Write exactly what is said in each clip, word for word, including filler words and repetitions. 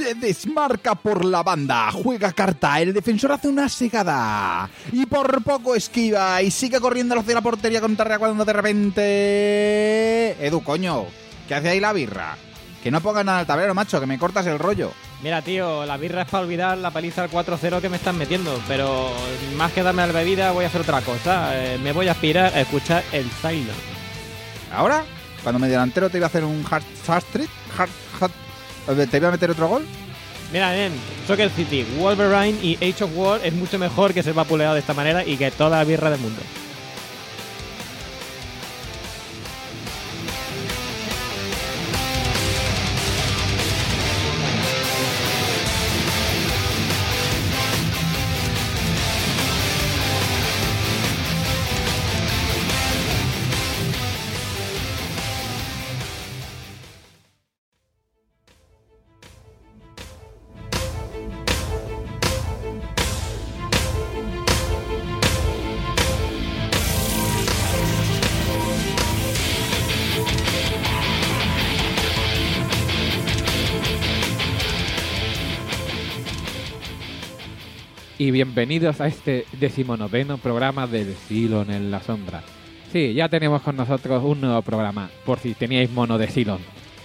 Se desmarca por la banda, juega carta, el defensor hace una segada y por poco esquiva y sigue corriendo hacia la portería contraria cuando de repente... Edu, coño, ¿qué hace ahí la birra? Que no pongas nada al tablero, macho, que me cortas el rollo. Mira, tío, la birra es para olvidar la paliza al cuatro cero que me están metiendo, pero más que darme a la bebida voy a hacer otra cosa. Eh, me voy a aspirar a escuchar el Silent. ¿Ahora? Cuando me delantero te iba a hacer un hard, hard trick, hard, hard, ¿te iba a meter otro gol? Mira, nen, Soccer City, Wolverine y Age of War es mucho mejor que ser vapuleado de esta manera y que toda la birra del mundo. Y bienvenidos a este decimonoveno programa de Silon en la Sombra. Sí, ya tenemos con nosotros un nuevo programa, por si teníais mono de Silon.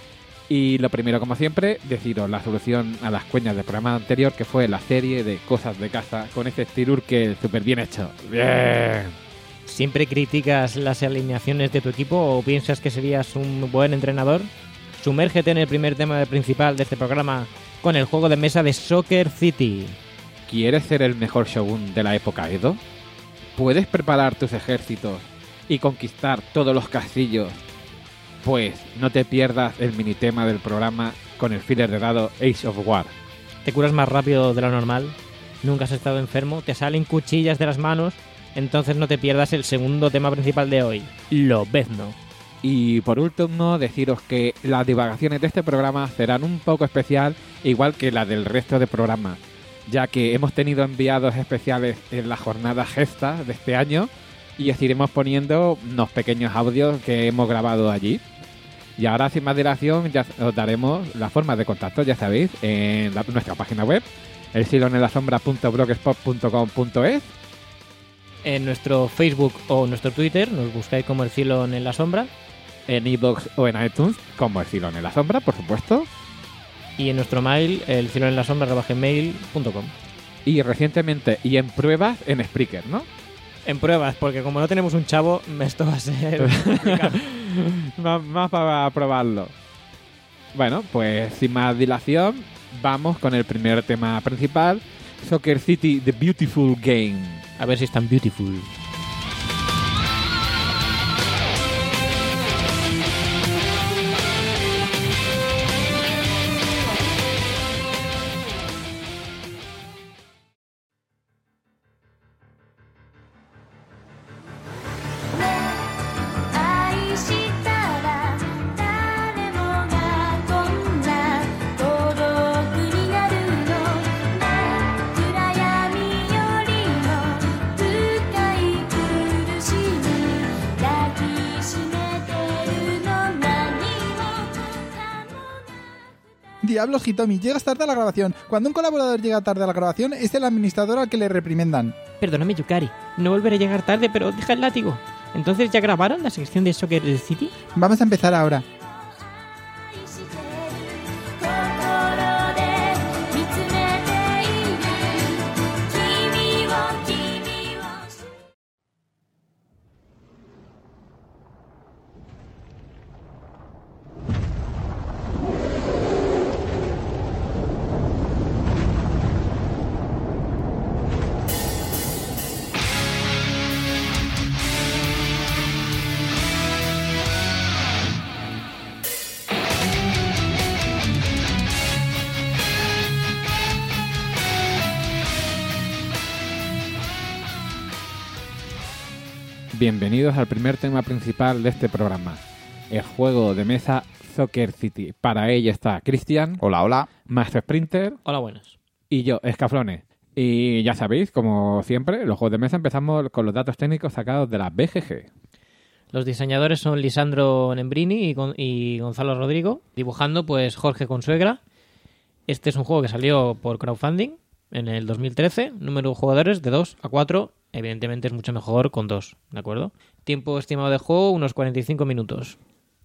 Y lo primero, como siempre, deciros la solución a las cuñas del programa anterior, que fue la serie de cosas de casa, con ese estirurque súper bien hecho. ¡Bien! ¿Siempre criticas las alineaciones de tu equipo o piensas que serías un buen entrenador? Sumérgete en el primer tema principal de este programa con el juego de mesa de Soccer City. ¿Quieres ser el mejor shogun de la época Edo? ¿Puedes preparar tus ejércitos y conquistar todos los castillos? Pues no te pierdas el minitema del programa con el filler de dado Age of War. ¿Te curas más rápido de lo normal? ¿Nunca has estado enfermo? ¿Te salen cuchillas de las manos? Entonces no te pierdas el segundo tema principal de hoy, Lobezno. Y por último, deciros que las divagaciones de este programa serán un poco especial, igual que las del resto de programas, ya que hemos tenido enviados especiales en la jornada Gesta de este año y os iremos poniendo unos pequeños audios que hemos grabado allí. Y ahora, sin más dilación, ya os daremos la forma de contacto, ya sabéis, en la, nuestra página web, el silon en la sombra punto blogspot punto com punto es. En nuestro Facebook o nuestro Twitter nos buscáis como el Silon en la Sombra. En iVoox o en iTunes como el Silon en la Sombra, por supuesto. Y en nuestro mail, el silon en la sombra arroba gmail punto com. Y recientemente, y en pruebas, en Spreaker, ¿no? En pruebas, porque como no tenemos un chavo, esto va a ser más, más para probarlo. Bueno, pues sin más dilación, vamos con el primer tema principal, Soccer City, The Beautiful Game. A ver si es tan beautiful. Diablos, Hitomi, llegas tarde a la grabación. Cuando un colaborador llega tarde a la grabación, es el administrador al que le reprimendan. Perdóname, Yukari, no volveré a llegar tarde, pero deja el látigo. ¿Entonces ya grabaron la sección de Soccer City? Vamos a empezar ahora. Bienvenidos al primer tema principal de este programa, el juego de mesa Soccer City. Para ello está Cristian. Hola, hola. Maestro Sprinter. Hola, buenas. Y yo, Escaflones. Y ya sabéis, como siempre, los juegos de mesa empezamos con los datos técnicos sacados de la B G G. Los diseñadores son Lisandro Nembrini y, Gon- y Gonzalo Rodrigo. Dibujando, pues, Jorge Consuegra. Este es un juego que salió por crowdfunding en el dos mil trece. Número de jugadores de dos a cuatro. Evidentemente es mucho mejor con dos, ¿de acuerdo? Tiempo estimado de juego, unos cuarenta y cinco minutos.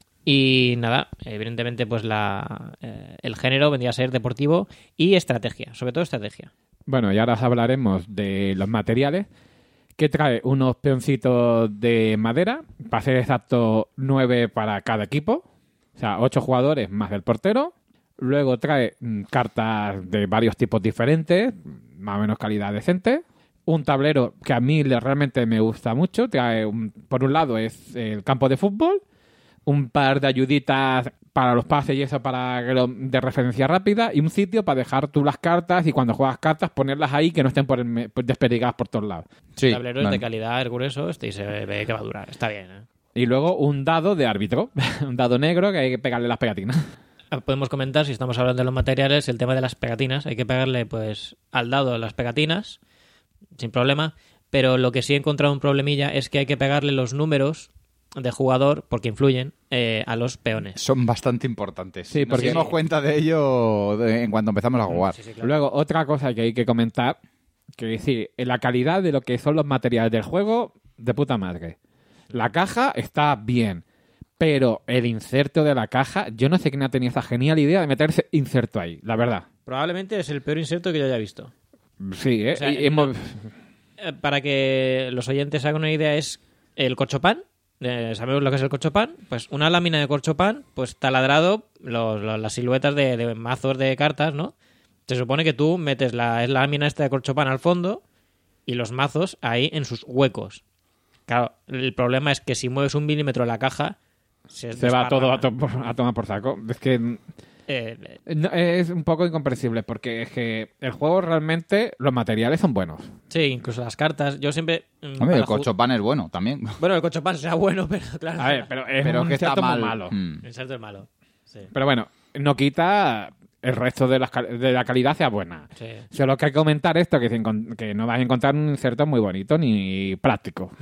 Y nada, evidentemente pues la eh, el género vendría a ser deportivo y estrategia, sobre todo estrategia. Bueno, y ahora os hablaremos de los materiales, que trae unos peoncitos de madera, para ser exacto nueve para cada equipo, o sea, ocho jugadores más el portero. Luego trae mm, cartas de varios tipos diferentes, más o menos calidad decente. Un tablero que a mí le- realmente me gusta mucho. Trae un- por un lado es el campo de fútbol, un par de ayuditas para los pases y eso para que lo- de referencia rápida, y un sitio para dejar tú las cartas y cuando juegas cartas ponerlas ahí que no estén por el me- pues, desperdigadas por todos lados. Sí, El tablero es vale. de calidad, es grueso, este y se ve que va a durar. Está bien, ¿eh? Y luego un dado de árbitro, un dado negro que hay que pegarle las pegatinas. Podemos comentar, si estamos hablando de los materiales, el tema de las pegatinas. Hay que pegarle pues al dado las pegatinas, sin problema. Pero lo que sí he encontrado un problemilla es que hay que pegarle los números de jugador, porque influyen, eh, a los peones. Son bastante importantes. Sí, Nos porque- dimos cuenta de ello de- en cuanto empezamos a jugar. Sí, sí, claro. Luego, otra cosa que hay que comentar, que es decir, la calidad de lo que son los materiales del juego, de puta madre. La caja está bien, pero el inserto de la caja, yo no sé quién ha tenido esa genial idea de meter ese inserto ahí, la verdad. Probablemente es el peor inserto que yo haya visto. Sí, ¿eh? O sea, Y hemos- Eh, Para que los oyentes hagan una idea, es el corchopan. Eh, ¿Sabemos lo que es el corchopan? Pues una lámina de corchopan, pues taladrado, los, los- las siluetas de, de mazos de cartas, ¿no? Se supone que tú metes la, es la lámina esta de corchopan al fondo y los mazos ahí en sus huecos. Claro, el problema es que si mueves un milímetro la caja, se, se va todo a, desparrama. to- a tomar por saco. Es que Eh, eh, no, es un poco incomprensible, porque es que el juego realmente, los materiales son buenos. sí, incluso las cartas. Yo siempre... mm, Hombre, para el ju- cochopan es bueno también. Bueno, el corchopan será bueno, pero claro. A ver, pero es Pero un que está inserto muy mal. malo. Mm. El inserto es malo. Sí. Pero bueno, no quita el resto de, las cal- de la calidad sea buena. Sí. Solo que hay que comentar esto, que, sin con- que no vas a encontrar un inserto muy bonito ni práctico.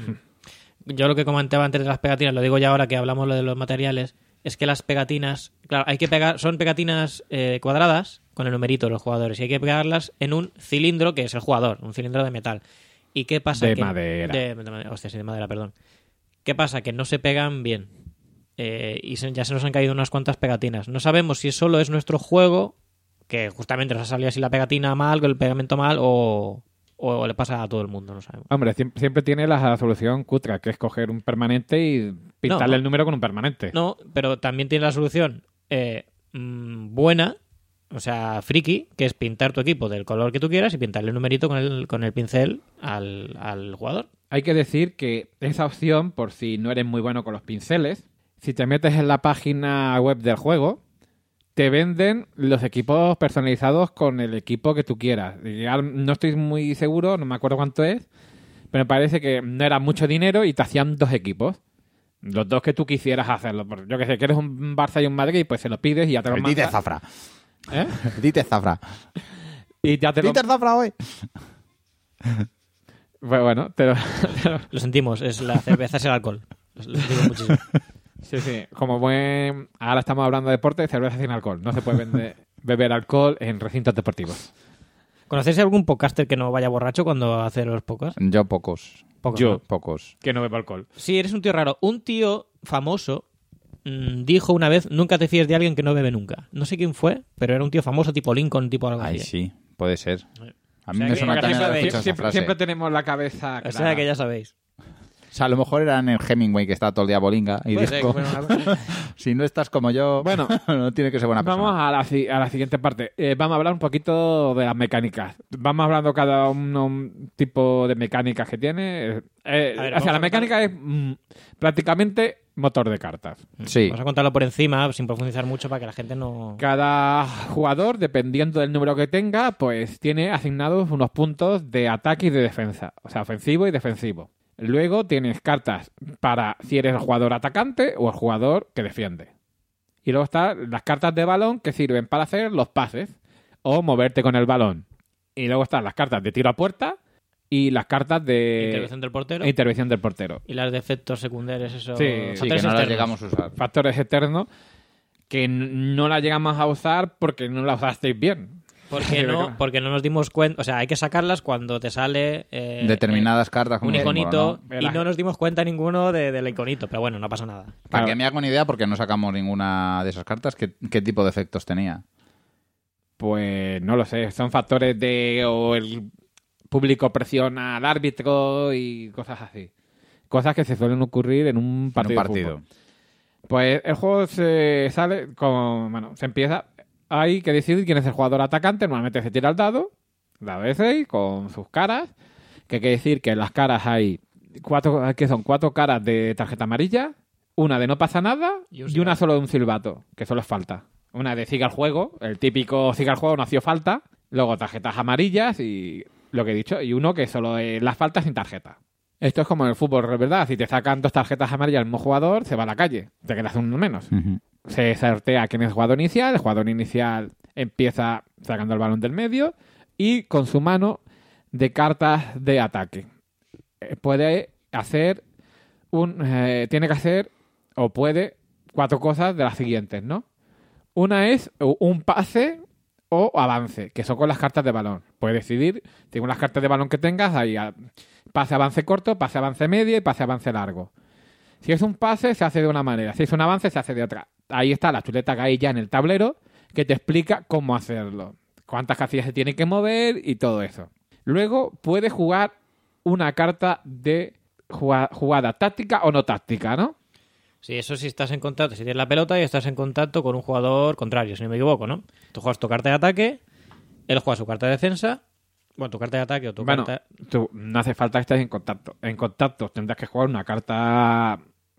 Yo lo que comentaba antes de las pegatinas, lo digo ya ahora que hablamos lo de los materiales, es que las pegatinas, claro, hay que pegar, son pegatinas eh, cuadradas con el numerito de los jugadores y hay que pegarlas en un cilindro que es el jugador, un cilindro de metal. ¿Y qué pasa? De que, madera. De, de madera. Hostia, sí, de madera, perdón. ¿Qué pasa? Que no se pegan bien. Eh, y se- ya se nos han caído unas cuantas pegatinas. No sabemos si solo es nuestro juego, que justamente nos ha salido así la pegatina mal, con el pegamento mal, o, o le pasa a todo el mundo, no sabemos. Hombre, siempre, siempre tiene la solución cutra, que es coger un permanente y pintarle No. el número con un permanente. No, pero también tiene la solución eh, mm, buena, o sea, friki, que es pintar tu equipo del color que tú quieras y pintarle el numerito con el, con el pincel al, al jugador. Hay que decir que esa opción, por si no eres muy bueno con los pinceles, si te metes en la página web del juego, te venden los equipos personalizados con el equipo que tú quieras. Y ya no estoy muy seguro, no me acuerdo cuánto es, pero me parece que no era mucho dinero y te hacían dos equipos. Los dos que tú quisieras hacerlo. Por- Yo que sé, que eres un Barça y un Madrid, pues se lo pides y ya te lo El Dite mandan. Zafra. ¿Eh? Dite Zafra. Y ya te lo... Dite Zafra hoy. Pues bueno, te lo... te lo- Lo sentimos, es la cerveza, es el alcohol. Lo sentimos muchísimo. Sí, sí. Como buen... Ahora estamos hablando de deporte, cerveza sin alcohol. No se puede vender- beber alcohol en recintos deportivos. ¿Conocéis algún podcaster que no vaya borracho cuando hace los podcasts? Yo pocos. Pocos, Yo. ¿no? Pocos. Que no beba alcohol. Sí, eres un tío raro. Un tío famoso mm, dijo una vez, nunca te fíes de alguien que no bebe nunca. No sé quién fue, pero era un tío famoso, tipo Lincoln, tipo algo Ay, así. sí, puede ser. A mí O sea me que- suena que también siempre- haber escuchado esa siempre, frase. siempre tenemos la cabeza O sea clara. que ya sabéis. O sea, a lo mejor era en el Hemingway que está todo el día bolinga y Puede ser dijo, que fuera una- si no estás como yo, Bueno, no tiene que ser buena persona. Vamos a la, si- a la siguiente parte. Eh, vamos a hablar un poquito de las mecánicas. Vamos hablando cada uno un tipo de mecánicas que tiene. Eh, A ver, o vamos sea, la a mecánica es mm, prácticamente motor de cartas. Sí. Vamos a contarlo por encima, sin profundizar mucho, para que la gente no... Cada jugador, dependiendo del número que tenga, pues tiene asignados unos puntos de ataque y de defensa. O sea, ofensivo y defensivo. Luego tienes cartas para si eres el jugador atacante o el jugador que defiende. Y luego están las cartas de balón que sirven para hacer los pases o moverte con el balón. Y luego están las cartas de tiro a puerta y las cartas de Intervención del portero. intervención del portero. Y las de efectos secundarios, eso... Sí, Sí, factores que no las externos. llegamos a usar. Factores externos que n- no la llegamos a usar porque no la usasteis bien. Porque no, porque no nos dimos cuenta, o sea, hay que sacarlas cuando te sale eh, Determinadas eh, cartas como un iconito símbolo, y no nos dimos cuenta ninguno de- del iconito, pero bueno, no pasa nada. Para Claro. que me haga una idea, porque no sacamos ninguna de esas cartas, ¿qué, qué tipo de efectos tenía? Pues no lo sé, son factores de o el público presiona al árbitro y cosas así. Cosas que se suelen ocurrir en un partido. En un de partido. fútbol. Pues el juego se sale con, bueno, se empieza, hay que decidir quién es el jugador atacante, normalmente se tira el dado, dado de seis, con sus caras, que hay que decir que en las caras hay cuatro, que son cuatro caras de tarjeta amarilla, una de no pasa nada Y un y una silbato. solo de un silbato, que solo es falta. Una de siga el juego, el típico siga el juego no hacía falta, luego tarjetas amarillas y lo que he dicho, y uno que solo es las faltas sin tarjeta. Esto es como en el fútbol, ¿verdad? Si te sacan dos tarjetas amarillas al mismo jugador, se va a la calle, te quedas uno menos. Ujú. Se sortea quién es el jugador inicial, el jugador inicial empieza sacando el balón del medio y con su mano de cartas de ataque. Eh, Puede hacer un... eh, tiene que hacer o puede cuatro cosas de las siguientes, ¿no? Una es un pase o avance, que son con las cartas de balón. Puedes decidir, según las cartas de balón que tengas, hay a- pase avance corto, pase avance medio y pase avance largo. Si es un pase, se hace de una manera. Si es un avance, se hace de otra. Ahí está la chuleta que hay ya en el tablero que te explica cómo hacerlo. Cuántas casillas se tienen que mover y todo eso. Luego puedes jugar una carta de jugada, jugada táctica o no táctica, ¿no? Sí, eso si estás en contacto, si tienes la pelota y estás en contacto con un jugador contrario, si no me equivoco, ¿no? Tú juegas tu carta de ataque, él juega su carta de defensa, bueno, tu carta de ataque o tu Bueno, carta... tú, no hace falta que estés en contacto. En contacto tendrás que jugar una carta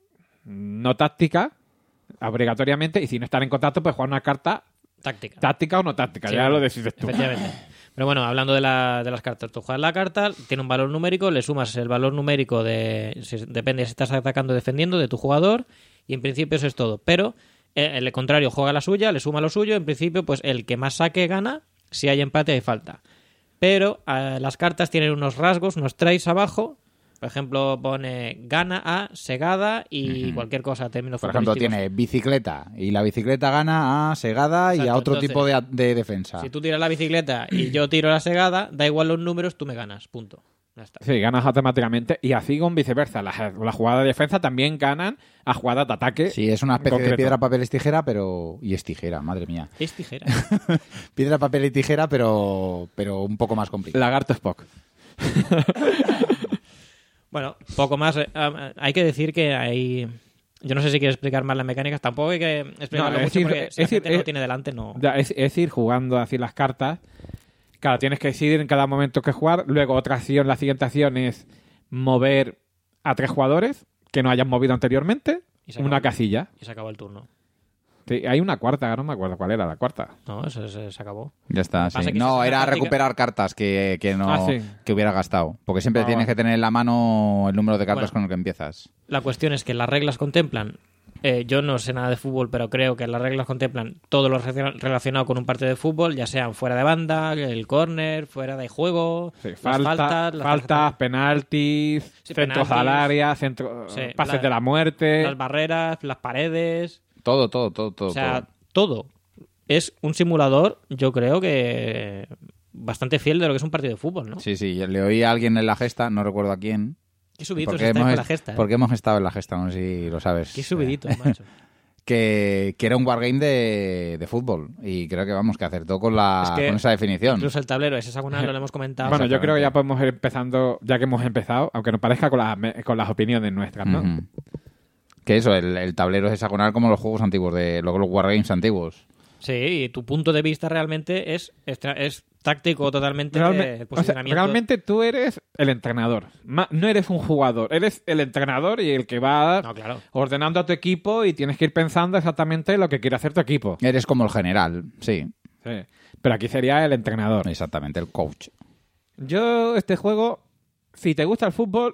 no táctica, obligatoriamente, y si no estás en contacto, puedes jugar una carta Táctica. táctica o no táctica. Sí, ya bueno, lo decides tú. Efectivamente. Pero bueno, hablando de, la- de las cartas, tú juegas la carta, tiene un valor numérico, le sumas el valor numérico de. Si, depende si estás atacando o defendiendo de tu jugador, y en principio eso es todo. Pero eh, el contrario juega la suya, le suma lo suyo, en principio, pues el que más saque gana, si hay empate hay falta. Pero eh, las cartas tienen unos rasgos, unos traits abajo. Por ejemplo, pone gana a segada y Ujú. cualquier cosa, términos Por ejemplo, futbolísticos. tiene bicicleta y la bicicleta gana a segada y Exacto, a otro entonces, tipo de, de defensa. Si tú tiras la bicicleta y yo tiro la segada, da igual los números, tú me ganas. Punto. Ya está. Sí, ganas automáticamente. Y así con viceversa. Las la jugadas de defensa también ganan a jugadas de ataque. Sí, es una especie concreto. de piedra, papel, es tijera, pero... Y es tijera, madre mía. Es tijera. Piedra, papel y tijera, pero, pero un poco más complicado. Lagarto Spock. Bueno, poco más. eh, ah, hay que decir que hay... Yo no sé si quieres explicar más las mecánicas. Tampoco hay que explicarlo No, es mucho decir, porque es si la decir, gente no es- lo tiene delante, no... Ya, es, es ir jugando así las cartas. Claro, tienes que decidir en cada momento qué jugar. Luego otra acción, la siguiente acción es mover a tres jugadores que no hayan movido anteriormente. Y se acabó. Una casilla. Y se acabó el turno. Sí, hay una cuarta, no me acuerdo cuál era la cuarta. No, eso se, se acabó. Ya está, Lo que pasa sí. es que si No, es una era táctica- recuperar cartas que, que no Ah, sí. que hubiera gastado. Porque siempre Ah, tienes vale. que tener en la mano el número de cartas Bueno. con el que empiezas. La cuestión es que las reglas contemplan... eh, yo no sé nada de fútbol, pero creo que las reglas contemplan todo lo relaciona- relacionado con un partido de fútbol, ya sean fuera de banda, el córner, fuera de juego, Sí, las falta- faltas, las faltas, tarjetas- penaltis, Sí, centros penaltis. al área, centro, Sí, pases la- de la muerte. las barreras, las paredes... Todo, todo, todo, todo. O sea, todo. todo. Es un simulador, yo creo que bastante fiel de lo que es un partido de fútbol, ¿no? Sí, sí. Le oí a alguien en la gesta, no recuerdo a quién. Qué subiditos Porque están hemos, con la gesta, ¿eh? porque hemos estado en la gesta, no sé si lo sabes. Qué subiditos, macho. Que, que era un wargame de, de fútbol. Y creo que vamos, que acertó con, la, Es que con esa definición. Incluso el tablero, ese hexagonal, lo hemos comentado. Bueno, yo Exactamente. creo que ya podemos ir empezando, ya que hemos empezado, aunque nos parezca con las, me- con las opiniones nuestras, ¿no? Ujú. Que eso, el, el tablero es hexagonal como los juegos antiguos, de los, los wargames antiguos. Sí, y tu punto de vista realmente es, es, es táctico totalmente Realme- de o sea, posicionamiento. realmente tú eres el entrenador, Ma- no eres un jugador, eres el entrenador y el que va No, claro. ordenando a tu equipo y tienes que ir pensando exactamente lo que quiere hacer tu equipo. Eres como el general, sí. Sí. Pero aquí sería el entrenador. Exactamente, el coach. Yo, este juego, si te gusta el fútbol,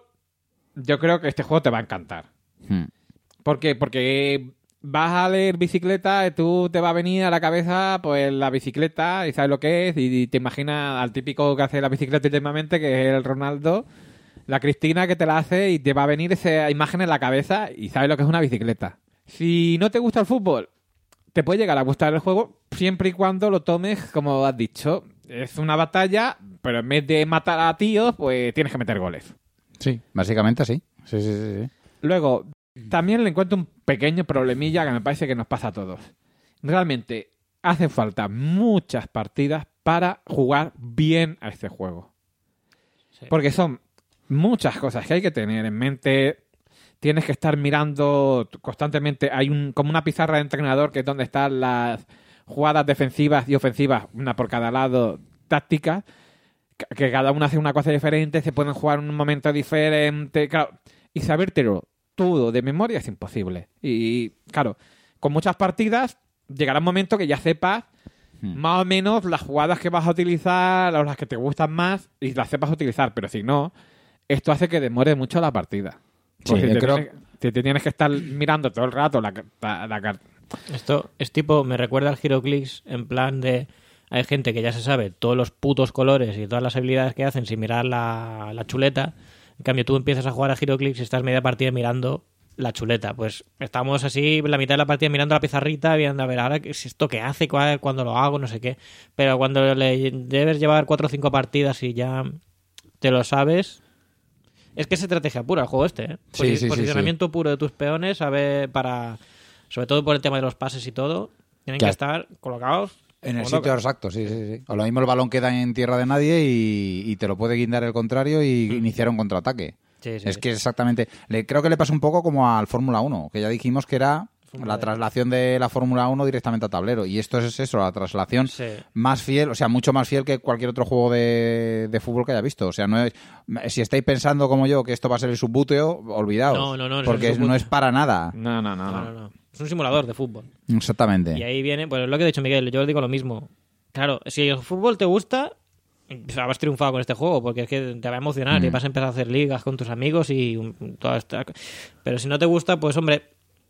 yo creo que este juego te va a encantar. Hmm. ¿Por qué? Porque vas a leer bicicleta y tú te va a venir a la cabeza pues la bicicleta y sabes lo que es y te imaginas al típico que hace la bicicleta últimamente, que es el Ronaldo, la Cristina que te la hace y te va a venir esa imagen en la cabeza y sabes lo que es una bicicleta. Si no te gusta el fútbol, te puede llegar a gustar el juego siempre y cuando lo tomes, como has dicho, es una batalla, pero en vez de matar a tíos, pues tienes que meter goles. Sí, básicamente sí. Sí, sí, sí, sí. Luego, también le encuentro un pequeño problemilla que me parece que nos pasa a todos. Realmente hacen falta muchas partidas para jugar bien a este juego. Sí. Porque son muchas cosas que hay que tener en mente. Tienes que estar mirando constantemente. Hay un, como una pizarra de entrenador que es donde están las jugadas defensivas y ofensivas, una por cada lado, tácticas, que cada una hace una cosa diferente, se pueden jugar en un momento diferente. Claro, y sabértelo todo de memoria es imposible. Y claro, con muchas partidas llegará un momento que ya sepas hmm. más o menos las jugadas que vas a utilizar o las que te gustan más y las sepas utilizar. Pero si no, esto hace que demore mucho la partida. Sí, si, te creo... tienes, si te tienes que estar mirando todo el rato la carta. Esto es tipo, me recuerda al HeroClix en plan de... Hay gente que ya se sabe todos los putos colores y todas las habilidades que hacen sin mirar la, la chuleta. En cambio, tú empiezas a jugar a HeroClix y estás media partida mirando la chuleta. Pues estamos así la mitad de la partida mirando la pizarrita, viendo a ver ahora qué es esto que hace, cuándo lo hago, no sé qué. Pero cuando le debes llevar cuatro o cinco partidas y ya te lo sabes... Es que es estrategia pura el juego este, ¿eh? Sí, Posi- sí, posicionamiento sí, sí. puro de tus peones, a ver, para... Sobre todo por el tema de los pases y todo, tienen Ya. que estar colocados... En el como sitio toca. exacto, sí, sí, sí. O lo mismo el balón queda en tierra de nadie y, y te lo puede guindar el contrario y Mm. iniciar un contraataque. Sí, sí, es sí. que exactamente... Le, creo que le pasa un poco como al Fórmula uno, que ya dijimos que era Fórmula la E. traslación de la Fórmula uno directamente a tablero. Y esto es eso, la traslación Sí. más fiel, o sea, mucho más fiel que cualquier otro juego de, de fútbol que haya visto. O sea, no es, si estáis pensando como yo que esto va a ser el subbuteo, olvidaos. No, no, no, no es porque el es- no subbuteo. es para nada. No, no, no. No, no. no, no. Es un simulador de fútbol. Exactamente. Y ahí viene, pues lo que ha dicho Miguel, yo os digo lo mismo. Claro, si el fútbol te gusta, o sea, vas triunfado con este juego, porque es que te va a emocionar Mm. y vas a empezar a hacer ligas con tus amigos y um, toda esta... Pero si no te gusta, pues hombre,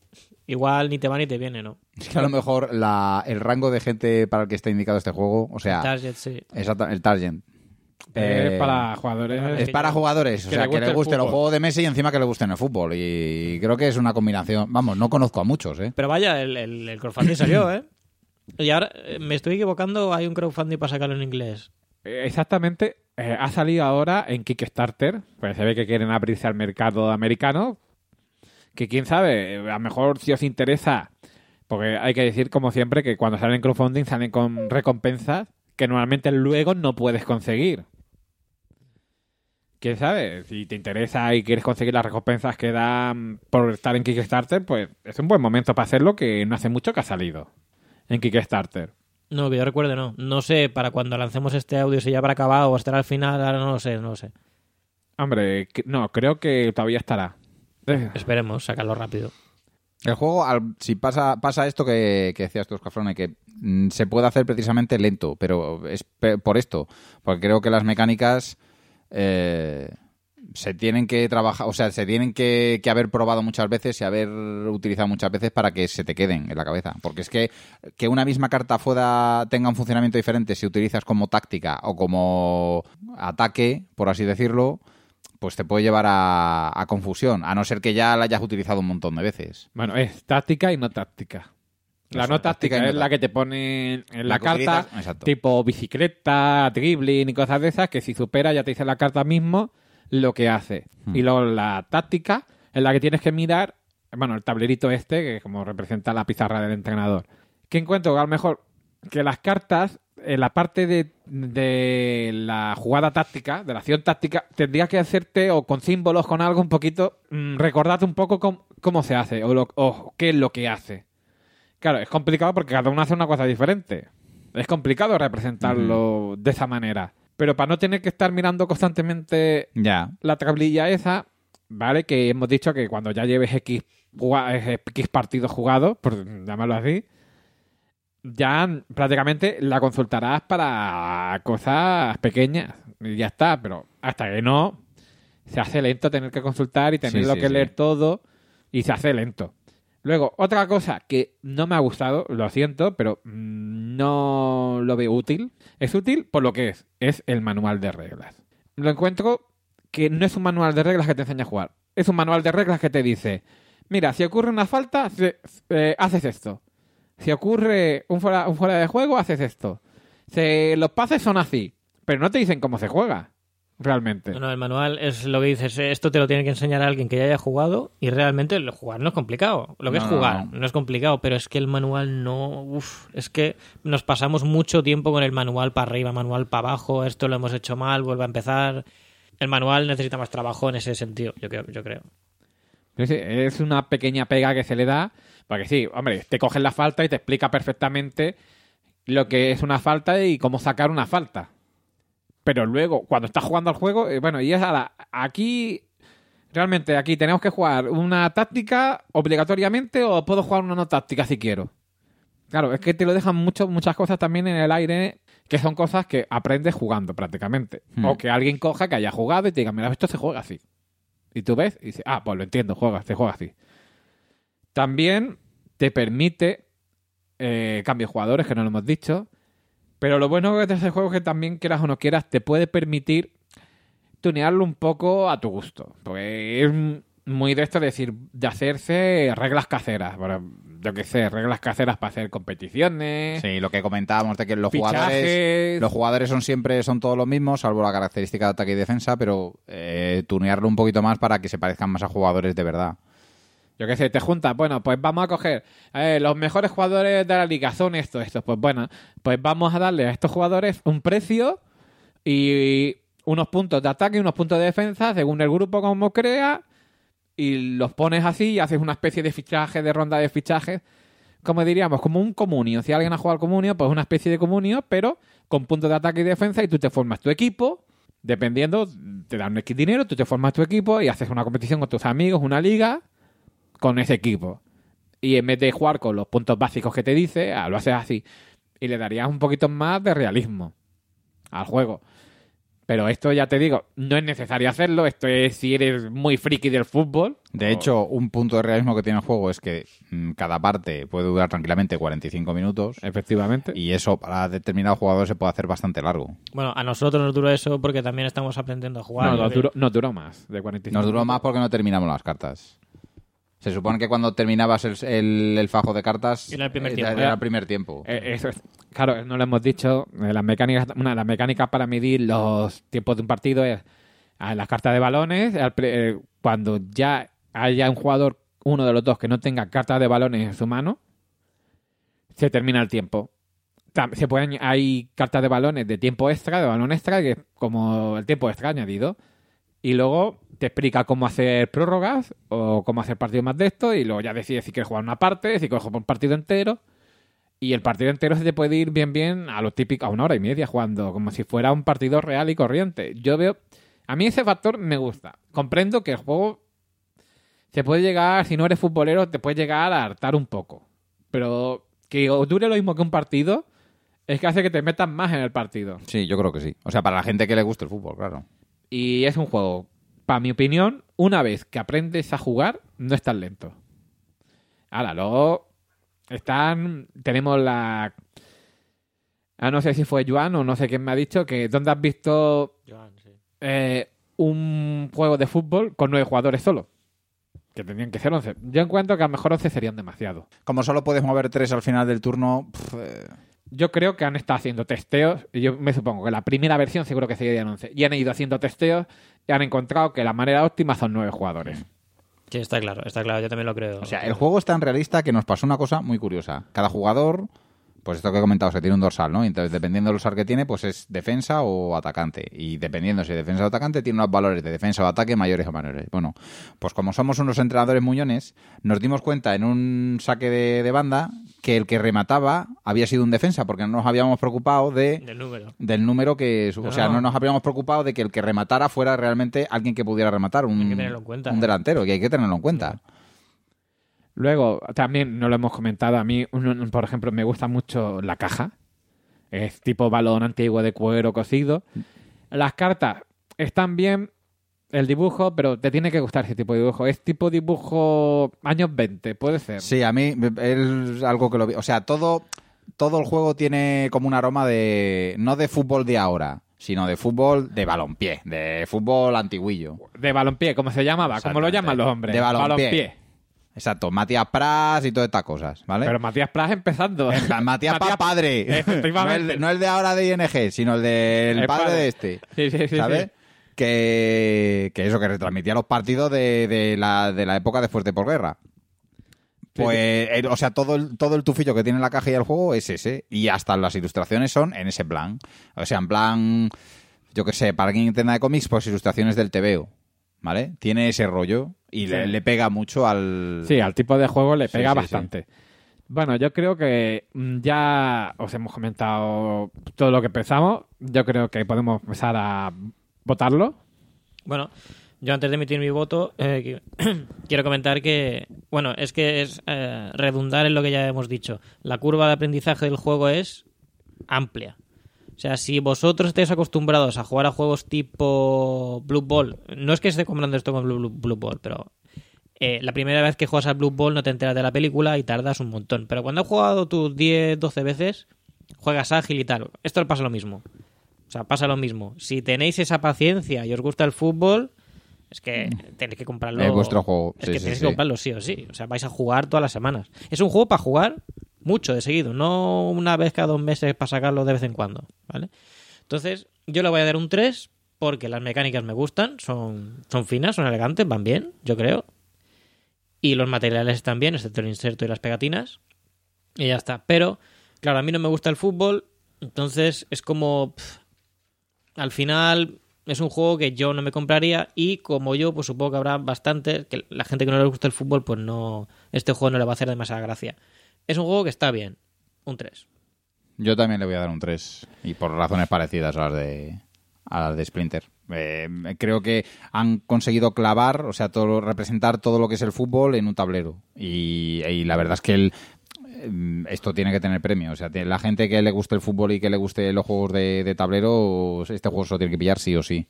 igual ni te va ni te viene, ¿no? Es que a lo mejor la, el rango de gente para el que está indicado este juego, o sea, Target, sí. exacta- el target. Es Eh, para jugadores. Es para jugadores, o que sea, le que guste les el guste los fútbol. juegos de mesa y encima que les gusten el fútbol. Y creo que es una combinación. Vamos, no conozco a muchos, ¿eh? Pero vaya, el, el, el crowdfunding salió, ¿eh? Y ahora, eh, me estoy equivocando, hay un crowdfunding para sacarlo en inglés. Eh, Exactamente. Eh, ha salido ahora en Kickstarter. Pues se ve que quieren abrirse al mercado americano. Que quién sabe, eh, a lo mejor si os interesa. Porque hay que decir, como siempre, que cuando salen crowdfunding salen con recompensas que normalmente luego no puedes conseguir. ¿Quién sabe? Si te interesa y quieres conseguir las recompensas que dan por estar en Kickstarter, pues es un buen momento para hacerlo, que no hace mucho que ha salido en Kickstarter. No, que yo recuerde, no. No sé para cuando lancemos este audio si ya habrá acabado o estará al final, ahora no lo sé, no lo sé. Hombre, que- no, creo que todavía estará. Eh, Esperemos, sacarlo rápido. El juego, al- si pasa pasa esto que, que decías tú, Scafrone, que mm, se puede hacer precisamente lento, pero es pe- por esto, porque creo que las mecánicas eh, se tienen que trabajar, o sea, se tienen que, que haber probado muchas veces y haber utilizado muchas veces para que se te queden en la cabeza, porque es que que una misma carta fuera, tenga un funcionamiento diferente si utilizas como táctica o como ataque, por así decirlo, pues te puede llevar a, a confusión, a no ser que ya la hayas utilizado un montón de veces. Bueno, es táctica y no táctica. La Eso, no táctica táctica y no es la táctica. que te pone en la, La que carta, utilizas- exacto. tipo bicicleta, dribbling y cosas de esas, que si supera ya te dice la carta mismo lo que hace. Hmm. Y luego la táctica es la que tienes que mirar, bueno, el tablerito este, que como representa la pizarra del entrenador. Que encuentro que a lo mejor que las cartas, en la parte de, de la jugada táctica, de la acción táctica, tendría que hacerte, o con símbolos, con algo un poquito, mmm, recordarte un poco cómo, cómo se hace, o, lo- o qué es lo que hace. Claro, es complicado porque cada uno hace una cosa diferente. Es complicado representarlo de esa manera. Pero para no tener que estar mirando constantemente Ya. la tablilla esa, ¿vale? Que hemos dicho que cuando ya lleves X, jugua- X partidos jugados, por llamarlo así, ya prácticamente la consultarás para cosas pequeñas y ya está. Pero hasta que no, se hace lento tener que consultar y tenerlo Sí, sí, que sí. leer todo y se hace lento. Luego, otra cosa que no me ha gustado, lo siento, pero mm, no lo veo útil. Es útil por lo que es. Es el manual de reglas. Lo encuentro que no es un manual de reglas que te enseña a jugar. Es un manual de reglas que te dice, mira, si ocurre una falta, se- eh, haces esto. Si ocurre un fuera, un fuera de juego, haces esto. Se, los pases son así, pero no te dicen cómo se juega, realmente. No, no, el manual es lo que dices, esto te lo tiene que enseñar a alguien que ya haya jugado y realmente lo jugar no es complicado. Lo que No, es jugar no, no. no. no es complicado, pero es que el manual no... Uf, es que nos pasamos mucho tiempo con el manual para arriba, manual para abajo, esto lo hemos hecho mal, vuelve a empezar. El manual necesita más trabajo en ese sentido, yo creo. Yo creo. Es una pequeña pega que se le da, porque sí, hombre, te cogen la falta y te explica perfectamente lo que es una falta y cómo sacar una falta. Pero luego, cuando estás jugando al juego, eh, bueno, y es a la, aquí, realmente aquí tenemos que jugar una táctica obligatoriamente o puedo jugar una no táctica si quiero. Claro, es que te lo dejan mucho, muchas cosas también en el aire que son cosas que aprendes jugando prácticamente. Hmm. O que alguien coja que haya jugado y te diga, mira, esto se juega así. Y tú ves y dices, ah, pues lo entiendo, juega, se juega así. También te permite eh, cambio de jugadores, que no lo hemos dicho. Pero lo bueno de este juego es que también, quieras o no quieras, te puede permitir tunearlo un poco a tu gusto. Porque es muy de esto de decir, de hacerse reglas caseras. Bueno, yo qué sé, reglas caseras para hacer competiciones. Sí, lo que comentábamos de que los Fichajes. jugadores los jugadores son siempre son todos los mismos, salvo la característica de ataque y defensa, pero eh, tunearlo un poquito más para que se parezcan más a jugadores de verdad. Yo qué sé, te juntas, bueno, pues vamos a coger eh, los mejores jugadores de la liga, son estos, estos. Pues bueno, pues vamos a darle a estos jugadores un precio y unos puntos de ataque y unos puntos de defensa, según el grupo como crea, y los pones así y haces una especie de fichaje, de ronda de fichajes, como diríamos, como un comunio. Si alguien ha jugado al comunio, pues una especie de comunio, pero con puntos de ataque y defensa, y tú te formas tu equipo, dependiendo, te dan un X dinero, tú te formas tu equipo y haces una competición con tus amigos, una liga, con ese equipo. Y en vez de jugar con los puntos básicos que te dice, ah, lo haces así. Y le darías un poquito más de realismo al juego. Pero esto, ya te digo, no es necesario hacerlo. Esto es si eres muy friki del fútbol. De o... hecho, un punto de realismo que tiene el juego es que mmm, cada parte puede durar tranquilamente cuarenta y cinco minutos. Efectivamente. Y eso para determinados jugadores se puede hacer bastante largo. Bueno, a nosotros nos duró eso porque también estamos aprendiendo a jugar. No, ¿no? nos duró, nos duró más de cuarenta y cinco Nos duró más porque no terminamos las cartas. Se supone que cuando terminabas el, el, el fajo de cartas era el primer eh, tiempo. Era el primer tiempo. Eh, eso es, claro, no lo hemos dicho. eh, Las mecánicas, una de las mecánicas para medir los tiempos de un partido es a las cartas de balones. al pre- eh, Cuando ya haya un jugador, uno de los dos, que no tenga cartas de balones en su mano, se termina el tiempo. Tam- Se pueden, hay cartas de balones de tiempo extra, de balón extra, que es como el tiempo extra añadido. Y luego te explica cómo hacer prórrogas o cómo hacer partidos más de esto, y luego ya decides si quieres jugar una parte, si quieres jugar un partido entero. Y el partido entero se te puede ir bien bien a lo típico, a una hora y media jugando, como si fuera un partido real y corriente. Yo veo... A mí ese factor me gusta. Comprendo que el juego se puede llegar, si no eres futbolero, te puede llegar a hartar un poco. Pero que dure lo mismo que un partido es que hace que te metas más en el partido. Sí, yo creo que sí. O sea, para la gente que le guste el fútbol, claro. Y es un juego, para mi opinión, una vez que aprendes a jugar, no es tan lento. Ahora, luego están... Tenemos la... Ah, no sé si fue Joan o no sé quién me ha dicho que ¿dónde has visto Joan, sí. eh, un juego de fútbol con nueve jugadores solo? Que tendrían que ser once. Yo encuentro que a lo mejor once serían demasiado. Como solo puedes mover tres al final del turno... Pff, eh... Yo creo que han estado haciendo testeos, y yo me supongo que la primera versión seguro que serían once. Y han ido haciendo testeos y han encontrado que la manera óptima son nueve jugadores. Sí, está claro, está claro, yo también lo creo. O sea, el juego es tan realista que nos pasó una cosa muy curiosa. Cada jugador, pues esto que he comentado, se tiene un dorsal, ¿no? Entonces, dependiendo del dorsal que tiene, pues es defensa o atacante. Y dependiendo si es defensa o atacante, tiene unos valores de defensa o ataque mayores o menores. Bueno, pues como somos unos entrenadores muñones, nos dimos cuenta en un saque de, de banda que el que remataba había sido un defensa, porque no nos habíamos preocupado de... Del número. Del número que... O sea, no nos habíamos preocupado de que el que rematara fuera realmente alguien que pudiera rematar, un, Hay que tenerlo en cuenta, un ¿eh? delantero, y hay que tenerlo en cuenta. Luego, también no lo hemos comentado, a mí, un- por ejemplo, me gusta mucho la caja. Es tipo balón antiguo de cuero cocido. Las cartas están bien, el dibujo, pero te tiene que gustar ese tipo de dibujo. Es tipo dibujo años veinte, puede ser. Sí, a mí es algo que lo vi. O sea, todo, todo el juego tiene como un aroma de... No de fútbol de ahora, sino de fútbol de balompié, de fútbol antiguillo. De balompié, ¿cómo se llamaba? ¿Cómo lo Exactamente. llaman los hombres? De balompié. Exacto, Matías Prats y todas estas cosas, ¿vale? Pero Matías Prats empezando. En plan, Matías, Matías pa padre. Efectivamente. No el, no el de ahora de I N G, sino el del el padre, padre de este. Sí, sí, sí. ¿Sabes? Sí. Que, que eso, que retransmitía los partidos de, de, la, de la época después de posguerra. Pues, sí, sí. O sea, todo el, todo el tufillo que tiene la caja y el juego es ese. Y hasta las ilustraciones son en ese plan. O sea, en plan, yo qué sé, para quien entienda de cómics, pues ilustraciones del tebeo, ¿vale? Tiene ese rollo y sí. le, le pega mucho al... Sí, al tipo de juego le pega sí, sí, bastante. Sí. Bueno, yo creo que ya os hemos comentado todo lo que pensamos. Yo creo que podemos empezar a votarlo. Bueno, yo antes de emitir mi voto eh, quiero comentar que, bueno, es que es eh, redundar en lo que ya hemos dicho. La curva de aprendizaje del juego es amplia. O sea, si vosotros estáis acostumbrados a jugar a juegos tipo Blue Ball, no es que esté comprando esto con Blue, Blue, Blue Ball, pero eh, la primera vez que juegas al Blue Ball no te enteras de la película y tardas un montón. Pero cuando has jugado tus diez, doce veces, juegas ágil y tal. Esto pasa lo mismo. O sea, pasa lo mismo. Si tenéis esa paciencia y os gusta el fútbol, es que tenéis que comprarlo. Es vuestro juego. Es sí, que sí, tenéis sí. que comprarlo sí o sí. O sea, vais a jugar todas las semanas. Es un juego para jugar mucho de seguido, no una vez cada dos meses para sacarlo de vez en cuando, ¿vale? Entonces, yo le voy a dar un tres porque las mecánicas me gustan, son, son finas, son elegantes, van bien, yo creo. Y los materiales están bien, excepto el inserto y las pegatinas. Y ya está. Pero, claro, a mí no me gusta el fútbol, entonces es como... Pff, al final es un juego que yo no me compraría y como yo, pues supongo que habrá bastante, que la gente que no le gusta el fútbol, pues no, este juego no le va a hacer demasiada gracia. Es un juego que está bien, un tres. Yo también le voy a dar un tres y por razones parecidas a las de, a las de Splinter. Eh, creo que han conseguido clavar, o sea, todo, representar todo lo que es el fútbol en un tablero y, y la verdad es que el esto tiene que tener premio. O sea, la gente que le guste el fútbol y que le guste los juegos de, de tablero, este juego se lo tiene que pillar sí o sí.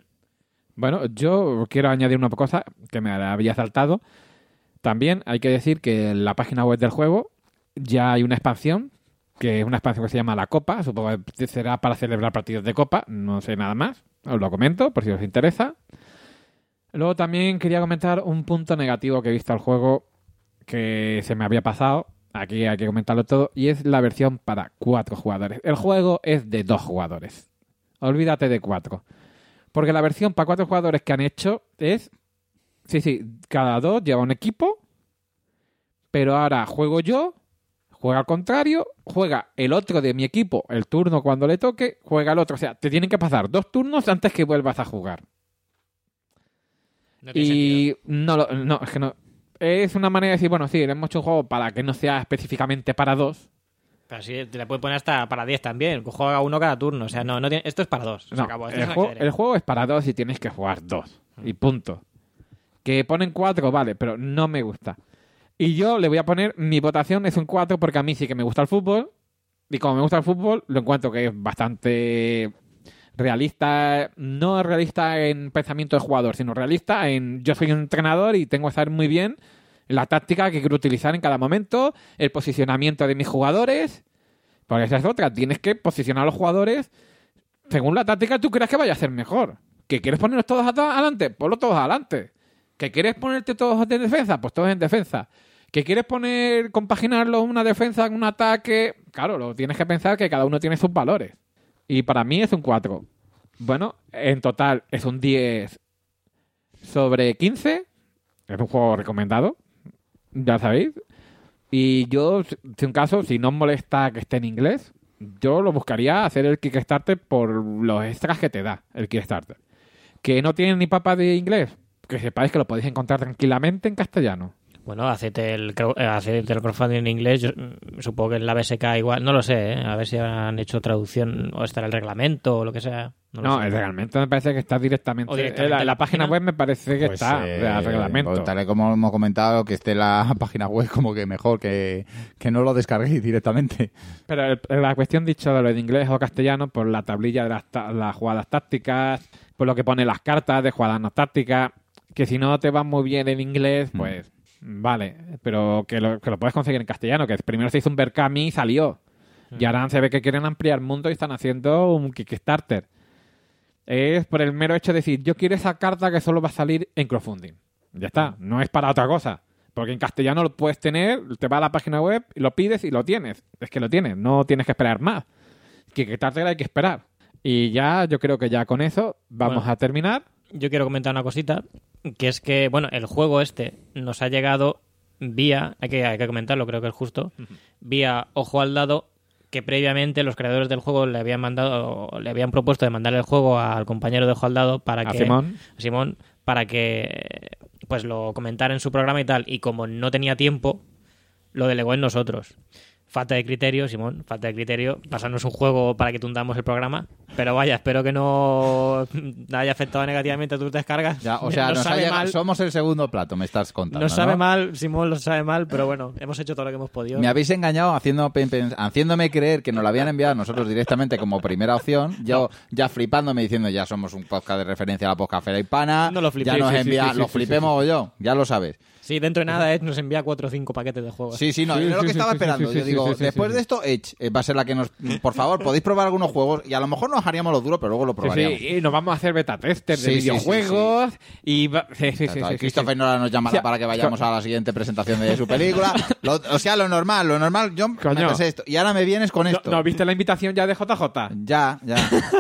Bueno, yo quiero añadir una cosa que me había saltado. También hay que decir que en la página web del juego ya hay una expansión, que es una expansión que se llama La Copa. Supongo que será para celebrar partidos de Copa. No sé nada más. Os lo comento por si os interesa. Luego también quería comentar un punto negativo que he visto al juego que se me había pasado. Aquí hay que comentarlo todo. Y es la versión para cuatro jugadores. El juego es de dos jugadores. Olvídate de cuatro. Porque la versión para cuatro jugadores que han hecho es... Sí, sí, cada dos lleva un equipo. Pero ahora juego yo, juega al contrario, juega el otro de mi equipo el turno cuando le toque, juega el otro. O sea, te tienen que pasar dos turnos antes que vuelvas a jugar. No tiene y sentido. no, lo- no, es que no... Es una manera de decir, bueno, sí, le hemos hecho un juego para que no sea específicamente para dos. Pero sí, te la puedes poner hasta para diez también. Juega uno cada turno. O sea, no, no tiene, esto es para dos. Se No, acabó. Esto el, es un juego, ajedrez. el juego es para dos y tienes que jugar dos. Y punto. Que ponen cuatro, vale, pero no me gusta. Y yo le voy a poner, mi votación es un cuatro porque a mí sí que me gusta el fútbol. Y como me gusta el fútbol, lo encuentro que es bastante realista. No realista en pensamiento del jugador, sino realista en yo soy un entrenador y tengo que saber muy bien la táctica que quiero utilizar en cada momento, el posicionamiento de mis jugadores. Porque esa es otra. Tienes que posicionar a los jugadores según la táctica que tú creas que vaya a ser mejor. ¿Que quieres ponerlos todos adelante? Ponlos todos adelante. ¿Que quieres ponerte todos en defensa? Pues todos en defensa. ¿Que quieres poner, compaginarlo una defensa con un ataque? Claro, lo tienes que pensar que cada uno tiene sus valores. Y para mí es un cuatro. Bueno, en total es un diez sobre quince. Es un juego recomendado. Ya sabéis. Y yo, si un caso, si no os molesta que esté en inglés, yo lo buscaría hacer el Kickstarter por los extras que te da el Kickstarter. Que no tiene ni papa de inglés, que sepáis que lo podéis encontrar tranquilamente en castellano. Bueno, hacete el, crowd- eh, hacete el crowdfunding en inglés. Yo mm, supongo que en la B S K igual. No lo sé, ¿eh? A ver si han hecho traducción o estará el reglamento o lo que sea. No, lo No, sé. el reglamento me parece que está directamente... O directamente en la, en la la página página. web me parece que Pues, está, eh, el reglamento. Tal y como hemos comentado, que esté la página web como que mejor, que, que no lo descarguéis directamente. Pero el- la cuestión dicho de lo de inglés o castellano, por la tablilla de las, ta- las jugadas tácticas, por lo que pone las cartas de jugadas no tácticas, que si no te va muy bien en inglés, pues vale, pero que lo, que lo puedes conseguir en castellano, que primero se hizo un Berkami y salió. Y ahora se ve que quieren ampliar el mundo y están haciendo un Kickstarter. Es por el mero hecho de decir, yo quiero esa carta que solo va a salir en crowdfunding. Ya está, no es para otra cosa. Porque en castellano lo puedes tener, te vas a la página web, lo pides y lo tienes. Es que lo tienes, no tienes que esperar más. Que quitártela hay que esperar. Y ya, yo creo que ya con eso vamos Bueno. a terminar. Yo quiero comentar una cosita, que es que, bueno, el juego este nos ha llegado vía, hay que, hay que comentarlo, creo que es justo, vía Ojo al Dado, que previamente los creadores del juego le habían mandado, le habían propuesto de mandar el juego al compañero de Ojo al Dado para A que Simón. a Simón para que pues lo comentara en su programa y tal, y como no tenía tiempo, lo delegó en nosotros. Falta de criterio, Simón, falta de criterio. Pasarnos un juego para que tundamos el programa. Pero vaya, espero que no haya afectado negativamente a tus descargas. Ya, o sea, Nos nos ha sabe llegado- mal. somos el segundo plato, me estás contando. Nos sabe ¿no? mal, Simón lo sabe mal, pero bueno, hemos hecho todo lo que hemos podido. Me habéis engañado haciendo, pen- pen- haciéndome creer que nos lo habían enviado nosotros directamente como primera opción. Yo ya flipándome diciendo ya somos un podcast de referencia a la podcastfera hispana. No lo flipéis. Ya nos Sí, sí, envía, sí, sí, lo sí, flipemos yo, ya lo sabes. Sí, dentro de nada Edge nos envía cuatro o cinco paquetes de juegos. Sí, sí, no, Sí, es lo sí, que sí, estaba sí, sí, esperando. sí, Yo sí, digo, sí, sí, después sí. de esto, Edge eh, va a ser la que nos... Por favor, podéis probar algunos juegos y a lo mejor nos haríamos lo duro, pero luego lo Sí, probaríamos. sí, y nos vamos a hacer beta testers de Sí, sí, sí, videojuegos y va- sí, sí, sí, Exacto, sí, sí, Christopher sí. Nolan nos llamará O sea, para que vayamos a la siguiente presentación de su película. Lo- o sea, lo normal, lo normal. Yo Coño. me pensé esto. Y ahora me vienes con ¿No, esto. ¿No viste la invitación ya de J J? Ya, ya.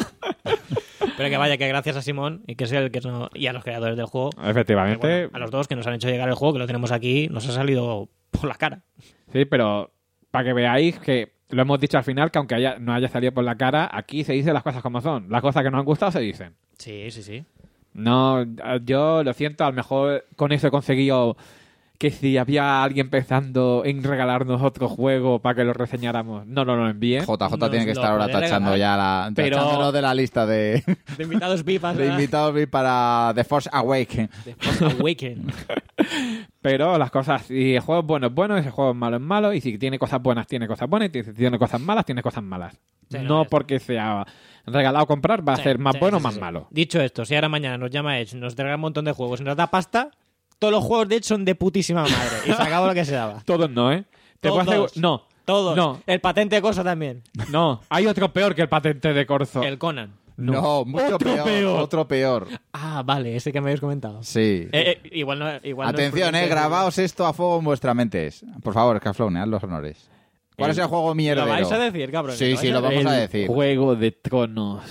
Pero que vaya, que gracias a Simón y que es el que no, y a los creadores del juego, Efectivamente. bueno, a los dos que nos han hecho llegar el juego, que lo tenemos aquí, nos ha salido por la cara. Sí, pero para que veáis que lo hemos dicho al final, que aunque haya, no haya salido por la cara, aquí se dicen las cosas como son. Las cosas que nos han gustado se dicen. Sí, sí, sí. No, yo lo siento, a lo mejor con eso he conseguido que si había alguien pensando en regalarnos otro juego para que lo reseñáramos, no nos lo envíen. J J Nos tiene que lo estar ahora podría tachando regalar. ya la, Pero- tachándonos de la lista de, De invitados V I P de invitados V I P para The Force Awakens. de Force Awaken. Pero las cosas, si el juego es bueno es bueno, y si el juego es malo es malo, y si tiene cosas buenas tiene cosas buenas, y si tiene cosas malas tiene cosas malas. Sí, no, no es- porque sea regalado o comprar va a Sí, ser más sí, bueno o sí, más sí. malo. Dicho esto, si ahora mañana nos llama Edge, nos trae un montón de juegos y nos da pasta, todos los juegos de Edge son de putísima madre. Y se acabó lo que se daba. Todos no, ¿eh? Te puedo Todos. asegurar- No. Todos. No. El patente de cosa también. No. Hay otro peor que el patente de Corzo. El Conan. No, mucho Otro peor, peor. Otro peor. Ah, vale, ese que me habéis comentado. Sí. Eh, eh, igual no, igual no es Atención, porque- eh, grabaos esto a fuego en vuestras mentes. Por favor, Scaflone, haz los honores. ¿Cuál El- es el juego ¿Lo mierdero? vais a decir, cabrón? Sí, sí, lo vamos a decir. Juego de Tronos.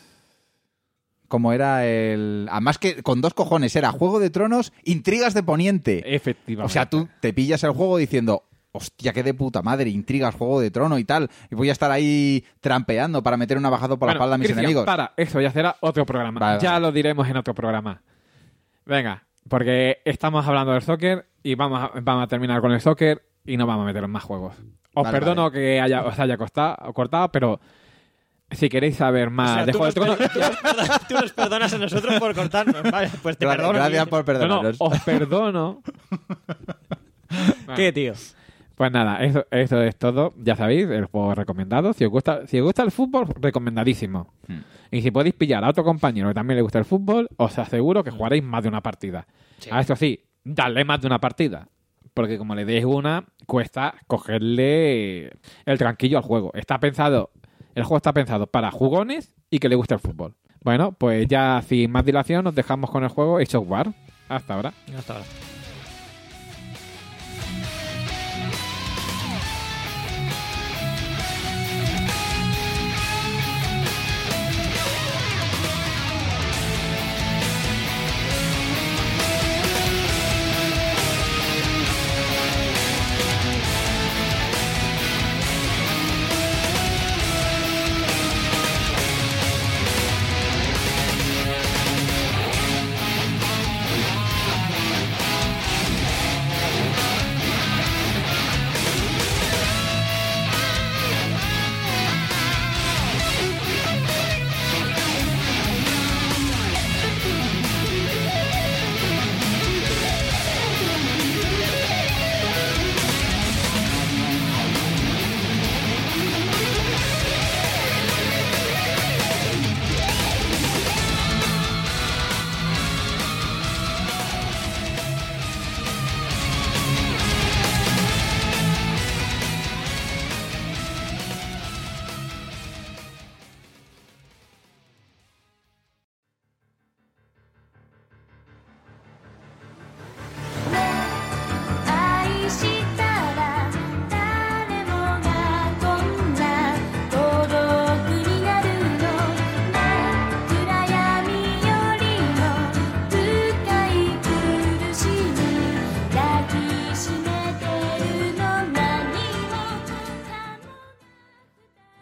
Como era el... Además que con dos cojones era Juego de Tronos, Intrigas de Poniente. Efectivamente. O sea, tú te pillas el juego diciendo, hostia, qué de puta madre, intrigas, Juego de Trono y tal. Y voy a estar ahí trampeando para meter un navajado por la Bueno, espalda a mis Cristian, enemigos. Para, eso ya será otro programa. Vale, ya vale. lo diremos en otro programa. Venga, porque estamos hablando del soccer y vamos a, vamos a terminar con el soccer y no vamos a meter en más juegos. Os Vale, perdono vale. que haya, os haya costado, cortado, pero si queréis saber O más sea, de tú, Juego de nos, Tronos... tú nos perdonas- tú nos perdonas a nosotros por cortarnos. Vale, pues te Gra- perdono. Gracias tío. por No, no, perdonarnos. os perdono. ¿Qué, tío? Pues nada, eso, eso es todo. Ya sabéis, el juego recomendado. Si os gusta, si os gusta el fútbol, recomendadísimo. Hmm. Y si podéis pillar a otro compañero que también le gusta el fútbol, os aseguro que jugaréis más de una partida. Sí. A eso sí, dadle más de una partida. Porque como le deis una, cuesta cogerle el tranquillo al juego. Está pensado, el juego está pensado para jugones y que le guste el fútbol. Bueno, pues ya sin más dilación nos dejamos con el juego Age of War. Hasta ahora. Hasta ahora.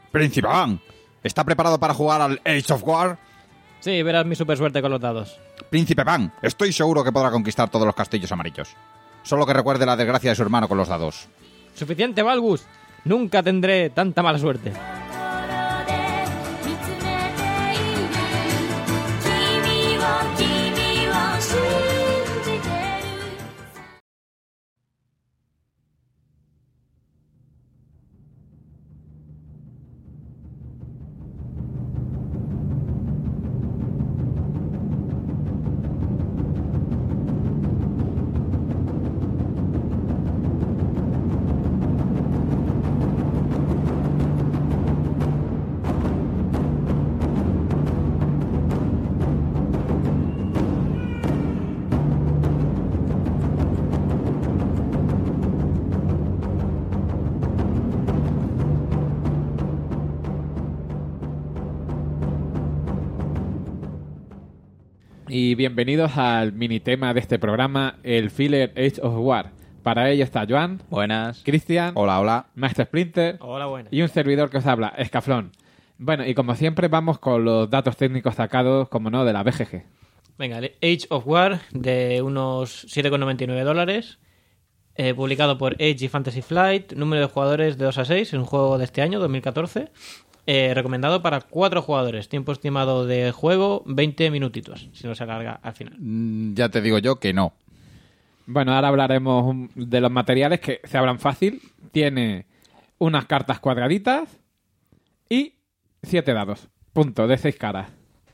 Príncipe Van, ¿está preparado para jugar al Age of War? Sí, verás mi super suerte con los dados. Príncipe Van, estoy seguro que podrá conquistar todos los castillos amarillos. Solo que recuerde la desgracia de su hermano con los dados. Suficiente, Balgus. Nunca tendré tanta mala suerte. Y bienvenidos al mini tema de este programa, el filler Age of War. Para ello está Joan, Buenas. Cristian, Hola, hola. Maestro Splinter Hola, buenas. y un servidor que os habla, Escaflón. Bueno, y como siempre vamos con los datos técnicos sacados, como no, de la B G G. Venga, el Age of War de unos siete con noventa y nueve dólares. Eh, publicado por Age y Fantasy Flight. Número de jugadores de dos a seis. Es un juego de este año, dos mil catorce. Eh, recomendado para cuatro jugadores. Tiempo estimado de juego, veinte minutitos. Si no se alarga al final. Mm, ya te digo yo que no. Bueno, ahora hablaremos un- de los materiales que se hablan fácil. Tiene unas cartas cuadraditas y siete dados. Punto, de seis caras.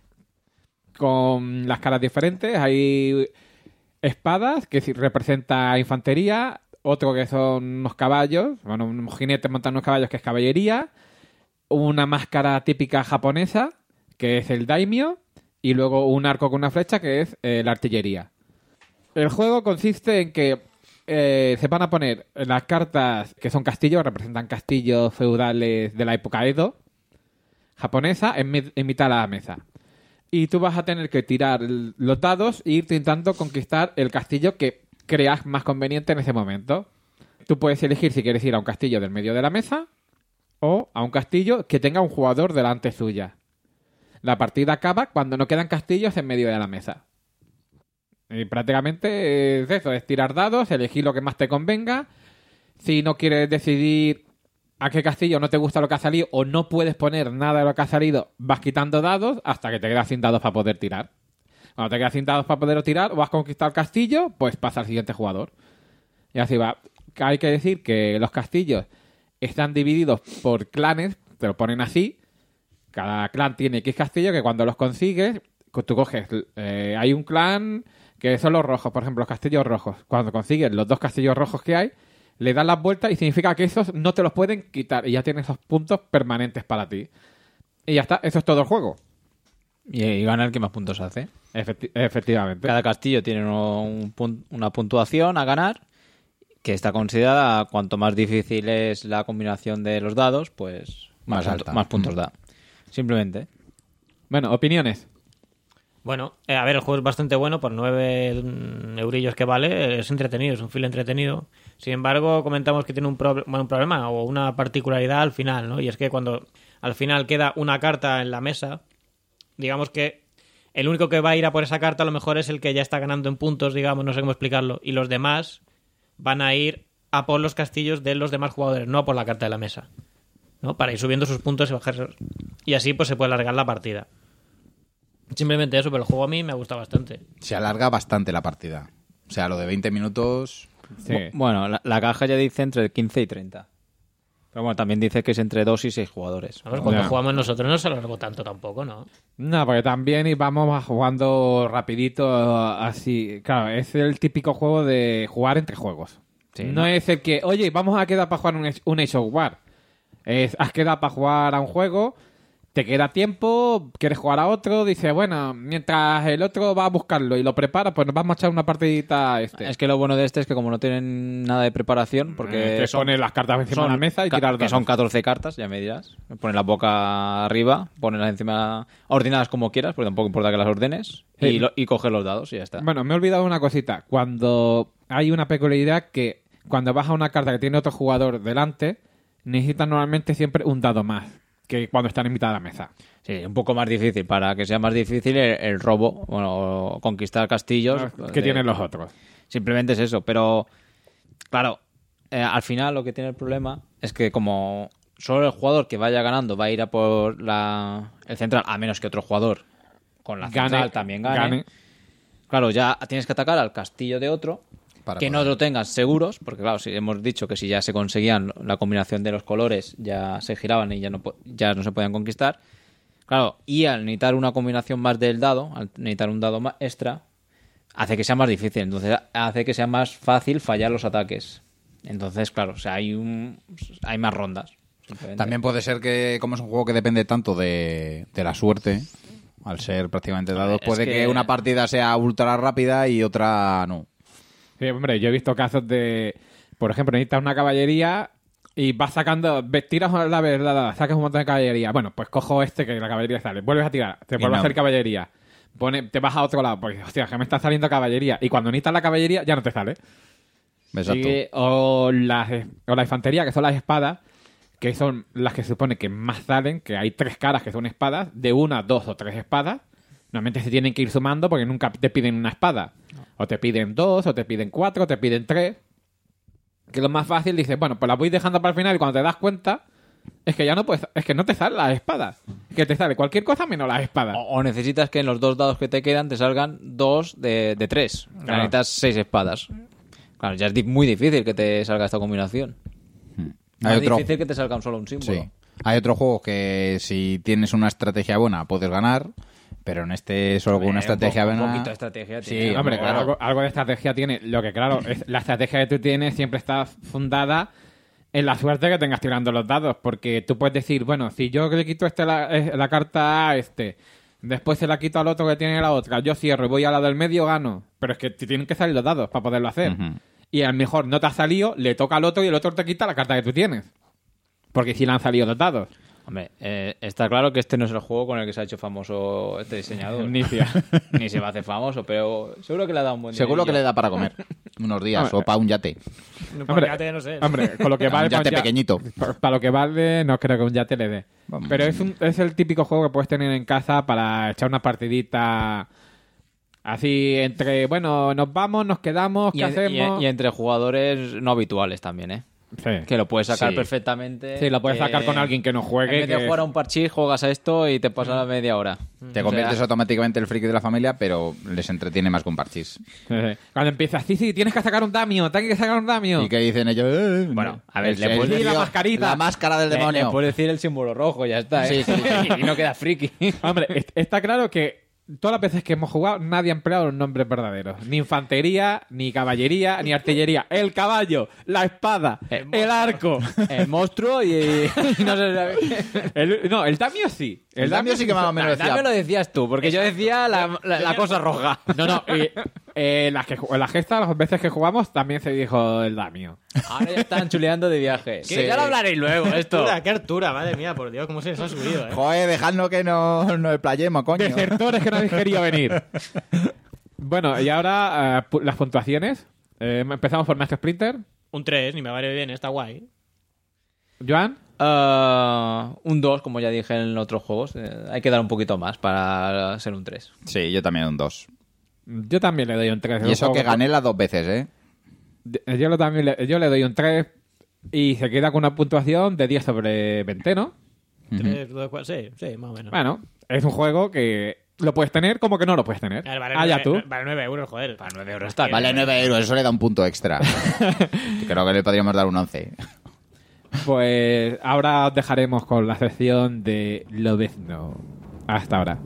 Con las caras diferentes. Hay espadas, que sí representa infantería. Otro que son unos caballos. Bueno, unos jinetes montando unos caballos, que es caballería. Una máscara típica japonesa, que es el daimyo. Y luego un arco con una flecha, que es eh, la artillería. El juego consiste en que eh, se van a poner las cartas que son castillos, representan castillos feudales de la época Edo, japonesa, en, mi- en mitad de la mesa. Y tú vas a tener que tirar l- los dados e ir intentando conquistar el castillo que creas más conveniente en ese momento. Tú puedes elegir si quieres ir a un castillo del medio de la mesa o a un castillo que tenga un jugador delante suya. La partida acaba cuando no quedan castillos en medio de la mesa. Y prácticamente es eso, es tirar dados, elegir lo que más te convenga. Si no quieres decidir a qué castillo no te gusta lo que ha salido o no puedes poner nada de lo que ha salido, vas quitando dados hasta que te quedas sin dados para poder tirar. Cuando te quedas sin dados para poder tirar o has conquistado el castillo, pues pasa al siguiente jugador. Y así va. Hay que decir que los castillos están divididos por clanes, te lo ponen así. Cada clan tiene X castillos que cuando los consigues, tú coges... eh, hay un clan que son los rojos, por ejemplo, los castillos rojos. Cuando consigues los dos castillos rojos que hay, le das las vueltas y significa que esos no te los pueden quitar. Y ya tienes esos puntos permanentes para ti. Y ya está, eso es todo el juego. Y, y gana el que más puntos hace. Efecti- efectivamente. Cada castillo tiene uno- un pun- una puntuación a ganar que está considerada, cuanto más difícil es la combinación de los dados, pues más, Más punto- alta. más puntos da. Simplemente. Bueno, opiniones. Bueno, eh, a ver, el juego es bastante bueno por nueve mm, eurillos que vale. Es entretenido, es un feel entretenido. Sin embargo, comentamos que tiene un, prob- bueno, un problema o una particularidad al final, ¿no? Y es que cuando al final queda una carta en la mesa, digamos que el único que va a ir a por esa carta a lo mejor es el que ya está ganando en puntos, digamos, no sé cómo explicarlo. Y los demás van a ir a por los castillos de los demás jugadores, no a por la carta de la mesa, ¿no? Para ir subiendo sus puntos y bajar. Y así pues se puede alargar la partida. Simplemente eso, pero el juego a mí me gusta bastante. Se alarga bastante la partida. O sea, lo de veinte minutos... Sí. Bu- Bueno, la, la caja ya dice entre quince y treinta. Pero bueno, también dice que es entre dos y seis jugadores. A ver, cuando Ya. jugamos nosotros no se alargó tanto tampoco, ¿no? No, porque también íbamos jugando rapidito así. Claro, es el típico juego de jugar entre juegos. Sí, no, ¿no? es el que, oye, vamos a quedar para jugar un, un Age of War. Es, has quedado para jugar a un juego, te queda tiempo, quieres jugar a otro, dices, bueno, mientras el otro va a buscarlo y lo prepara, pues nos vamos a echar una partidita a este. Es que lo bueno de este es que como no tienen nada de preparación, porque Eh, te son, pones las cartas encima de son la mesa y ca- tirar que dados. son catorce cartas, ya me dirás. Pones la boca arriba, ponerlas encima ordenadas como quieras, porque tampoco importa que las ordenes, Sí. y, lo- y coges los dados y ya está. Bueno, me he olvidado una cosita. Cuando hay una peculiaridad que cuando vas a una carta que tiene otro jugador delante, necesitas normalmente siempre un dado más. que cuando están en mitad de la mesa. Sí, un poco más difícil. Para que sea más difícil el, el robo, bueno, conquistar castillos. Que de- tienen los otros. Simplemente es eso. Pero, claro, eh, al final lo que tiene el problema es que como solo el jugador que vaya ganando va a ir a por la, el central, a menos que otro jugador con la Gane- central también gane. gane. Claro, ya tienes que atacar al castillo de otro, Para que no poder- lo tengas seguros, porque claro, si hemos dicho que si ya se conseguían la combinación de los colores, ya se giraban y ya no, po- ya no se podían conquistar. Claro, y al necesitar una combinación más del dado, al necesitar un dado más extra, hace que sea más difícil. Entonces hace que sea más fácil fallar los ataques. Entonces, claro, o sea, hay un hay más rondas. simplemente. También puede ser que, como es un juego que depende tanto de, de la suerte, al ser prácticamente dados, Es puede que... que- una partida sea ultra rápida y otra no. Sí, hombre, yo he visto casos de, por ejemplo, necesitas una caballería y vas sacando, ves, tiras la verdad, sacas un montón de caballería. Bueno, pues cojo este que la caballería sale, vuelves a tirar, te Y vuelves no. a hacer caballería. Pone, te vas a otro lado, porque, hostia, que me está saliendo caballería. Y cuando necesitas la caballería, ya no te sale. Exacto. Sí, o, las, o la infantería, que son las espadas, que son las que se supone que más salen, que hay tres caras que son espadas, de una, dos o tres espadas. Normalmente se tienen que ir sumando porque nunca te piden una espada. O te piden dos, o te piden cuatro, o te piden tres. Que lo más fácil, dices, bueno, pues las voy dejando para el final y cuando te das cuenta, es que ya no puedes, es que no te salen las espadas. Es que te sale cualquier cosa menos las espadas. O, o necesitas que en los dos dados que te quedan te salgan dos de, de tres. O sea, Claro. necesitas seis espadas. Claro, ya es di- muy difícil que te salga esta combinación. Hay Es otro- difícil que te salga un solo un símbolo. Sí. Hay otros juegos que si tienes una estrategia buena puedes ganar, pero en este solo con una Eh, un estrategia poco- buena... Un poquito de estrategia Sí, tiene. Hombre, claro. algo, algo de estrategia tiene. Lo que, claro, es, la estrategia que tú tienes siempre está fundada en la suerte que tengas tirando los dados. Porque tú puedes decir, bueno, si yo le quito este la, eh, la carta a este, después se la quito al otro que tiene la otra, yo cierro y voy a la del medio, gano. Pero es que te tienen que salir los dados para poderlo hacer. Ujú. Y a lo mejor no te ha salido, le toca al otro y el otro te quita la carta que tú tienes. Porque si le han salido los dados. Hombre, eh, está claro que este no es el juego con el que se ha hecho famoso este diseñador. Inicia. Ni se va a hacer famoso, pero seguro que le ha dado un buen Seguro que le dinerillo. da para comer unos días Hombre. o para un yate. Hombre, Fíjate, no sé. Hombre, con lo que vale un yate pa- ya- pequeñito. pa- Para lo que vale, no creo que un yate le dé. Vamos. Pero es, un- es el típico juego que puedes tener en casa para echar una partidita así entre, bueno, nos vamos, nos quedamos, ¿qué Y, en- hacemos? y- y entre jugadores no habituales también, ¿eh? Sí. Que lo puedes sacar Sí. perfectamente. Sí, lo puedes que sacar con alguien que no juegue. En vez de que- jugar a un parchís, juegas a esto y te pasa la media hora. Te O conviertes sea, automáticamente el friki de la familia, pero les entretiene más con parchís. Sí, sí. Cuando empiezas, sí, sí, tienes que sacar un damio, tienes que sacar un damio. ¿Y qué dicen ellos? Eh, Bueno, a ver, el- le el puedes decir la tío- mascarita. La máscara del le- demonio. le puedes decir el símbolo rojo, ya está, ¿eh? Sí, sí, y no queda friki. Hombre, est- está claro que todas las veces que hemos jugado nadie ha empleado los nombres verdaderos. Ni infantería, ni caballería, ni artillería. El caballo, la espada, El el arco. El monstruo y, y no sé. El- no, el damio sí. El damio sí que más o menos decía. Dame lo decías tú, porque yo decía la, la- la cosa roja. No, no. Y, eh, las que, ju- en la gesta, las veces que jugamos, también se dijo el damio. Ahora ya están chuleando de viaje. Sí. Que ya lo hablaréis luego, esto. Altura, qué altura, madre mía, por Dios, cómo se les ha subido, eh. Joder, dejadnos que no nos explayemos, coño. Desertores que no habéis querido venir. Bueno, y ahora eh, pu- las puntuaciones. Eh, empezamos por Master Splinter. Un tres, ni me vale bien, está guay. Joan. Ah, un dos, como ya dije en otros juegos. Eh, hay que dar un poquito más para ser un tres. Sí, yo también un dos. Yo también le doy un tres. Y eso que gané las dos veces, ¿eh? De- Yo, lo también le, yo le doy un tres y se queda con una puntuación de diez sobre veinte, ¿no? Tres, dos, cuatro, sí, sí, más o menos. Bueno, es un juego que lo puedes tener como que no lo puedes tener. A ver, vale, Ah, ya nueve, tú. Vale nueve euros, joder. Para nueve euros está. Vale nueve euros, eso le da un punto extra. Creo que le podríamos dar un once. Pues ahora os dejaremos con la sección de Lobezno. Hasta ahora.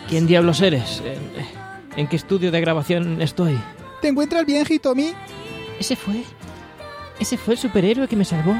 ¿Quién diablos eres? ¿En, en qué estudio de grabación estoy? ¿Te encuentras bien, Hitomi? ¿Ese fue? ¿Ese fue el superhéroe que me salvó?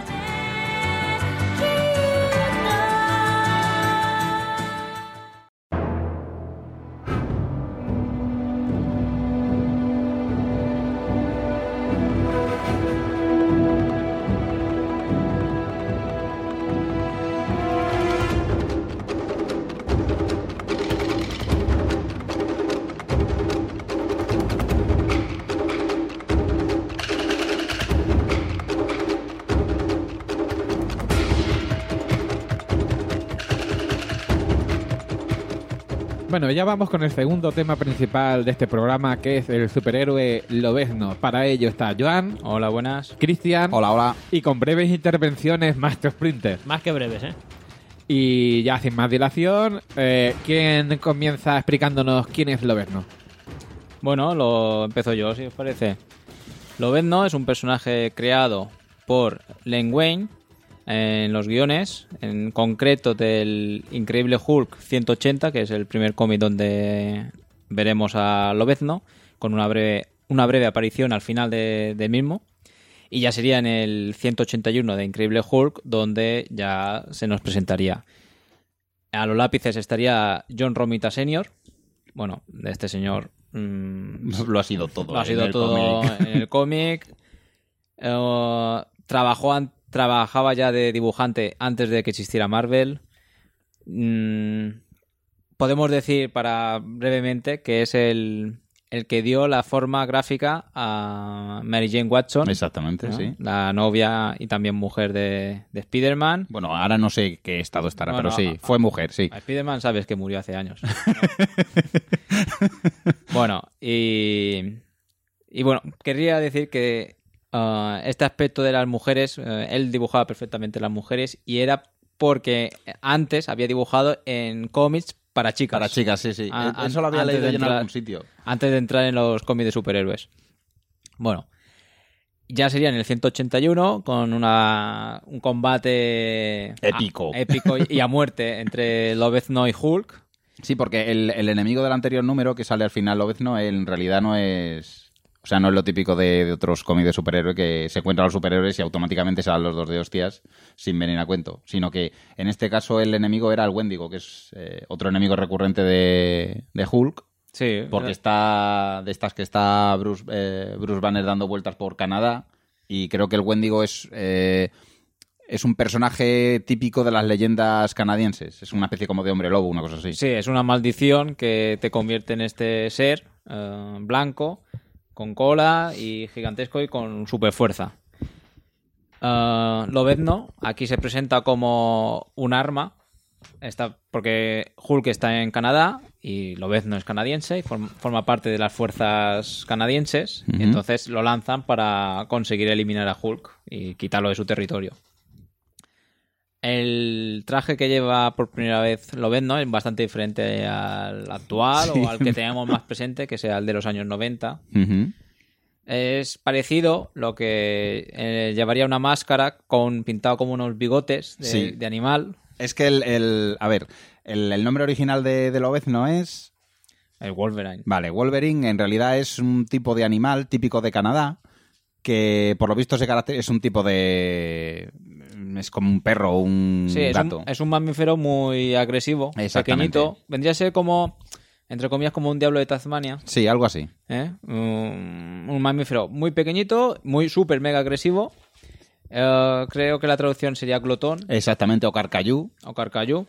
Bueno, ya vamos con el segundo tema principal de este programa, que es el superhéroe Lobezno. Para ello está Joan. Hola, buenas. Cristian. Hola, hola. Y con breves intervenciones, Master Splinter. Más que breves, ¿eh? Y ya sin más dilación, eh, ¿quién comienza explicándonos quién es Lobezno? Bueno, lo empiezo yo, si os parece. Lobezno es un personaje creado por Len Wein en los guiones, en concreto del Increíble Hulk ciento ochenta, que es el primer cómic donde veremos a Lobezno, con una breve, una breve aparición al final de, del mismo. Y ya sería en el ciento ochenta y uno de Increíble Hulk, donde ya se nos presentaría. A los lápices estaría John Romita senior Bueno, de este señor... Mmm, Lo ha sido todo. Lo ha sido todo en el cómic. Uh, trabajó an- trabajaba ya de dibujante antes de que existiera Marvel. Mm, podemos decir, para brevemente, que es el, el que dio la forma gráfica a Mary Jane Watson. Exactamente, ¿no? sí. La novia y también mujer de, de Spider-Man. Bueno, ahora no sé qué estado estará, Bueno, pero sí, a- fue mujer, sí. A Spider-Man sabes que murió hace años. Bueno, y... Y bueno, querría decir que uh, este aspecto de las mujeres, uh, él dibujaba perfectamente las mujeres y era porque antes había dibujado en cómics para chicas. Para chicas, sí, sí. A- Eso lo había antes leído de yo en entrar- algún sitio. Antes de entrar en los cómics de superhéroes. Bueno, ya sería en el ciento ochenta y uno con una, un combate... Épico. a- épico y a muerte entre Lobezno y Hulk. Sí, porque el, el enemigo del anterior número que sale al final, Lobezno, en realidad no es... O sea, no es lo típico de, de otros cómics de superhéroe que se encuentran los superhéroes y automáticamente salen los dos de hostias sin venir a cuento. Sino que en este caso el enemigo era el Wendigo, que es eh, otro enemigo recurrente de, de Hulk. Sí. Porque está de estas que está Bruce, eh, Bruce Banner dando vueltas por Canadá. Y creo que el Wendigo es... Eh, es un personaje típico de las leyendas canadienses. Es una especie como de hombre lobo, una cosa así. Sí, es una maldición que te convierte en este ser eh, blanco, con cola y gigantesco y con super fuerza. Uh, Lobezno aquí se presenta como un arma, está, porque Hulk está en Canadá y Lobezno es canadiense y form- forma parte de las fuerzas canadienses. Uh-huh. Y entonces lo lanzan para conseguir eliminar a Hulk y quitarlo de su territorio. El traje que lleva por primera vez Lobezno es bastante diferente al actual Sí. o al que tenemos más presente, que sea el de los años noventa. Uh-huh. Es parecido, lo que eh, llevaría una máscara con pintado como unos bigotes de, Sí. de animal. Es que el, el- a ver, el, el nombre original de, de Lobezno es... El Wolverine. Vale, Wolverine en realidad es un tipo de animal típico de Canadá que por lo visto se caracter- es un tipo de... es como un perro o un Sí, es gato. un, es un mamífero muy agresivo, Exactamente. pequeñito. Vendría a ser como, entre comillas, como un diablo de Tasmania. Sí, algo así. ¿eh? Un, un mamífero muy pequeñito, muy súper mega agresivo. Eh, creo que la traducción sería glotón Exactamente, o Carcayú. o carcayú.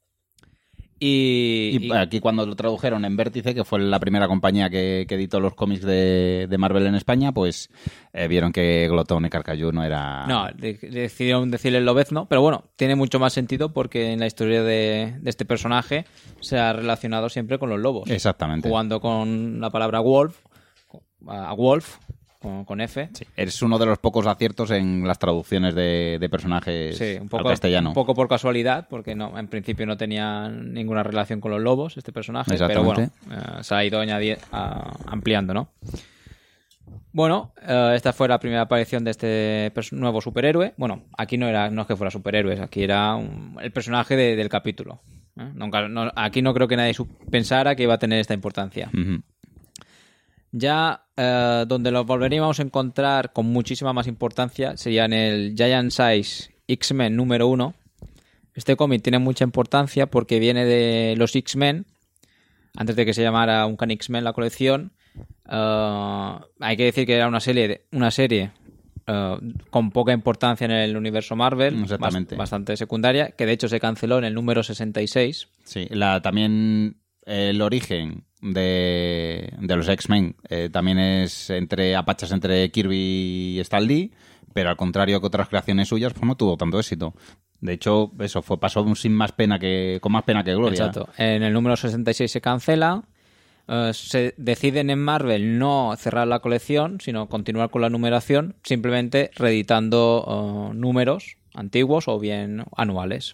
Y, Y, y- aquí cuando lo tradujeron en Vértice, que fue la primera compañía que, que editó los cómics de, de Marvel en España, pues eh, vieron que Glotón y Carcayú no era... No, de- decidieron decirle Lobezno, pero bueno, tiene mucho más sentido porque en la historia de, de este personaje se ha relacionado siempre con los lobos. Exactamente. Jugando con la palabra wolf, a wolf, con, con F. Sí, es uno de los pocos aciertos en las traducciones de, de personajes Sí, un poco, al castellano. un poco por casualidad, porque no, en principio no tenía ninguna relación con los lobos este personaje, pero bueno, Exactamente. eh, se ha ido añadi- a- ampliando, ¿no? Bueno, eh, esta fue la primera aparición de este pers- nuevo superhéroe. Bueno, aquí no era, no es que fuera superhéroe, aquí era un- el personaje de- del capítulo. ¿eh? Nunca, no, aquí no creo que nadie pensara que iba a tener esta importancia. Uh-huh. Ya eh, donde los volveríamos a encontrar con muchísima más importancia sería en el Giant Size X-Men número uno. Este cómic tiene mucha importancia porque viene de los X-Men, antes de que se llamara Uncanny X-Men la colección. Uh, hay que decir que era una serie, una serie uh, con poca importancia en el universo Marvel, exactamente, bast- bastante secundaria, que de hecho se canceló en el número sesenta y seis. Sí, la, también eh, el origen de, de los X-Men eh, también es entre apachas entre Kirby y Stan Lee, pero al contrario que otras creaciones suyas, pues no tuvo tanto éxito. De hecho, eso fue pasó sin más pena que con más pena que gloria. Exacto. En el número sesenta y seis se cancela. Uh, se deciden en Marvel no cerrar la colección, sino continuar con la numeración, simplemente reeditando uh, números antiguos o bien anuales.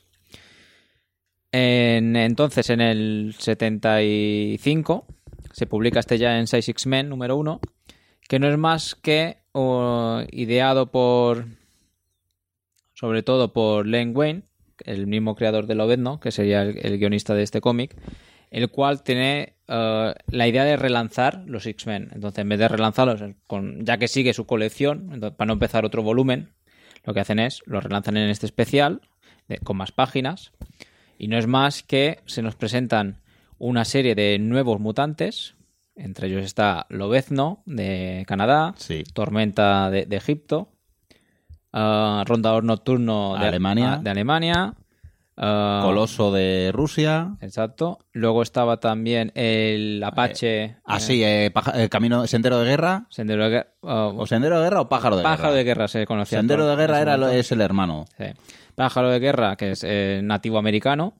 En, entonces, en el setenta y cinco se publica este ya en Size X-Men número uno, que no es más que uh, ideado por, sobre todo por Len Wein, el mismo creador de Lobezno, que sería el, el guionista de este cómic, el cual tiene uh, la idea de relanzar los X-Men. Entonces, en vez de relanzarlos, con, ya que sigue su colección, entonces, para no empezar otro volumen, lo que hacen es, los relanzan en este especial, de, con más páginas, y no es más que se nos presentan una serie de nuevos mutantes, entre ellos está Lobezno, de Canadá, sí. Tormenta, de, de Egipto, uh, Rondador Nocturno de Alemania, de Alemania, Uh, Coloso de Rusia. Exacto. Luego estaba también el Apache. Eh, ah, sí, eh, paja, eh, camino, Sendero de Guerra. Sendero de Guerra. Uh, ¿O Sendero de Guerra o Pájaro de Pájaro Guerra? de Guerra se conocía. Sendero de Guerra era lo, es el hermano. Sí. Pájaro de Guerra, que es eh, nativo americano.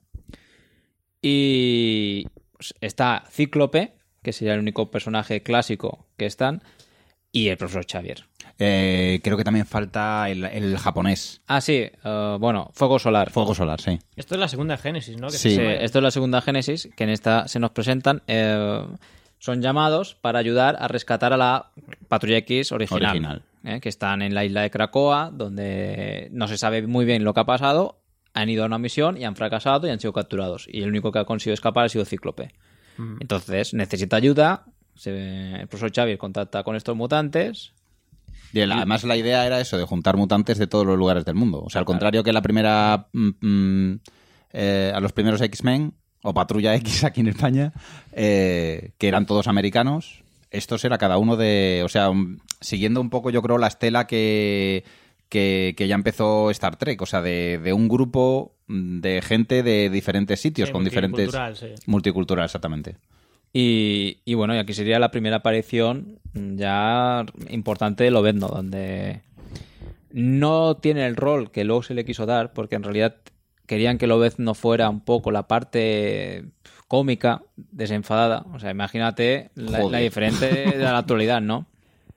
Y está Cíclope, que sería el único personaje clásico que están. Y el profesor Xavier. Eh, creo que también falta el, el japonés. Ah, sí. Uh, bueno, Fuego Solar. Fuego Solar, sí. Esto es la segunda Génesis, ¿no? Que Sí. se Sí, llama- esto es la segunda Génesis, que en esta se nos presentan. Eh, son llamados para ayudar a rescatar a la Patrulla X original. Original. eh, que están en la isla de Krakoa, donde no se sabe muy bien lo que ha pasado. Han ido a una misión y han fracasado y han sido capturados. Y el único que ha conseguido escapar ha sido Cíclope. Mm. Entonces, necesita ayuda. Se- el profesor Xavier contacta con estos mutantes. Y el- además la idea era eso, de juntar mutantes de todos los lugares del mundo. O sea, al contrario que la primera... mm, mm, eh, a los primeros X-Men, o Patrulla X aquí en España, eh, que eran todos americanos, estos era cada uno de... O sea, um, siguiendo un poco, yo creo, la estela que, que, que ya empezó Star Trek. O sea, de, de un grupo de gente de diferentes sitios, Sí, con diferentes... multicultural, sí. Multicultural, exactamente. Y, y bueno, y aquí sería la primera aparición ya importante de Lobezno, donde no tiene el rol que luego se le quiso dar, porque en realidad querían que Lobezno fuera un poco la parte cómica, desenfadada. O sea, imagínate la, Joder. la diferente de la actualidad, ¿no?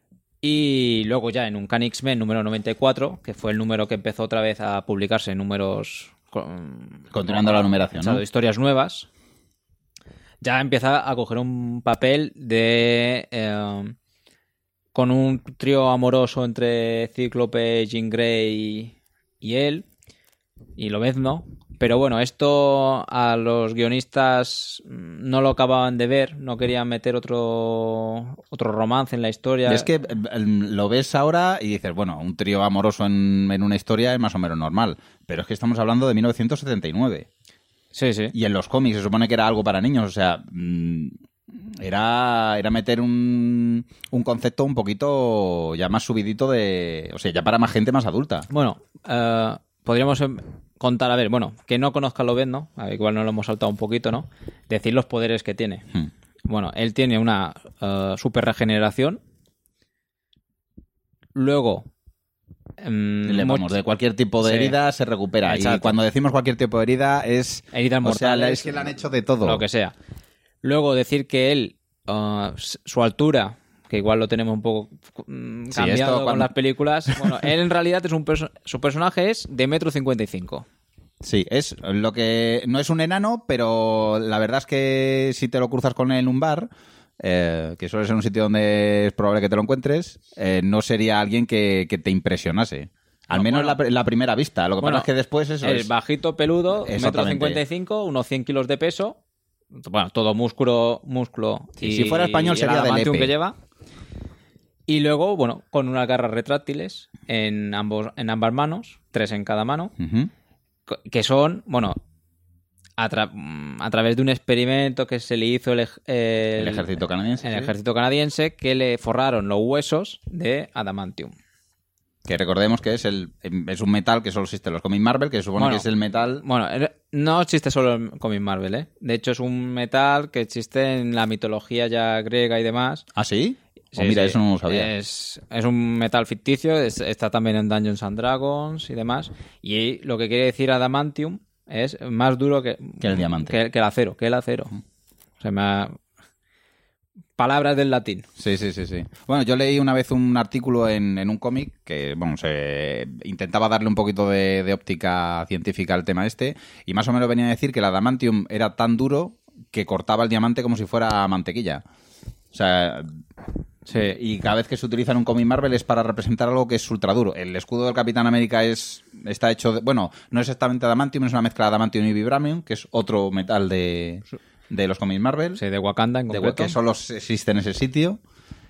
Y luego ya en Uncanny X-Men número noventa y cuatro, que fue el número que empezó otra vez a publicarse en números... con- Continuando la numeración, Exacto, ¿no? historias nuevas, ya empieza a coger un papel de... eh, con un trío amoroso entre Cíclope, Jean Grey y él, y Lobezno. Pero bueno, esto a los guionistas no lo acababan de ver, no querían meter otro, otro romance en la historia. Y es que eh, lo ves ahora y dices, bueno, un trío amoroso en, en una historia es más o menos normal. Pero es que estamos hablando de mil novecientos setenta y nueve. Sí, sí. Y en los cómics se supone que era algo para niños. O sea, mm, era, era meter un, un concepto un poquito ya más subidito de... O sea, ya para más gente más adulta. Bueno, eh, podríamos em- contar, a ver, bueno, que no conozca a Lobezno, a ver, igual no lo hemos saltado un poquito, ¿no? Decir los poderes que tiene. Hmm. Bueno, él tiene una eh, super regeneración. Luego... em, Le, vamos, much- de cualquier tipo de Sí. herida se recupera. Y Exacto. cuando decimos cualquier tipo de herida es... Heridas O sea, mortales, es que le han hecho de todo. lo que sea. Luego decir que él, uh, s- su altura, que igual lo tenemos un poco mm, Sí, cambiado esto con cuando- las películas. Bueno, él en realidad es un perso- su personaje es de metro cincuenta y cinco. Sí, es lo que... No es un enano, pero la verdad es que si te lo cruzas con él en un bar... Eh, que suele ser un sitio donde es probable que te lo encuentres, eh, no sería alguien que, que te impresionase. Al No, menos bueno. la, la primera vista. Lo que Bueno, pasa es que después eso el es... bajito peludo, un metro Exactamente. cincuenta y cinco, unos cien kilos de peso. Bueno, todo músculo, músculo Sí, y si fuera español y sería el de adamantium Lepe. que lleva. Y luego, bueno, con unas garras retráctiles en ambos en ambas manos, tres en cada mano, Ujú. co- que son, bueno, a, tra- a través de un experimento que se le hizo el, ej- el, El ejército canadiense. el sí. ejército canadiense, que le forraron los huesos de adamantium. Que recordemos que es el es un metal que solo existe en los cómics Marvel, que supone Bueno, que es el metal... Bueno, er- no existe solo en Comic Marvel, ¿eh? De hecho, es un metal que existe en la mitología ya griega y demás. ¿Ah, sí? Sí, Oh, mira, sí. eso no lo sabía. Es, es un metal ficticio, es- está también en Dungeons and Dragons y demás. Y lo que quiere decir adamantium es más duro que, Que el diamante. Que, que el acero, que el acero. O sea, me ha- Palabras del latín. Sí, sí, sí, sí. Bueno, yo leí una vez un artículo en, en un cómic que, bueno, se intentaba darle un poquito de, de óptica científica al tema este, y más o menos venía a decir que el adamantium era tan duro que cortaba el diamante como si fuera mantequilla. O sea, Sí. y cada vez que se utiliza en un cómic Marvel es para representar algo que es ultra duro. El escudo del Capitán América es está hecho de, bueno, no es exactamente adamantium, es una mezcla de adamantium y vibranium, que es otro metal de, de los cómics Marvel. Sí, de Wakanda en de concreto. que solo existe en ese sitio.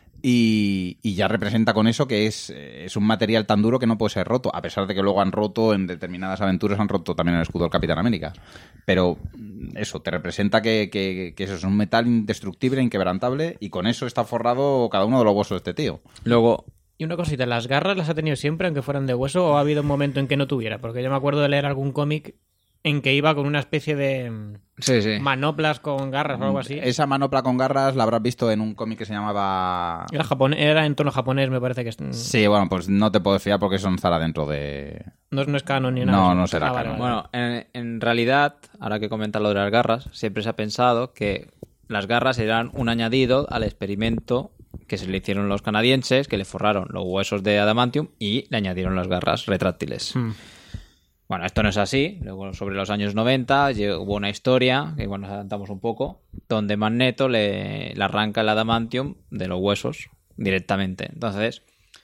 Y, y ya representa con eso que es, eh, es un material tan duro que no puede ser roto, a pesar de que luego han roto en determinadas aventuras, han roto también el escudo del Capitán América. Pero mm, eso, te representa que, que, que eso es un metal indestructible, inquebrantable, y con eso está forrado cada uno de los huesos de este tío. Luego, Y una cosita, ¿las garras las ha tenido siempre, aunque fueran de hueso, o ha habido un momento en que no tuviera? Porque yo me acuerdo de leer algún cómic en que iba con una especie de mm, sí, sí. manoplas con garras o algo así. Esa manopla con garras la habrás visto en un cómic que se llamaba... Era, japonés, era en tono japonés, me parece que es, Sí, bueno, pues no te puedo fiar porque son Zara dentro de... no, no es canon ni nada. No, de eso. no será Ah, vale, canon. vale. Bueno, en, en realidad, ahora que comenta lo de las garras, siempre se ha pensado que las garras eran un añadido al experimento que se le hicieron los canadienses, que le forraron los huesos de adamantium y le añadieron las garras retráctiles. Hmm. Bueno, esto no es así. Luego, sobre los años noventa, llegó- hubo una historia, que igual nos adelantamos un poco, donde Magneto le, le arranca el adamantium de los huesos directamente. Entonces,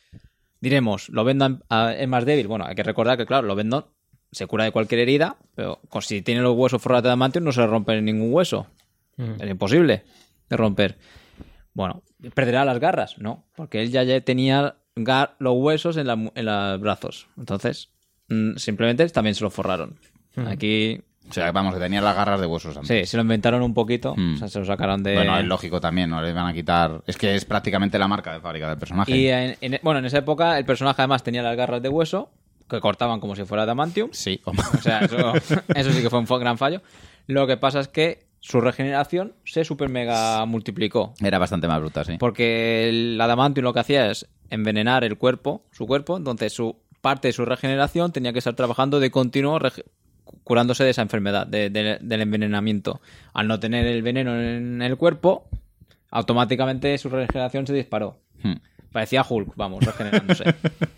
diremos, ¿lo vendo es más débil? Bueno, hay que recordar que, claro, lo vendo se cura de cualquier herida, pero con- si tiene los huesos forrados de adamantium no se le rompe ningún hueso. Hmm. Es imposible de romper. Bueno, ¿perderá las garras? No, porque él ya, ya tenía gar- los huesos en, la mu- en los brazos. Entonces, mm, simplemente también se lo forraron. Aquí, O sea, vamos, que tenía las garras de huesos antes. sí, se lo inventaron un poquito. Mm. O sea, se lo sacaron de... Bueno, es lógico también, no le van a quitar... Es que es prácticamente la marca de fábrica del personaje. Y en, en- bueno, en esa época el personaje además tenía las garras de hueso, que cortaban como si fuera adamantium. Sí, O sea, eso, eso sí que fue un fo- gran fallo. Lo que pasa es que su regeneración se super mega multiplicó. era bastante más bruta, sí. Porque el adamantium lo que hacía es envenenar el cuerpo, su cuerpo, entonces su parte de su regeneración tenía que estar trabajando de continuo rege- curándose de esa enfermedad, de- de- del envenenamiento. Al no tener el veneno en el cuerpo, automáticamente su regeneración se disparó. Hmm. Parecía Hulk, vamos, regenerándose.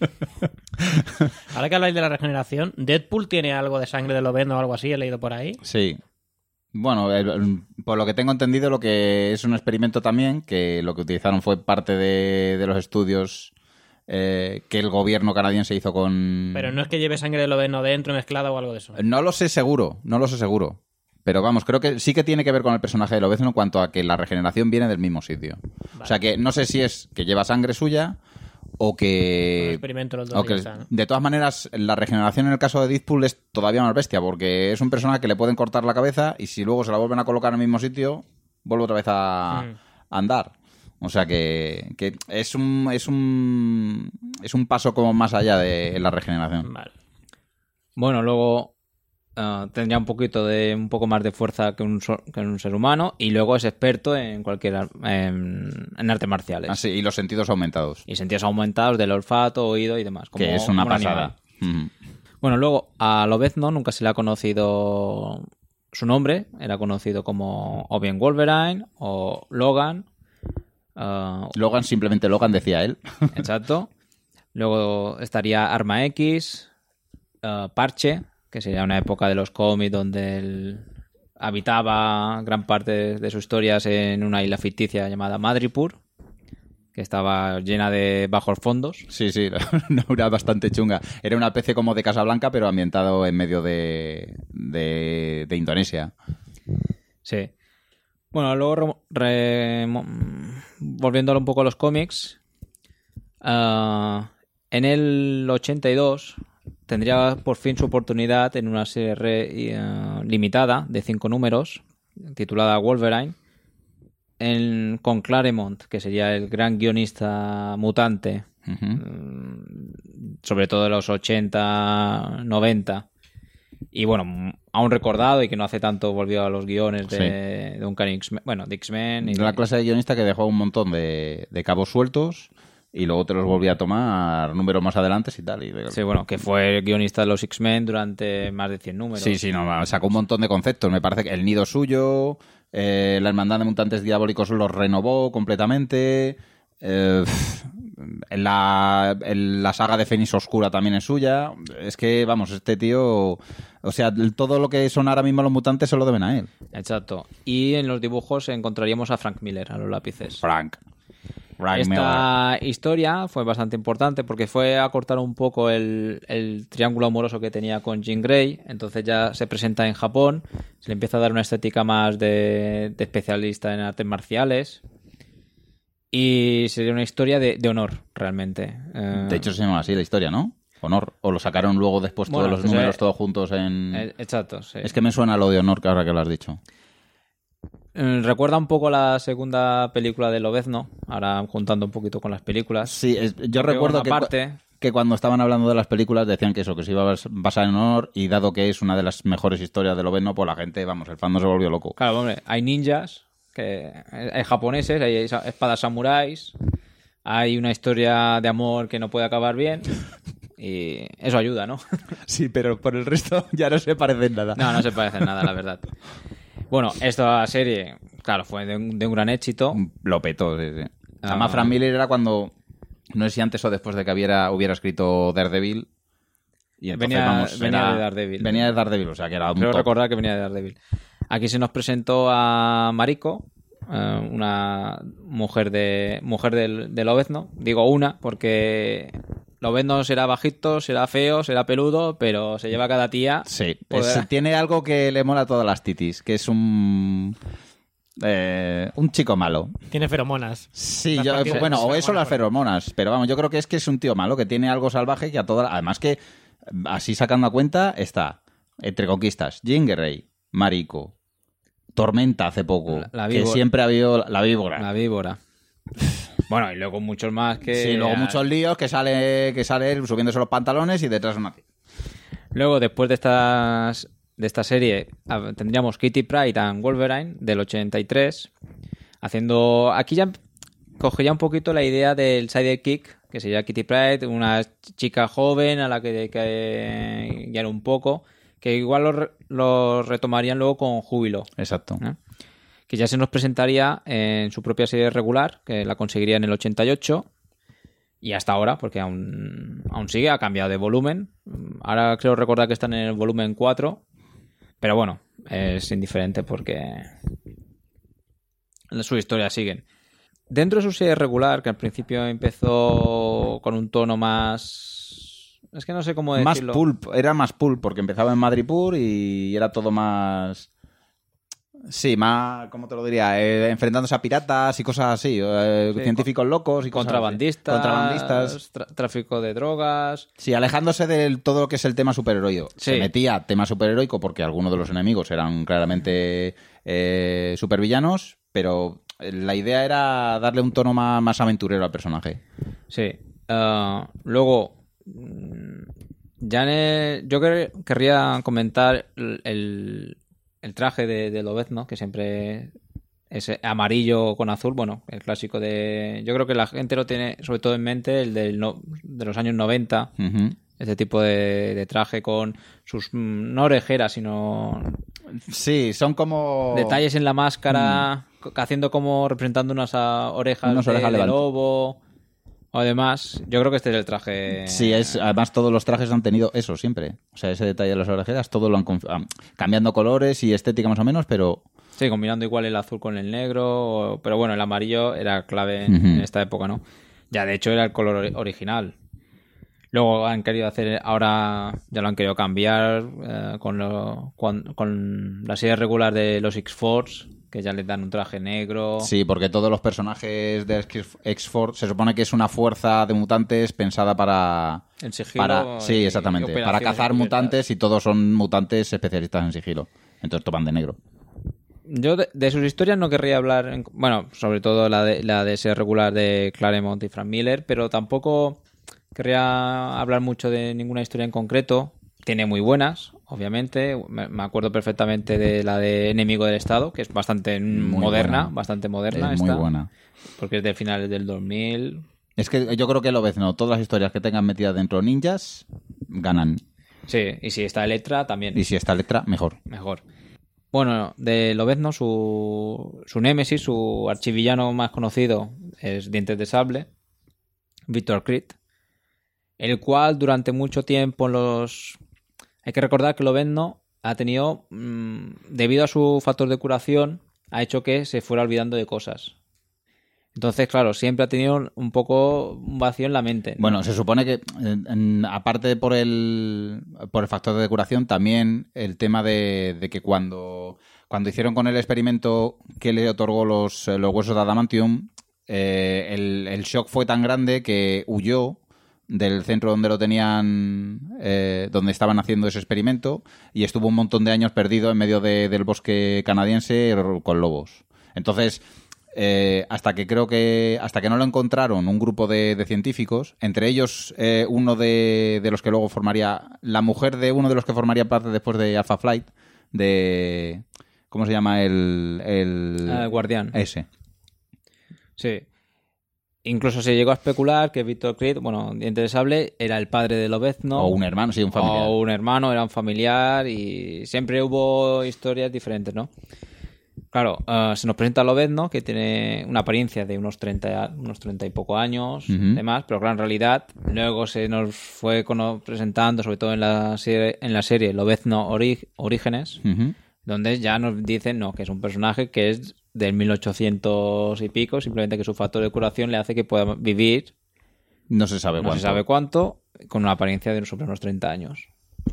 Ahora que habláis de la regeneración, ¿Deadpool tiene algo de sangre de Lobezno o algo así? He leído por ahí. Sí. Bueno, el- el- por lo que tengo entendido, lo que es un experimento también, que lo que utilizaron fue parte de, de los estudios eh, que el gobierno canadiense hizo con... Pero no es que lleve sangre de Lobezno dentro mezclada o algo de eso. No lo sé seguro, no lo sé seguro. Pero vamos, creo que sí que tiene que ver con el personaje de Lobezno en cuanto a que la regeneración viene del mismo sitio. O sea que no sé si es que lleva sangre suya o Un que... experimento los dos o y que ya está, ¿no? de todas maneras, la regeneración en el caso de Deadpool es todavía más bestia, porque es un personaje que le pueden cortar la cabeza y si luego se la vuelven a colocar en el mismo sitio, vuelve otra vez a, Mm. a andar. O sea que, que es un es un es un paso como más allá de la regeneración. Vale. Bueno, luego eh, tendría un poquito de un poco más de fuerza que un, so- que un ser humano y luego es experto en cualquier ar- en, en artes marciales. Así, y los sentidos aumentados. Y sentidos aumentados del olfato, oído y demás. Como, que es una como un pasada. animal. Ujú. Bueno, luego a Lobezno nunca se le ha conocido su nombre. Era conocido como o bien Wolverine o Logan. eh, Logan, simplemente Logan, decía él. Exacto. Luego estaría Arma X, eh, Parche, que sería una época de los cómics donde él habitaba gran parte de sus historias en una isla ficticia llamada Madripoor, que estaba llena de bajos fondos. Sí, sí, no, era bastante chunga. Era una especie como de Casablanca, pero ambientado en medio de, de, de Indonesia. Sí. Bueno, luego, re, re, volviendo un poco a los cómics, uh, en el ochenta y dos tendría por fin su oportunidad en una serie re, uh, limitada de cinco números, titulada Wolverine, en, con Claremont, que sería el gran guionista mutante, uh-huh. sobre todo de los ochenta, noventa. Y bueno, aún recordado y que no hace tanto volvió a los guiones de, sí. de un X-Men, bueno, de X-Men. Y de la clase de guionista que dejó un montón de, de cabos sueltos y luego te los volvía a tomar números más adelante y tal. Y de... Sí, bueno, que fue guionista de los X-Men durante más de cien números. Sí, sí, no, sacó un montón de conceptos. Me parece que el nido suyo, eh, la hermandad de mutantes diabólicos los renovó completamente. Eh, en, la, en la saga de Fénix Oscura también es suya. Es que, vamos, este tío... O sea, todo lo que son ahora mismo los mutantes se lo deben a él. Exacto. Y en los dibujos encontraríamos a Frank Miller, a los lápices. Frank. Frank Esta Miller. historia fue bastante importante porque fue a cortar un poco el, el triángulo amoroso que tenía con Jean Grey. Entonces ya se presenta en Japón. Se le empieza a dar una estética más de, de especialista en artes marciales. Y sería una historia de, de honor, realmente. Eh... De hecho, se llama así la historia, ¿no? Honor. O lo sacaron luego después todos bueno, los pues números eh, todos juntos en... Eh, exacto, sí. Es que me suena lo de honor que ahora que lo has dicho. Eh, recuerda un poco la segunda película de Lobezno, ahora juntando un poquito con las películas. Sí, es, yo Porque recuerdo que, parte... que cuando estaban hablando de las películas decían que eso, que se iba a basar en honor, y dado que es una de las mejores historias de Lobezno, pues la gente, vamos, el fan no se volvió loco. Claro, hombre, hay ninjas, que hay japoneses, hay espadas samuráis, hay una historia de amor que no puede acabar bien... Y eso ayuda, ¿no? Sí, pero por el resto ya no se parecen nada. No, no se parecen nada, la verdad. Bueno, esta serie, claro, fue de un, de un gran éxito. Lo petó, sí, sí. Ah. Además, Frank Miller era cuando, no sé si antes o después de que hubiera, hubiera escrito Daredevil. Y entonces, venía vamos, venía era, de Daredevil. Venía de Daredevil, o sea que era un Creo top. recordar que venía de Daredevil. Aquí se nos presentó a Mariko, eh, una mujer de mujer del, del Lobezno. Digo una porque... Lobezno será bajito, será feo, será peludo, pero se lleva cada tía. Sí, poder... es, tiene algo que le mola a todas las titis, que es un eh, un chico malo. Tiene feromonas. Sí, las yo, partidas, bueno, o eso o las fuera. feromonas, pero vamos, yo creo que es que es un tío malo, que tiene algo salvaje que a todas... Además que, así sacando a cuenta, está entre conquistas, Jean Grey, Mariko, Tormenta hace poco, La- la que víbora. siempre ha habido la víbora. La víbora. Bueno, y luego muchos más que... Sí, luego muchos líos que sale que sale él subiéndose los pantalones y detrás una... Luego, después de estas de esta serie, a- tendríamos Kitty Pryde and Wolverine del ochenta y tres, haciendo... Aquí ya cogería un poquito la idea del sidekick, que sería Kitty Pryde, una chica joven a la que hay que guiar un poco, que igual lo, re- lo retomarían luego con júbilo. Exacto. ¿eh? Que ya se nos presentaría en su propia serie regular, que la conseguiría en el ochenta y ocho, y hasta ahora, porque aún, aún sigue, ha cambiado de volumen. Ahora creo recordar que están en el volumen cuatro, pero bueno, es indiferente porque su historia siguen. Dentro de su serie regular, que al principio empezó con un tono más... Es que no sé cómo Más decirlo. pulp, era más pulp, porque empezaba en Madripoor y era todo más... Sí, más, ¿cómo te lo diría? Eh, enfrentándose a piratas y cosas así, eh, Sí, científicos locos y cosas Contrabandistas, así. Contrabandistas. tra- tráfico de drogas... Sí, alejándose de todo lo que es el tema superheroico. Sí. Se metía tema superheroico porque algunos de los enemigos eran claramente eh, supervillanos, pero la idea era darle un tono más, más aventurero al personaje. Sí. Ah, luego, mm, ya en el- yo quer- querría comentar el, el- el traje de, de Lobezno, que siempre es amarillo con azul. Bueno, el clásico de... Yo creo que la gente lo tiene sobre todo en mente, el del no- de los años noventa. Ujú. Este tipo de, de traje con sus... mm, no orejeras, sino Sí, son como... detalles en la máscara, co- haciendo como representando unas ah, orejas, Unas de, orejas de levant- lobo. O además, yo creo que este es el traje. Sí, es, además todos los trajes han tenido eso siempre. O sea, ese detalle de las orejeras, todo lo han conf- ah, cambiando colores y estética más o menos, pero Sí, combinando igual el azul con el negro, o- pero bueno, el amarillo era clave en, Ujú. en esta época, ¿no? Ya, de hecho, era el color ori- original. Luego han querido hacer, ahora ya lo han querido cambiar eh, con, lo- con, con la serie regular de los X-Force, que ya les dan un traje negro. Sí, porque todos los personajes de X- X-Force se supone que es una fuerza de mutantes pensada para... El sigilo. para sí, y- y exactamente. Para operaciones cazar encubiertas. mutantes y todos son mutantes especialistas en sigilo. Entonces toman de negro. Yo de, de sus historias no querría hablar, en- bueno, sobre todo la de, la de ese regular de Claremont y Frank Miller, pero tampoco querría hablar mucho de ninguna historia en concreto. Tiene muy buenas, obviamente. Me, me acuerdo perfectamente de la de Enemigo del Estado, que es bastante Muy moderna, buena. bastante moderna. Es muy esta, buena. Porque es de finales del dos mil. Es que yo creo que lo ves, ¿no? Todas las historias que tengan metidas dentro ninjas ganan. Sí, y si está Electra también. Y si está letra, mejor. Mejor. Bueno, de Lobezno, su, su némesis, su archivillano más conocido es Dientes de Sable, Victor Creed, el cual durante mucho tiempo en los... Hay que recordar que Lobezno ha tenido, mmm, debido a su factor de curación, ha hecho que se fuera olvidando de cosas. Entonces, claro, siempre ha tenido un poco un vacío en la mente, ¿no? Bueno, se supone que, en- en- aparte por el, por el factor de curación, también el tema de, de que cuando, cuando hicieron con el experimento que le otorgó los, los huesos de adamantium, eh, el, el shock fue tan grande que huyó del centro donde lo tenían, eh, donde estaban haciendo ese experimento, y estuvo un montón de años perdido en medio de- del bosque canadiense con lobos. Entonces... Eh, hasta que creo que hasta que no lo encontraron un grupo de, de científicos, entre ellos eh, uno de, de los que luego formaría, la mujer de uno de los que formaría parte después de Alpha Flight, de ¿cómo se llama? el, el... Ah, el guardián. Ese. Sí. Incluso se llegó a especular que Victor Creed, bueno, Diente de Sable, era el padre de Lobezno. O un hermano, sí, un familiar. O un hermano, era un familiar, y siempre hubo historias diferentes, ¿no? Claro, eh, se nos presenta Lobezno, que tiene una apariencia de unos treinta, unos treinta y poco años, Ujú. demás, pero claro, en realidad luego se nos fue cono- presentando, sobre todo en la serie, en la serie Lobezno Ori- Orígenes, Ujú. donde ya nos dicen no, que es un personaje que es del mil ochocientos y pico, simplemente que su factor de curación le hace que pueda vivir, No se sabe no cuánto. se sabe cuánto, con una apariencia de sobre unos treinta años.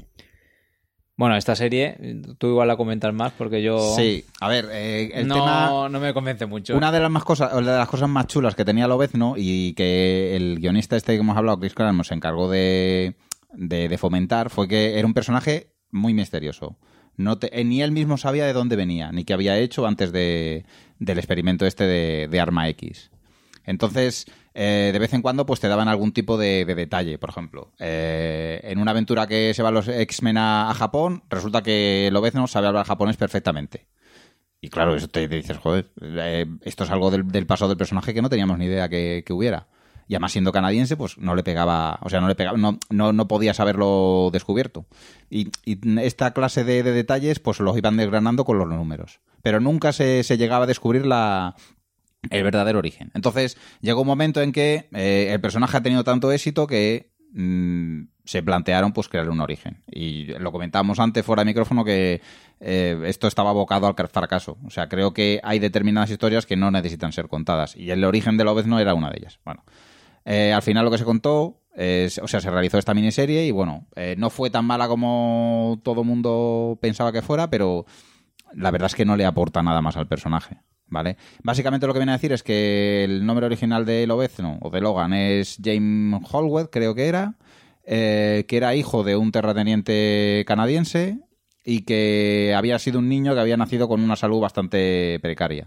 Bueno, esta serie, tú igual la comentas más porque yo Sí, a ver, eh, el no, tema... no me convence mucho. Una de las más cosas, o de las cosas más chulas que tenía Lobezno, y que el guionista este que hemos hablado, Chris Claremont, se encargó de, de, de fomentar, fue que era un personaje muy misterioso. No te- eh, ni él mismo sabía de dónde venía, ni qué había hecho antes de, del experimento este de, de Arma X. Entonces, eh, de vez en cuando, pues te daban algún tipo de, de detalle. Por ejemplo, eh, en una aventura que se van los X-Men a, a Japón, resulta que Lobezno sabe hablar japonés perfectamente. Y claro, eso te, te dices, joder, eh, esto es algo del, del pasado del personaje que no teníamos ni idea que, que hubiera. Y además, siendo canadiense, pues no le pegaba, o sea, no le pegaba, no, no, no podías haberlo descubierto. Y, y esta clase de, de detalles, pues los iban desgranando con los números. Pero nunca se, se llegaba a descubrir la, el verdadero origen. Entonces, llegó un momento en que eh, el personaje ha tenido tanto éxito que mmm, se plantearon pues crear un origen. Y lo comentábamos antes fuera de micrófono que eh, esto estaba abocado al fracaso. O sea, creo que hay determinadas historias que no necesitan ser contadas. Y el origen de Lobezno era una de ellas. Bueno, eh, al final lo que se contó, es, o sea, se realizó esta miniserie y bueno, eh, no fue tan mala como todo mundo pensaba que fuera, pero la verdad es que no le aporta nada más al personaje. ¿Vale? Básicamente lo que viene a decir es que el nombre original de Lobezno, o de Logan, es James Holwell, creo que era, eh, que era hijo de un terrateniente canadiense y que había sido un niño que había nacido con una salud bastante precaria.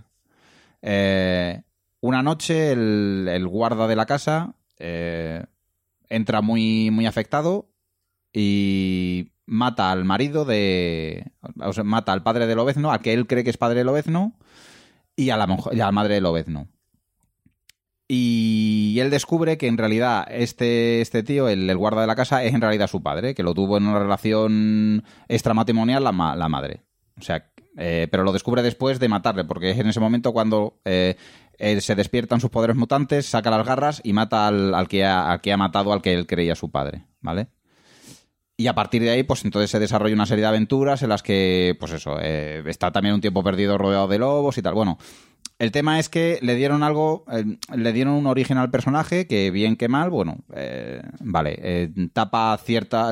Eh, una noche el, el guarda de la casa eh, entra muy, muy afectado y mata al marido de... O sea, mata al padre de Lobezno, al que él cree que es padre de Lobezno, y a la, monja, y a la madre de Lobezno. Y él descubre que en realidad este, este tío, el, el guarda de la casa, es en realidad su padre, que lo tuvo en una relación extramatrimonial la, ma, la madre. O sea, eh, pero lo descubre después de matarle, porque es en ese momento cuando eh, eh, se despiertan sus poderes mutantes, saca las garras y mata al, al, que ha, al que ha matado al que él creía su padre, ¿vale? Y a partir de ahí, pues entonces se desarrolla una serie de aventuras en las que, pues eso, eh, está también un tiempo perdido rodeado de lobos y tal. Bueno, el tema es que le dieron algo, eh, le dieron un origen al personaje que bien que mal, bueno, eh, vale, eh, tapa cierta,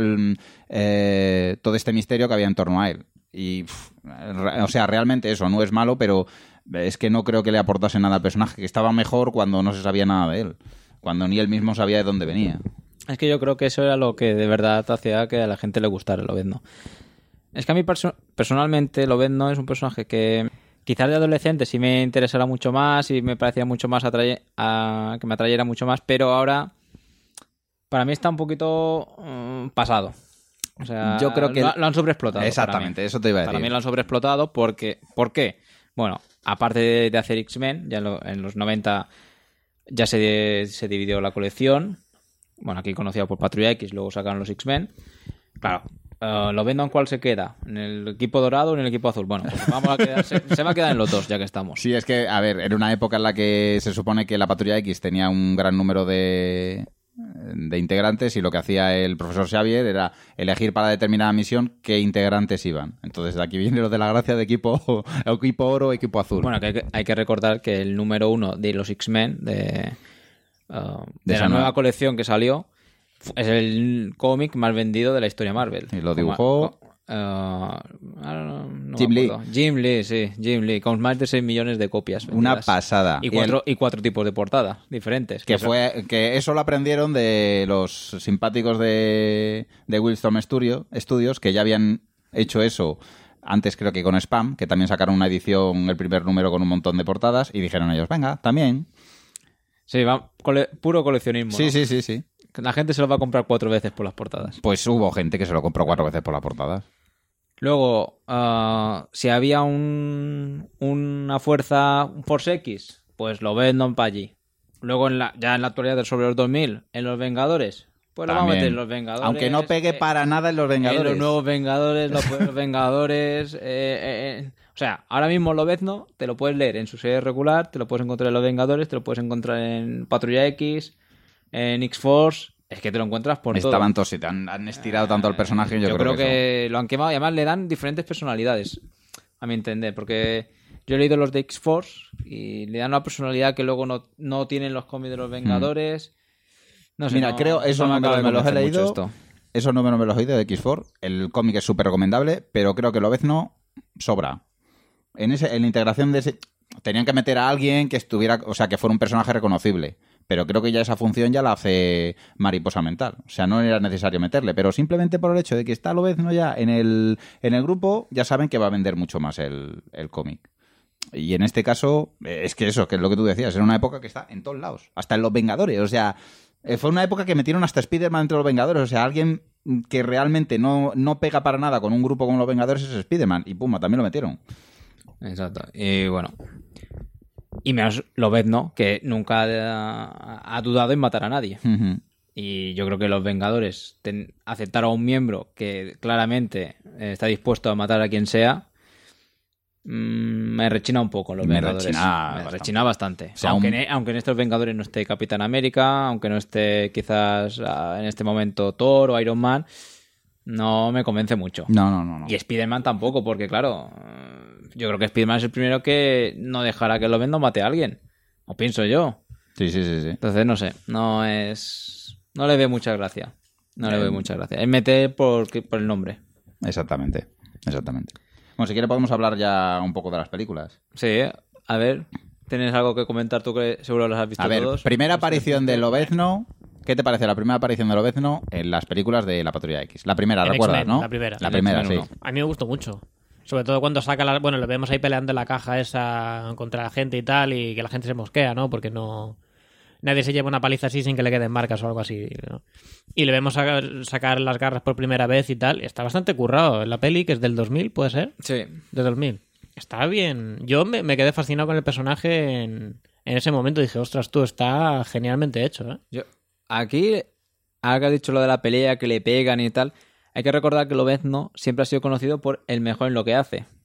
eh, todo este misterio que había en torno a él. Y, pff, o sea, realmente eso no es malo, pero es que no creo que le aportase nada al personaje, que estaba mejor cuando no se sabía nada de él, cuando ni él mismo sabía de dónde venía. Es que yo creo que eso era lo que de verdad hacía que a la gente le gustara Lobezno. Es que a mí perso- personalmente Lobezno es un personaje que quizás de adolescente sí me interesara mucho más y me parecía mucho más atraye- a, que me atrayera mucho más, pero ahora para mí está un poquito um, pasado. O sea, yo creo que lo, lo han sobreexplotado. Exactamente, para mí. eso te iba a decir. Para mí lo han sobreexplotado porque, ¿por qué? Bueno, aparte de, de hacer X-Men, ya en, lo, en los noventa ya se, se dividió la colección. Bueno, aquí conocido por Patrulla X, luego sacaron los X-Men. Claro, uh, ¿lo vendo en cuál se queda? ¿En el equipo dorado o en el equipo azul? Bueno, pues vamos a quedar, se, se va a quedar en los dos, ya que estamos. Sí, es que, a ver, era una época en la que se supone que la Patrulla X tenía un gran número de, de integrantes y lo que hacía el profesor Xavier era elegir para determinada misión qué integrantes iban. Entonces, de aquí viene lo de la gracia de equipo, equipo oro, equipo azul. Bueno, que hay, que hay que recordar que el número uno de los X-Men, de... Uh, de, de la nueva nueva colección que salió, es el cómic más vendido de la historia Marvel. Y lo dibujó uh, no, no Jim Lee. Jim Lee, sí, Jim Lee, con más de seis millones de copias vendidas. Una pasada. Y cuatro, y, el... y cuatro tipos de portada diferentes. Que, fue, que eso lo aprendieron de los simpáticos de, de Wildstorm Studio, Studios, que ya habían hecho eso antes, creo que con Spam, que también sacaron una edición, el primer número con un montón de portadas, y dijeron ellos, venga, también... Sí, va, cole, puro coleccionismo. Sí, ¿no? sí, sí, sí. La gente se lo va a comprar cuatro veces por las portadas. Pues hubo gente que se lo compró cuatro veces por las portadas. Luego, uh, si había un, una fuerza, un Force X, pues lo venden para allí. Luego, en la, ya en la actualidad del sobre los dos mil, en los Vengadores, pues lo vamos a meter en los Vengadores. Aunque no pegue eh, para nada en los Vengadores. En los nuevos Vengadores, los, los Vengadores... Eh, eh, eh. O sea, ahora mismo Lobezno te lo puedes leer en su serie regular, te lo puedes encontrar en Los Vengadores, te lo puedes encontrar en Patrulla X, en X-Force. Es que te lo encuentras por todo. Estaban todos, si te han, han estirado tanto el personaje, yo, yo creo, creo que, que lo han quemado y además le dan diferentes personalidades, a mi entender, porque yo he leído los de X-Force y le dan una personalidad que luego no, no tienen los cómics de Los Vengadores. No sé, Mira, no, creo, esos no números me, me los he leído. Esto. Esos números me los he leído de X-Force. El cómic es súper recomendable, pero creo que Lobezno sobra. En, ese, en la integración de ese... Tenían que meter a alguien que estuviera... O sea, que fuera un personaje reconocible. Pero creo que ya esa función ya la hace Mariposa Mental. O sea, no era necesario meterle. Pero simplemente por el hecho de que está Lobezno ya en el, en el grupo, ya saben que va a vender mucho más el, el cómic. Y en este caso, es que eso, que es lo que tú decías. Era una época que está en todos lados. Hasta en Los Vengadores. O sea, fue una época que metieron hasta Spider-Man entre Los Vengadores. O sea, alguien que realmente no, no pega para nada con un grupo como Los Vengadores es Spider-Man. Y pum, también lo metieron. Exacto. Y bueno. Y menos Lobezno, que nunca ha, ha dudado en matar a nadie. Uh-huh. Y yo creo que los Vengadores ten, aceptar a un miembro que claramente está dispuesto a matar a quien sea, mmm, me rechina un poco los me Vengadores. Rechina me bastante. rechina bastante. O sea, aunque, un... en, aunque en estos Vengadores no esté Capitán América, aunque no esté quizás uh, en este momento Thor o Iron Man, no me convence mucho. No, no, no. no. Y Spider-Man tampoco, porque claro, yo creo que Spider-Man es el primero que no dejará que Lobezno mate a alguien. O pienso yo. Sí, sí, sí, sí. Entonces, no sé, no es... No le veo mucha gracia. No eh... le veo mucha gracia. Es meter por, por el nombre. Exactamente, exactamente. Bueno, si quieres podemos hablar ya un poco de las películas. Sí, a ver, ¿tienes algo que comentar tú que seguro los has visto a ver, todos? Primera aparición de Lobezno... ¿Qué te parece la primera aparición de Lobezno en las películas de la Patrulla X? La primera, en ¿recuerdas, X-Men, no? La primera. La primera, sí. A mí me gustó mucho. Sobre todo cuando saca la... Bueno, lo vemos ahí peleando en la caja esa contra la gente y tal, y que la gente se mosquea, ¿no? Porque no... Nadie se lleva una paliza así sin que le queden marcas o algo así, ¿no? Y le vemos sacar, sacar las garras por primera vez y tal. Y está bastante currado. En la peli, que es del dos mil, ¿puede ser? Sí. De dos mil. Está bien. Yo me, me quedé fascinado con el personaje en, en ese momento. Dije, ostras, tú, está genialmente hecho, ¿eh? Yo... Aquí... Ahora que has dicho lo de la pelea, que le pegan y tal, hay que recordar que Lobezno siempre ha sido conocido por el mejor en lo que hace.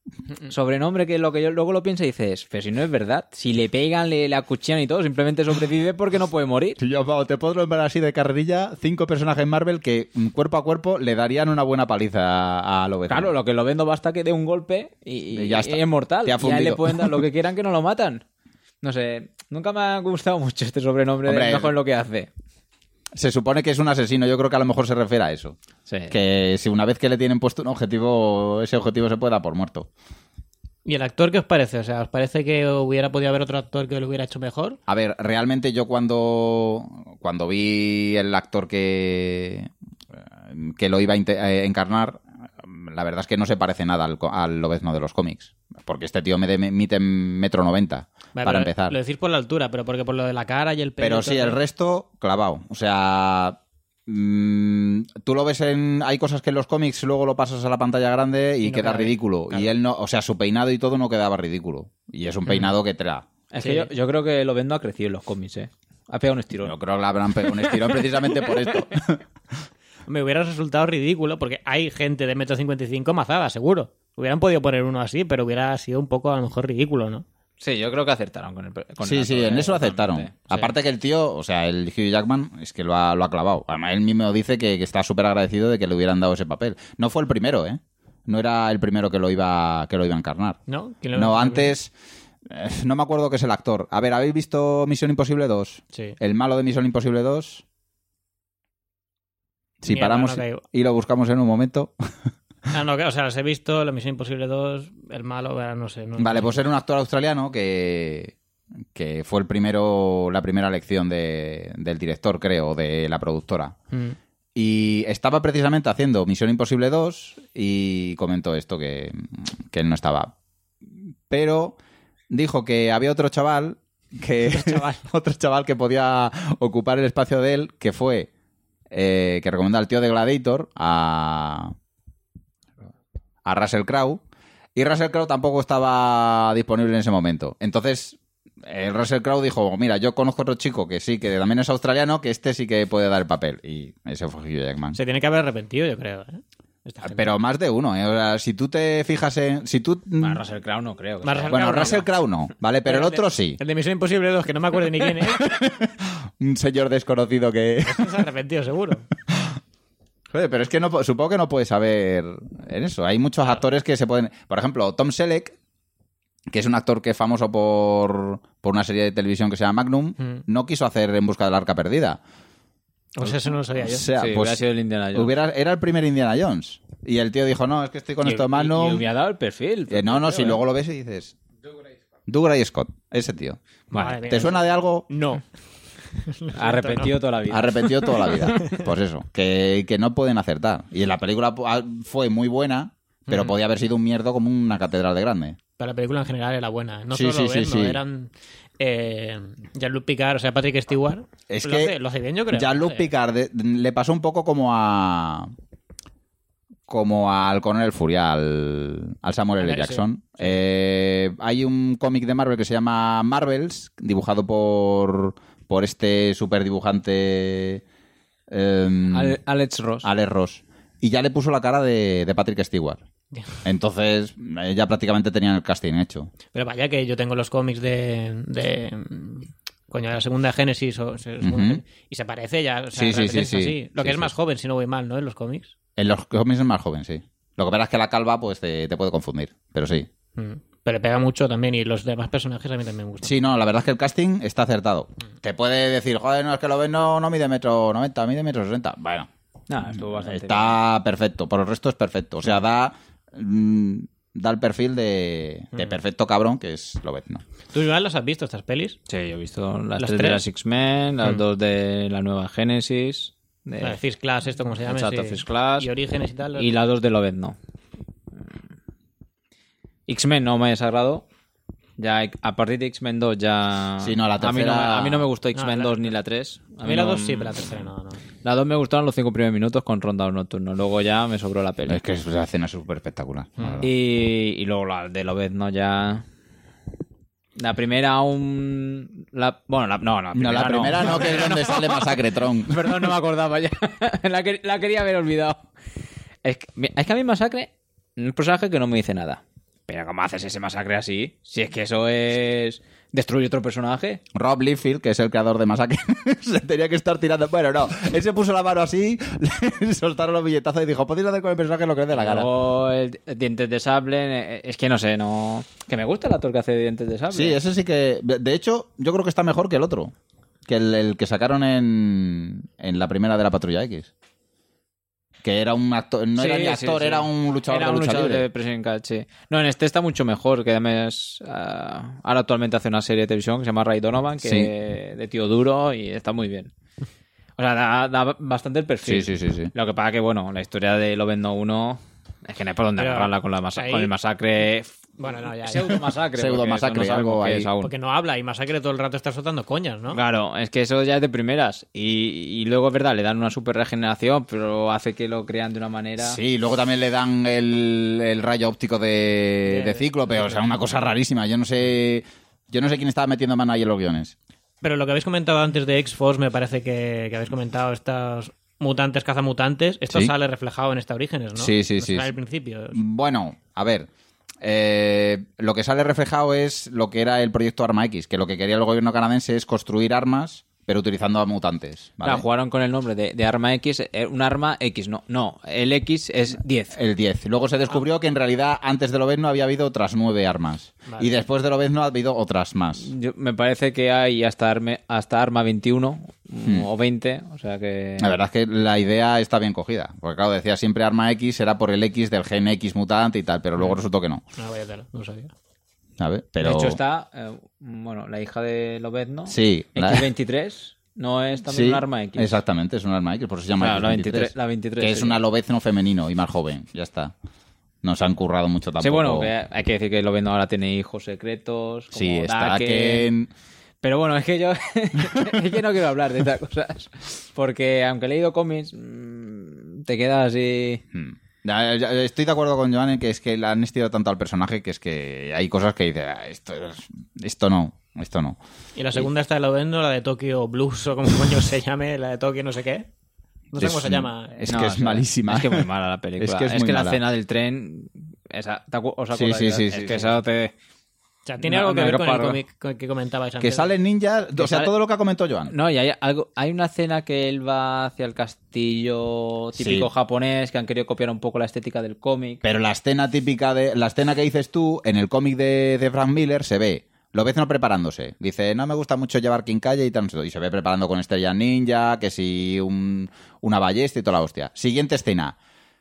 sobrenombre que lo que yo luego lo pienso y dices, pero si no es verdad, si le pegan, le, le acuchillan y todo, simplemente sobrevive porque no puede morir. Si yo, Pau, te puedo nombrar así de carrerilla cinco personajes Marvel que mm, cuerpo a cuerpo le darían una buena paliza a, a Lobezno. Claro, lo que lo vendo basta que dé un golpe y, Y ya está. y es mortal. Te ha Y a él le fundido. pueden dar lo que quieran que no lo matan. No sé, nunca me ha gustado mucho este sobrenombre Hombre, de mejor lo que hace. Se supone que es un asesino, yo creo que a lo mejor se refiere a eso. Sí. Que si una vez que le tienen puesto un objetivo, ese objetivo se puede dar por muerto. ¿Y el actor qué os parece? O sea, ¿os parece que hubiera podido haber otro actor que lo hubiera hecho mejor? A ver, realmente yo cuando, cuando vi el actor que, que lo iba a inte- a encarnar, la verdad es que no se parece nada al, co- al Lobezno de los cómics. Porque este tío me mide metro noventa, Vale, para pero empezar. Lo decís por la altura, pero porque por lo de la cara y el pelo. Pero y sí, todo. el resto, clavado. O sea, mm, tú lo ves en... Hay cosas que en los cómics luego lo pasas a la pantalla grande y, Y no queda queda bien, ridículo. claro. Y él no... O sea, su peinado y todo no quedaba ridículo. Y es un peinado que tra... Es Sí. que yo, yo creo que lo vendo ha crecido en los cómics, ¿eh? Ha pegado un estirón. Yo creo que le habrán pegado un estirón precisamente por esto. Me hubiera resultado ridículo porque hay gente de metro cincuenta y cinco mazada, seguro. Hubieran podido poner uno así, pero hubiera sido un poco a lo mejor ridículo, ¿no? Sí, yo creo que acertaron con el con el Sí, sí, actor, en ¿eh? eso acertaron. Totalmente. Sí. Aparte que el tío, o sea, el Hugh Jackman, es que lo ha, lo ha clavado. Además, él mismo dice que, que está súper agradecido de que le hubieran dado ese papel. No fue el primero, ¿eh? No era el primero que lo iba, que lo iba a encarnar. ¿No? ¿Quién lo- No, antes... eh, No me acuerdo qué es el actor. A ver, ¿habéis visto Misión Imposible dos? Sí. El malo de Misión Imposible dos. Si Mierda, paramos no caigo. y lo buscamos en un momento. Ah, no, que- o sea, los he visto, La Misión Imposible dos, El Malo, eh, no sé. No, Vale, pues era un actor australiano que, que fue el primero, la primera elección de- del director, creo, de la productora. Mm. Y estaba precisamente haciendo Misión Imposible dos y comentó esto, que, que él no estaba. Pero dijo que había otro chaval que chaval. otro chaval que podía ocupar el espacio de él, que fue eh, que recomendó al tío de Gladiator a a Russell Crowe, y Russell Crowe tampoco estaba disponible en ese momento. Entonces, eh, Russell Crowe dijo, mira, yo conozco otro chico que sí, que también es australiano, que este sí que puede dar el papel. Y ese fue Hugh Jackman. Se tiene que haber arrepentido, yo creo. ¿eh? Esta gente. Pero más de uno, ¿eh? O sea, si tú te fijas en... Si tú... A Russell Crowe no creo. que Más sea. Russell Bueno, Crowe no, Russell no. Crowe no, ¿vale? Pero el el de- otro sí. El de Misión Imposible dos, que no me acuerdo ni quién es, Un señor desconocido que... se ha arrepentido, seguro. Joder, pero es que no, supongo que no puedes saber en eso. Hay muchos actores que se pueden... Por ejemplo, Tom Selleck, que es un actor que es famoso por, por una serie de televisión que se llama Magnum, Mm. no quiso hacer En busca del arca perdida. Pues eso no lo sabía yo. O sea, Sí, pues hubiera sido el Indiana Jones. hubiera- era el primer Indiana Jones. Y el tío dijo, no, es que estoy con Y- esto de y- Magnum. Y, hubiera dado el perfil. Eh, no, no, si creo, ¿eh? luego lo ves y dices... Dougray Scott, ese tío. Madre mía. ¿Te suena de algo? No. Arrepentido toda la vida. Arrepentido toda la vida. Pues eso, que, que no pueden acertar. Y en la película fue muy buena, pero podía haber sido un mierdo como una catedral de grande. Pero la película en general era buena. No Sí, solo sí, sí, Lobezno, sí. eran eh, Jean-Luc Picard, o sea, Patrick Stewart. Es lo que hace, lo hace bien, yo creo. Jean-Luc Joder. Picard de- le pasó un poco como a... como al Coronel Furia, al, al Samuel L. Sí. Jackson. Eh, hay un cómic de Marvel que se llama Marvels, dibujado por, por este super dibujante eh, Ale- Alex Ross. Alex Ross. Y ya le puso la cara de, de Patrick Stewart. Entonces, eh, ya prácticamente tenían el casting hecho. Pero vaya que yo tengo los cómics de... de mm, coño, la segunda Génesis o, se- segunda Ujú. Génesis, y se parece ya. O sea, Sí, sí, realmente sí, es sí. así. Lo que Sí, es sí. más joven, si no voy mal, ¿no? En los cómics. En los cómics es más joven, sí. Lo que pasa es que la calva pues te, te puede confundir, pero sí. Mm. Pero pega mucho también y los demás personajes a mí también me gustan. Sí, no, la verdad es que el casting está acertado. Te puede decir, joder, no, es que lo ves, no, no mide metro noventa, mide metro sesenta. Bueno, Nah, estuvo bastante está perfecto, por el resto es perfecto. O sea, da, mm, da el perfil de, de perfecto cabrón que es Lobezno. ¿Tú, Joan, los has visto, estas pelis? bien. Sí, yo he visto las, ¿Las tres, de tres? las X-Men, las Mm. dos de la nueva Génesis, de- La de First Class, esto como se llama. Exacto, sí. First Class. Y Orígenes y tal. y las dos de Lobezno. X-Men no me desagradó. Ya a partir de X-Men dos ya... Sí, no, la a, mí no me, tercera- a mí no me gustó X-Men No, la- dos ni la tres. A mí la no- dos sí, pero la tercera no, no. La dos me gustaron los cinco primeros minutos con Ronda Nocturno. Luego ya me sobró la peli. Es que es una escena súper espectacular. la verdad. Y, y luego la de Lobezno ya... La primera aún... La, bueno, la, no, la No, primera la primera no, que es donde sale Masacre Tron. Perdón, no me acordaba ya. la, que- la quería haber olvidado. Es que, es que a mí Masacre es un personaje que no me dice nada. Pero ¿cómo haces ese masacre así? Si es que eso es... ¿Destruye otro personaje? Rob Liefeld, que es el creador de Masacre, se tenía que estar tirando... Bueno, no, él se puso la mano así, le soltaron los billetazos y dijo, podéis hacer con el personaje lo que os dé la gana. Luego el, el Dientes de Sable, es que no sé, no... Que me gusta el actor que hace de Dientes de Sable. Sí, ese sí que... De hecho, yo creo que está mejor que el otro. Que el, el que sacaron en, en la primera de la Patrulla X. Que era un actor... No Sí, era ni actor, sí, sí. era un luchador Era de un lucha luchador libre. de Pressing Catch, sí. No, en este está mucho mejor, que además uh, ahora actualmente hace una serie de televisión que se llama Ray Donovan, que Sí. de tío duro y está muy bien. O sea, da, da bastante el perfil. Sí, sí, sí, sí. Lo que pasa que, bueno, la historia de Lobezno uno es que no hay por dónde Pero agarrarla con, la masa ahí- con el masacre... Bueno, no, ya, ya. Pseudo-masacre. Pseudo-masacre, porque eso no sabemos algo qué ahí. es aún. Porque no habla y Masacre todo el rato está soltando coñas, ¿no? Claro, es que eso ya es de primeras. Y, y luego es verdad, le dan una super regeneración, pero hace que lo crean de una manera... Sí, luego también le dan el, el rayo óptico de, de Cíclope, o sea, una cosa rarísima. Yo no sé yo no sé quién estaba metiendo mano ahí en los guiones. Pero lo que habéis comentado antes de X-Force, me parece que, que habéis comentado estos mutantes, cazamutantes, esto Sí. sale reflejado en esta Orígenes, ¿no? Sí, sí, No sí. sale al principio. Bueno, a ver... eh, lo que sale reflejado es lo que era el proyecto Arma X, que lo que quería el gobierno canadiense es construir armas, pero utilizando a mutantes. ¿vale? Claro, jugaron con el nombre de, de arma X, eh, un arma X, no, no, el X es diez. El diez. Luego se descubrió que en realidad antes de Lobezno había habido otras nueve armas. Vale. Y después de Lobezno ha habido otras más. Yo- me parece que hay hasta, arme- hasta arma veintiuno mm, o veinte, o sea que... La verdad es que la idea está bien cogida. Porque claro, decía siempre Arma X era por el X del gen X mutante y tal, pero luego resultó que no. No, vaya tela, no sabía. ¿Sabes? Pero... De hecho está, eh, bueno, la hija de Lobezno, Sí, la- X veintitrés, no es también Sí, un arma X. Exactamente, es un arma X, por eso se llama Claro, X la veintitrés. veintitrés, la veintitrés, Que es sí. una Lobezno femenino y más joven, ya está. No se han currado mucho tampoco. Sí, bueno, que hay que decir que Lobezno ahora tiene hijos secretos, como Sí, está Daken. Ken... Pero bueno, es que yo es que no quiero hablar de estas cosas. Porque aunque he leído cómics, mmm, te quedas así... Hmm. Ya, ya, Estoy de acuerdo con Joan en que es que le han estirado tanto al personaje que es que hay cosas que dice "Ah, esto, es- esto no, esto no. Y la segunda está de Lobezno, la de Tokyo Blues, o como coño se llame, la de Tokio no sé qué. No sé Es cómo se un- llama. Es No, que o es sea, malísima. Es que es muy mala la película. Es que es muy que la mala. escena del tren... Esa, ¿te acu- ¿Os Sí, acordáis? sí, sí, Es sí, que sí. esa te... O sea, tiene No, algo que no, ver yo con el paro. cómic que- que comentabais antes. Que salen ninjas, o sea, sale- todo lo que ha comentado Joan. No, y hay algo, hay una escena que él va hacia el castillo típico Sí. japonés, que han querido copiar un poco la estética del cómic. Pero la escena típica de. La escena que dices tú, en el cómic de, de Frank Miller se ve. Lo ves no preparándose. Dice, no me gusta mucho llevar quincalla y tal. no sé, Y se ve preparando con estrella ninja, que si un, una ballesta y toda la hostia. Siguiente escena.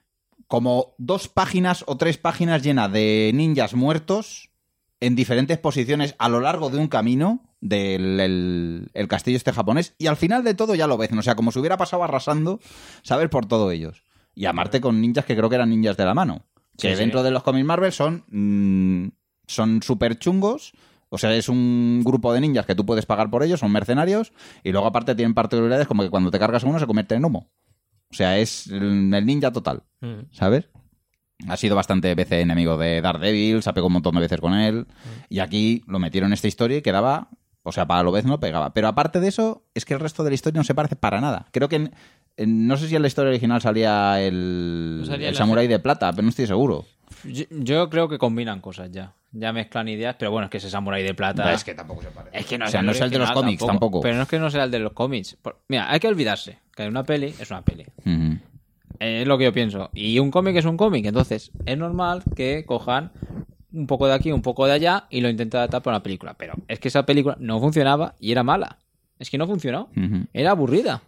Como dos páginas o tres páginas llenas de ninjas muertos en diferentes posiciones a lo largo de un camino del el, el castillo este japonés. Y al final de todo ya lo ves. O sea, como si hubiera pasado arrasando, ¿sabes? Por todo ellos. Y a Marte con ninjas que creo que eran ninjas de la mano. Que Sí, sí. dentro de los cómics Marvel son mm, son súper chungos. O sea, es un grupo de ninjas que tú puedes pagar por ellos, son mercenarios. Y luego aparte tienen particularidades como que cuando te cargas a uno se convierte en humo. O sea, es el el ninja total, Mm. ¿sabes? Ha sido bastante veces enemigo de Daredevil, se ha pegado un montón de veces con él. Y aquí lo metieron en esta historia y quedaba... O sea, para lo vez no pegaba. Pero aparte de eso, es que el resto de la historia no se parece para nada. Creo que... en- en- no sé si en la historia original salía el, No salía el la- samurái de plata, pero no estoy seguro. Yo, yo creo que combinan cosas ya. Ya mezclan ideas, pero bueno, es que ese samurái de plata... Es que tampoco se parece. Es que no O sea, es no es el de los original cómics tampoco. Pero no es que no sea el de los cómics. Por- Mira, hay que olvidarse que una peli es una peli. Ujú. Eh, Es lo que yo pienso. Y un cómic es un cómic. Entonces, es normal que cojan un poco de aquí, un poco de allá y lo intenten adaptar para una película. Pero es que esa película no funcionaba y era mala. Es que no funcionó. Ujú. Era aburrida.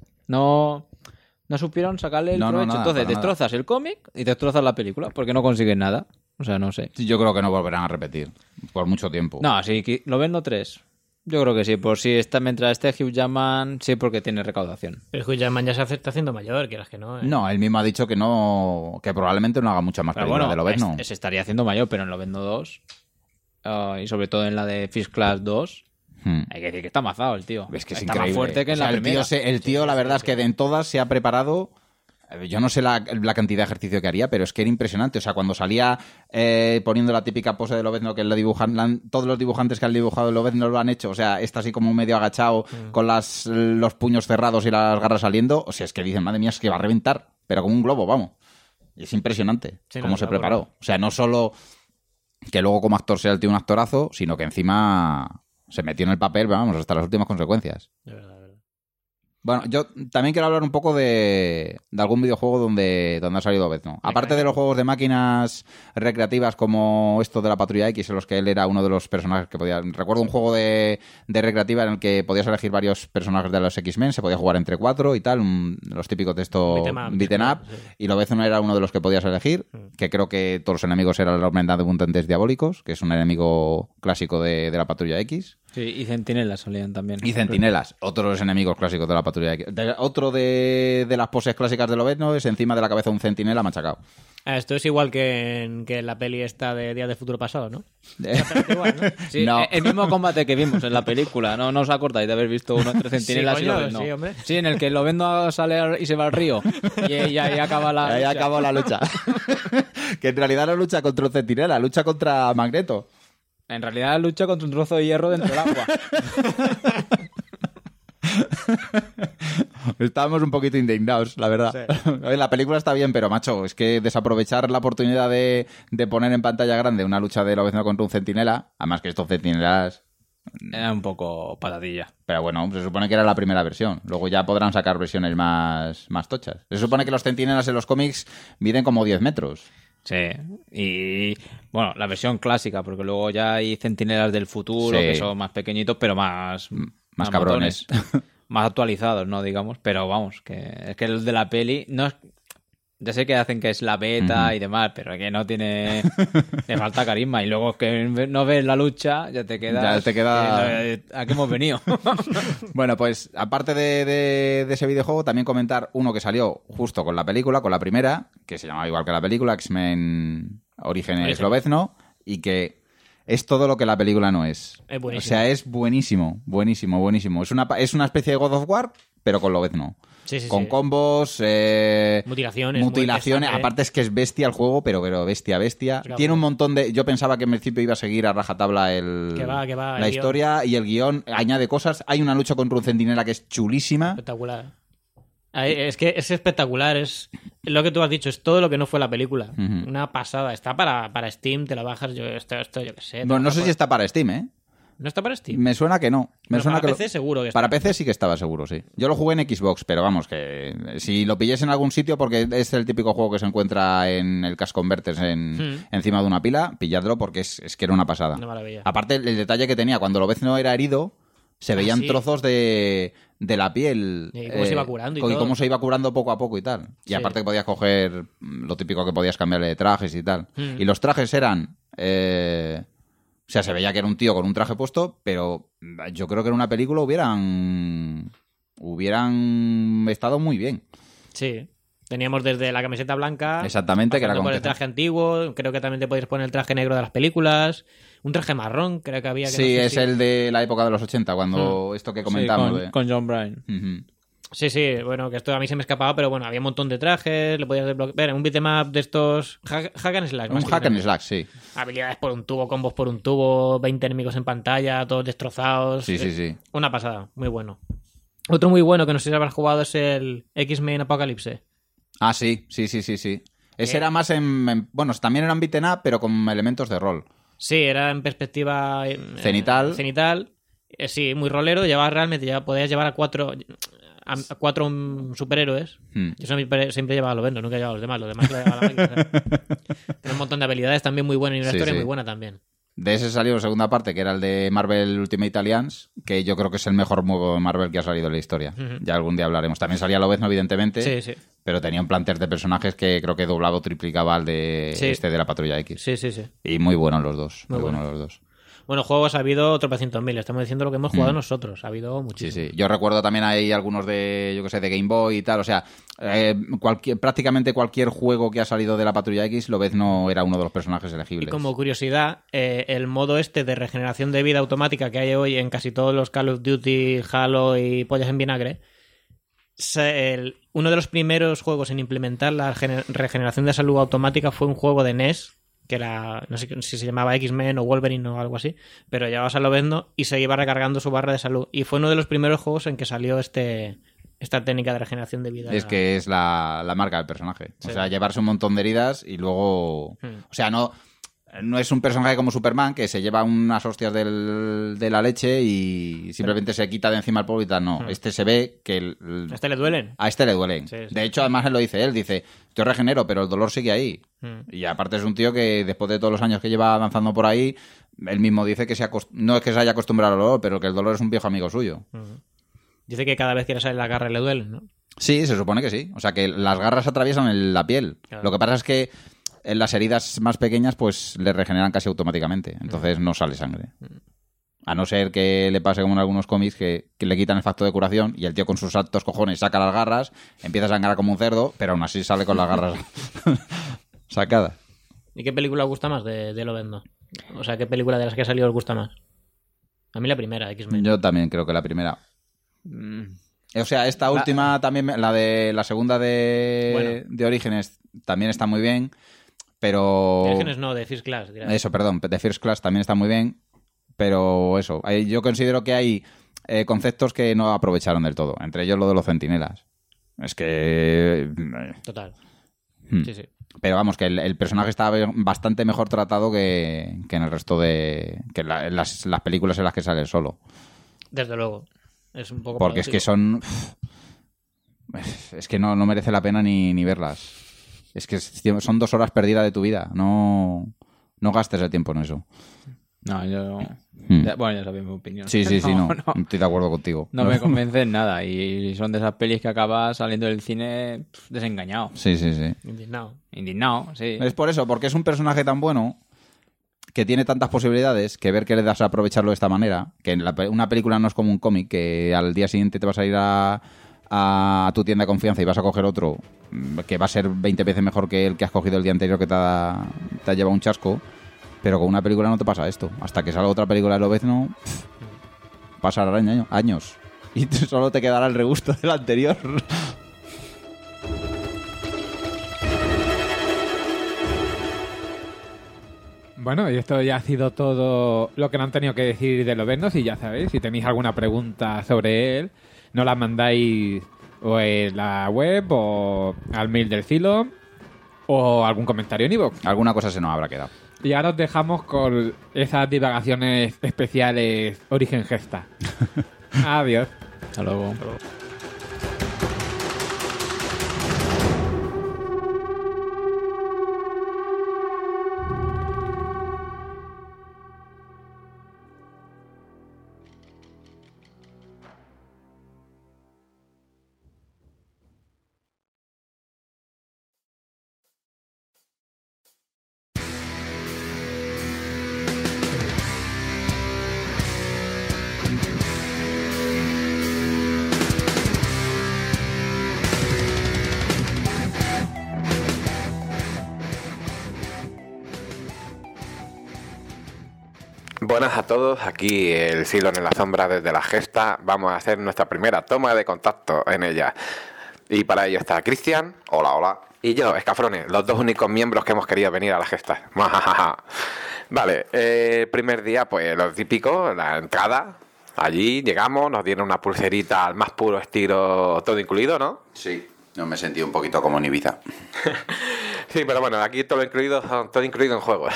No, no supieron sacarle el No, no, provecho. nada, Entonces, para nada. destrozas el cómic y destrozas la película porque no consigues nada. O sea, no sé. Sí, yo creo que no volverán a repetir por mucho tiempo. No, sí, que- lo vendo tres. Yo creo que sí. Por si está mientras esté Hugh Jackman, sí, porque tiene recaudación. Pero Hugh Jackman ya se hace- está haciendo mayor, quieras que no. ¿eh? No, él mismo ha dicho que no, que probablemente no haga mucha más Pero películas bueno, de Lobezno. es- se estaría haciendo mayor, pero en lo vendo dos. Ah, y sobre todo en la de Fish Class dos. Hmm. Hay que decir que está mazado el tío. Es que es está increíble. más fuerte que en O sea, la el primera. tío, se- el tío, la verdad es que de en todas se ha preparado. eh, Yo no sé la, la cantidad de ejercicio que haría, pero es que era impresionante. O sea, cuando salía eh, poniendo la típica pose de Lobezno que lo dibujan, la han- todos los dibujantes que han dibujado Lobezno lo han hecho. O sea, está así como medio agachado, con las, los puños cerrados y las garras saliendo. O sea, es que dicen, madre mía, es que va a reventar, pero como un globo, vamos. Y es impresionante Sí, no, cómo se está preparó. bueno. O sea, no solo que luego como actor sea el tío un actorazo, sino que encima se metió en el papel, vamos, hasta las últimas consecuencias. De verdad, de verdad. Bueno, yo también quiero hablar un poco de, de algún videojuego donde, donde ha salido Lobezno. Aparte de los juegos de máquinas recreativas como esto de la Patrulla X, en los que él era uno de los personajes que podía... Recuerdo un juego de, de recreativa en el que podías elegir varios personajes de los X-Men, se podía jugar entre cuatro y tal, un- los típicos de esto beaten up, sí. y Lobezno era uno de los que podías elegir, que creo que todos los enemigos eran la Hermandad de Mutantes Diabólicos, que es un enemigo clásico de, de la Patrulla X. Sí, y centinelas solían también. Y centinelas, otro de los enemigos clásicos de la Patrulla X. De- otro de, de las poses clásicas de Lobezno es encima de la cabeza un centinela machacado. Ah, esto es igual que en, que en la peli esta de Días del Futuro Pasado, ¿no? Exactamente igual, ¿no? Sí, No. el mismo combate que vimos en la película. ¿No, no os acordáis de haber visto uno entre centinelas Sí, y coño, Lobezno? sí, hombre. Sí, en el que Lobezno sale al- y se va al río. Y ahí, ahí acaba la Ahí lucha. acabó la lucha. Que en realidad no lucha contra un centinela, lucha contra Magneto. En realidad lucha contra un trozo de hierro dentro del agua. Estábamos un poquito indignados, la verdad. La película está bien, pero macho, es que desaprovechar la oportunidad de, de poner en pantalla grande una lucha de Lobezno contra un centinela, además que estos centinelas... Era un poco patadilla. Pero bueno, se supone que era la primera versión. Luego ya podrán sacar versiones más, más tochas. Se supone que los centinelas en los cómics miden como diez metros. Sí, y bueno, la versión clásica, porque luego ya hay centinelas del futuro Sí. que son más pequeñitos, pero más, más cabrones. motones, más actualizados, ¿no? Digamos, pero vamos, que es que el de la peli no es. Ya sé que hacen que es la beta Ujú. y demás, pero que no tiene. Le falta carisma. Y luego que no ves la lucha, ya te quedas. Ya te queda- eh, ¿A qué hemos venido? Bueno, pues aparte de, de- de ese videojuego, también comentar uno que salió justo con la película, con la primera, que se llamaba igual que la película, X-Men Orígenes Origen. Lobezno, y que es todo lo que la película no es. Es buenísimo. O sea, es buenísimo, buenísimo, buenísimo. Es una, pa- es una especie de God of War, pero con Lobezno. Sí, sí, Con sí. combos, eh, Mutilaciones, mutilaciones. muertes, sangre. Aparte es que es bestia el juego, pero, pero bestia, bestia. Claro. Tiene un montón de... Yo pensaba que en principio iba a seguir a rajatabla el, Que va, que va, el la guión. historia y el guión añade cosas. Hay una lucha contra un centinela que es chulísima. Espectacular. Ahí, Es que es espectacular, es lo que tú has dicho, es todo lo que no fue la película. Ujú. Una pasada. Está para, para Steam, te la bajas, yo esto, esto yo qué sé. te Bueno, la no bajas sé por- si está para Steam, ¿eh? ¿No está para Steam? Me suena que no. Me Pero suena para que lo- P C seguro que está. Para P C sí que estaba seguro, sí. Yo lo jugué en Xbox, pero vamos, que si lo pillés en algún sitio, porque es el típico juego que se encuentra en el Cash Converters en, Hmm. encima de una pila, pilladlo porque es, es que era una pasada. Una maravilla. Aparte, el, el detalle que tenía, cuando Lobezno era herido, se Ah, veían sí. trozos de, de la piel. Y cómo se iba curando y co- todo. cómo se iba curando poco a poco y tal. Y Sí. aparte que podías coger mm, lo típico que podías cambiarle de trajes y tal. Hmm. Y los trajes eran... eh, o sea, se veía que era un tío con un traje puesto, pero yo creo que en una película hubieran... Hubieran estado muy bien. Sí. Teníamos desde la camiseta blanca. Exactamente, que era pasando por el completa. traje antiguo. Creo que también te podías poner el traje negro de las películas. Un traje marrón, creo que había. Que Sí, no sé es si- el de la época de los ochenta, cuando esto que Sí, comentamos. con, de- con John Bryan. Ujú. Sí, sí, bueno, que esto a mí se me escapaba, pero bueno, había un montón de trajes, le podías desbloquear. Ver, un beat'em up de estos. Hack, hack and slash. Un hack and básicamente. slash, sí. Habilidades por un tubo, combos por un tubo, veinte enemigos en pantalla, todos destrozados. Sí, sí, Eh, sí. Una pasada, muy bueno. Otro muy bueno que no sé si habrás jugado es el X-Men Apocalypse. Ah, sí, sí, sí, sí, sí. Ese Eh. era más en, en- Bueno, también era en beaten up, pero con elementos de rol. Sí, era en perspectiva eh, Cenital. cenital. Eh, sí, muy rolero. Llevaba realmente, ya podías llevar a cuatro a, a cuatro mm, superhéroes. Hmm. Yo siempre, siempre llevaba a los Vendo, nunca llevaba a los demás. Los demás que lo llevaba la máquina. ¿sabes? Tiene un montón de habilidades también muy buenas y una Sí, historia sí. muy buena también. De ese salió la segunda parte, que era el de Marvel Ultimate Alliance, que yo creo que es el mejor juego de Marvel que ha salido en la historia. Ujú. Ya algún día hablaremos. También salía Lobezno, evidentemente, Sí, sí. pero tenía un plantel de personajes que creo que doblaba o triplicaba al de Sí. este de la Patrulla X. Sí, sí, sí. Y muy buenos los dos. Muy, Muy buenos bueno. los dos. Bueno, juegos ha habido tropecientos mil. Estamos diciendo lo que hemos jugado Mm. nosotros. Ha habido Sí, muchísimo. sí. Yo recuerdo también hay algunos de, yo que sé, de Game Boy y tal. O sea, eh, cualquier, prácticamente cualquier juego que ha salido de la Patrulla X, Lobezno era uno de los personajes Y elegibles. como curiosidad, eh, el modo este de regeneración de vida automática que hay hoy en casi todos los Call of Duty, Halo y pollas en vinagre, se- el- uno de los primeros juegos en implementar la gener- regeneración de salud automática fue un juego de N E S, que era, no sé si se llamaba X-Men o Wolverine o algo así, pero llevabas a Lobezno y se iba recargando su barra de salud. Y fue uno de los primeros juegos en que salió este esta técnica de regeneración de vida. Es que es la, la marca del personaje. Sí. O sea, llevarse un montón de heridas y luego... Hmm. O sea, no... No es un personaje como Superman que se lleva unas hostias del, de la leche y simplemente se quita de encima el polvo y tal. No, este se ve que... El, ¿A este le duelen? A este le duelen. Sí, sí. De hecho, además él lo dice él. Dice, yo regenero, pero el dolor sigue ahí. Mm. Y aparte es un tío que después de todos los años que lleva danzando por ahí, él mismo dice que se acost... no es que se haya acostumbrado al dolor, pero que el dolor es un viejo amigo suyo. Mm. Dice que cada vez que le sale la garra le duelen, ¿no? Sí, se supone que sí. O sea, que las garras atraviesan el, la piel. Claro. Lo que pasa es que en las heridas más pequeñas pues le regeneran casi automáticamente. Entonces mm. no sale sangre. A no ser que le pase como en algunos cómics que, que le quitan el factor de curación y el tío con sus altos cojones saca las garras, empieza a sangrar como un cerdo, pero aún así sale con las garras sacadas. ¿Y qué película os gusta más de, de Lobezno? O sea, ¿qué película de las que ha salido os gusta más? A mí la primera, X-Men. Yo también creo que la primera. Mm. O sea, esta la... última también, la de la segunda de, bueno. de Orígenes, también está muy bien, pero... De Orígenes no, de First Class. Dirás. Eso, perdón, de First Class también está muy bien, pero eso, yo considero que hay eh, conceptos que no aprovecharon del todo, entre ellos lo de los centinelas. Es que... Total. Hmm. Sí, sí. Pero vamos, que el, el personaje está bastante mejor tratado que, que en el resto de... que la, en las, las películas en las que sale solo. Desde luego. Es un poco porque paradójico. Es que son... Es que no, no merece la pena ni, ni verlas. Es que son dos horas perdidas de tu vida. No, no gastes el tiempo en eso. No, yo... Hmm. Ya, bueno, ya sabéis mi opinión. Sí, sí, sí, no, no, no. Estoy de acuerdo contigo. No, no me convence en nada. Y son de esas pelis que acabas saliendo del cine pff, desengañado. Sí, sí, sí. Indignado. Indignado, sí. Es por eso, porque es un personaje tan bueno... que tiene tantas posibilidades que ver que le das a aprovecharlo de esta manera, que en la, una película no es como un cómic, que al día siguiente te vas a ir a, a tu tienda de confianza y vas a coger otro que va a ser veinte veces mejor que el que has cogido el día anterior que te ha, te ha llevado un chasco, pero con una película no te pasa esto. Hasta que salga otra película de Lobezno, pasarán años y solo te quedará el regusto del anterior. Bueno, y esto ya ha sido todo lo que no han tenido que decir de Lobezno. Y ya sabéis, si tenéis alguna pregunta sobre él, nos la mandáis o en la web o al mail del Filo o algún comentario en iVoox. Alguna cosa se nos habrá quedado. Y ahora os dejamos con esas divagaciones especiales Origen Gesta. Adiós. Hasta luego. Hasta luego. Buenas a todos, aquí el Silon en la sombra desde la Gesta. Vamos a hacer nuestra primera toma de contacto en ella. Y para ello está Cristian. Hola, hola. Y yo, Escafrone, los dos únicos miembros que hemos querido venir a la Gesta. Vale, eh, primer día, pues lo típico, la entrada. Allí llegamos, nos dieron una pulserita al más puro estilo todo incluido, ¿no? Sí, yo me sentí un poquito como en Ibiza. Sí, pero bueno, aquí todo incluido, todo incluido en juegos.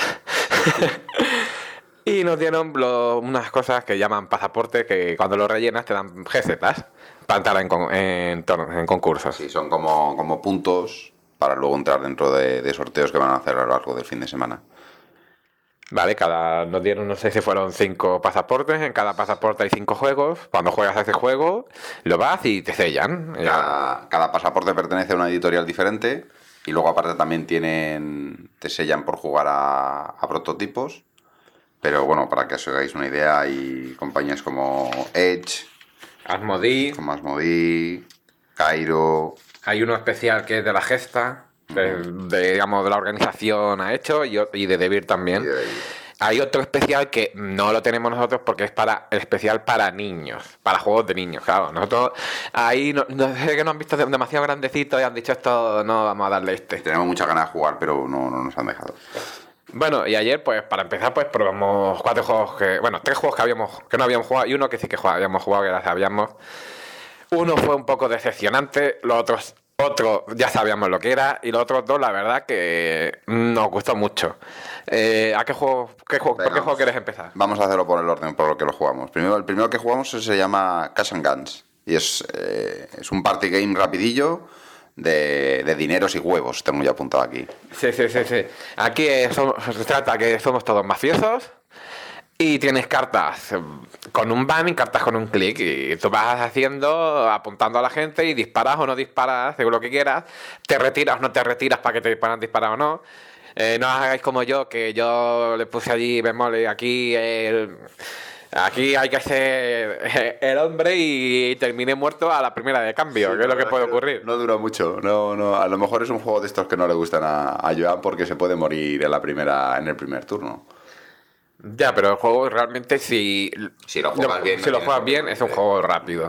Y nos dieron lo, unas cosas que llaman pasaporte, que cuando lo rellenas te dan G Zetas para entrar en, en, en concursos. Sí, son como, como puntos para luego entrar dentro de, de sorteos que van a hacer a lo largo del fin de semana. Vale, cada nos dieron, no sé si fueron cinco pasaportes, en cada pasaporte hay cinco juegos. Cuando juegas a ese juego, lo vas y te sellan. Cada, cada pasaporte pertenece a una editorial diferente y luego aparte también tienen te sellan por jugar a, a prototipos. Pero bueno, para que os hagáis una idea, hay compañías como Edge, Asmodee, como Asmodee, Cairo. Hay uno especial que es de la Gesta, de, de, digamos, de la organización ha hecho, y, y de Devir también. Y de Devir. Hay otro especial que no lo tenemos nosotros porque es para el especial para niños, para juegos de niños, claro. Nosotros ahí no, no sé que nos han visto demasiado grandecitos y han dicho esto, no vamos a darle este. Tenemos muchas ganas de jugar, pero no, no nos han dejado. Bueno, y ayer, pues, para empezar, pues, probamos cuatro juegos que... Bueno, tres juegos que habíamos que no habíamos jugado y uno que sí que habíamos jugado, que ya sabíamos. Uno fue un poco decepcionante, los otros Otro, ya sabíamos lo que era, y los otros dos, la verdad, que nos gustó mucho. Eh, ¿A qué juego, qué juego, Venga, por qué juego quieres empezar? Vamos a hacerlo por el orden por lo que lo jugamos. Primero, el primero que jugamos se llama Cash and Guns. Y es, eh, es un party game rapidillo de, de dineros y huevos, tengo ya apuntado aquí. Sí, sí, sí, sí. Aquí eh, somos- se trata que somos todos mafiosos y tienes cartas eh, con un ban y cartas con un clic. Y tú vas haciendo, apuntando a la gente y disparas o no disparas, según lo que quieras. Te retiras o no te retiras para que te puedan disparar o no. Eh, no hagáis como yo, que yo le puse allí, bemol, aquí el... Aquí hay que ser eh, el hombre y terminé muerto a la primera de cambio, Sí, que es lo la que verdad puede es ocurrir. No dura mucho. No, no, a lo mejor es un juego de estos que no le gustan a, a Joan porque se puede morir en la primera, en el primer turno. Ya, pero el juego realmente si, Si lo juegas bien, si no lo tienes juegas por bien qué es un morirte. juego rápido.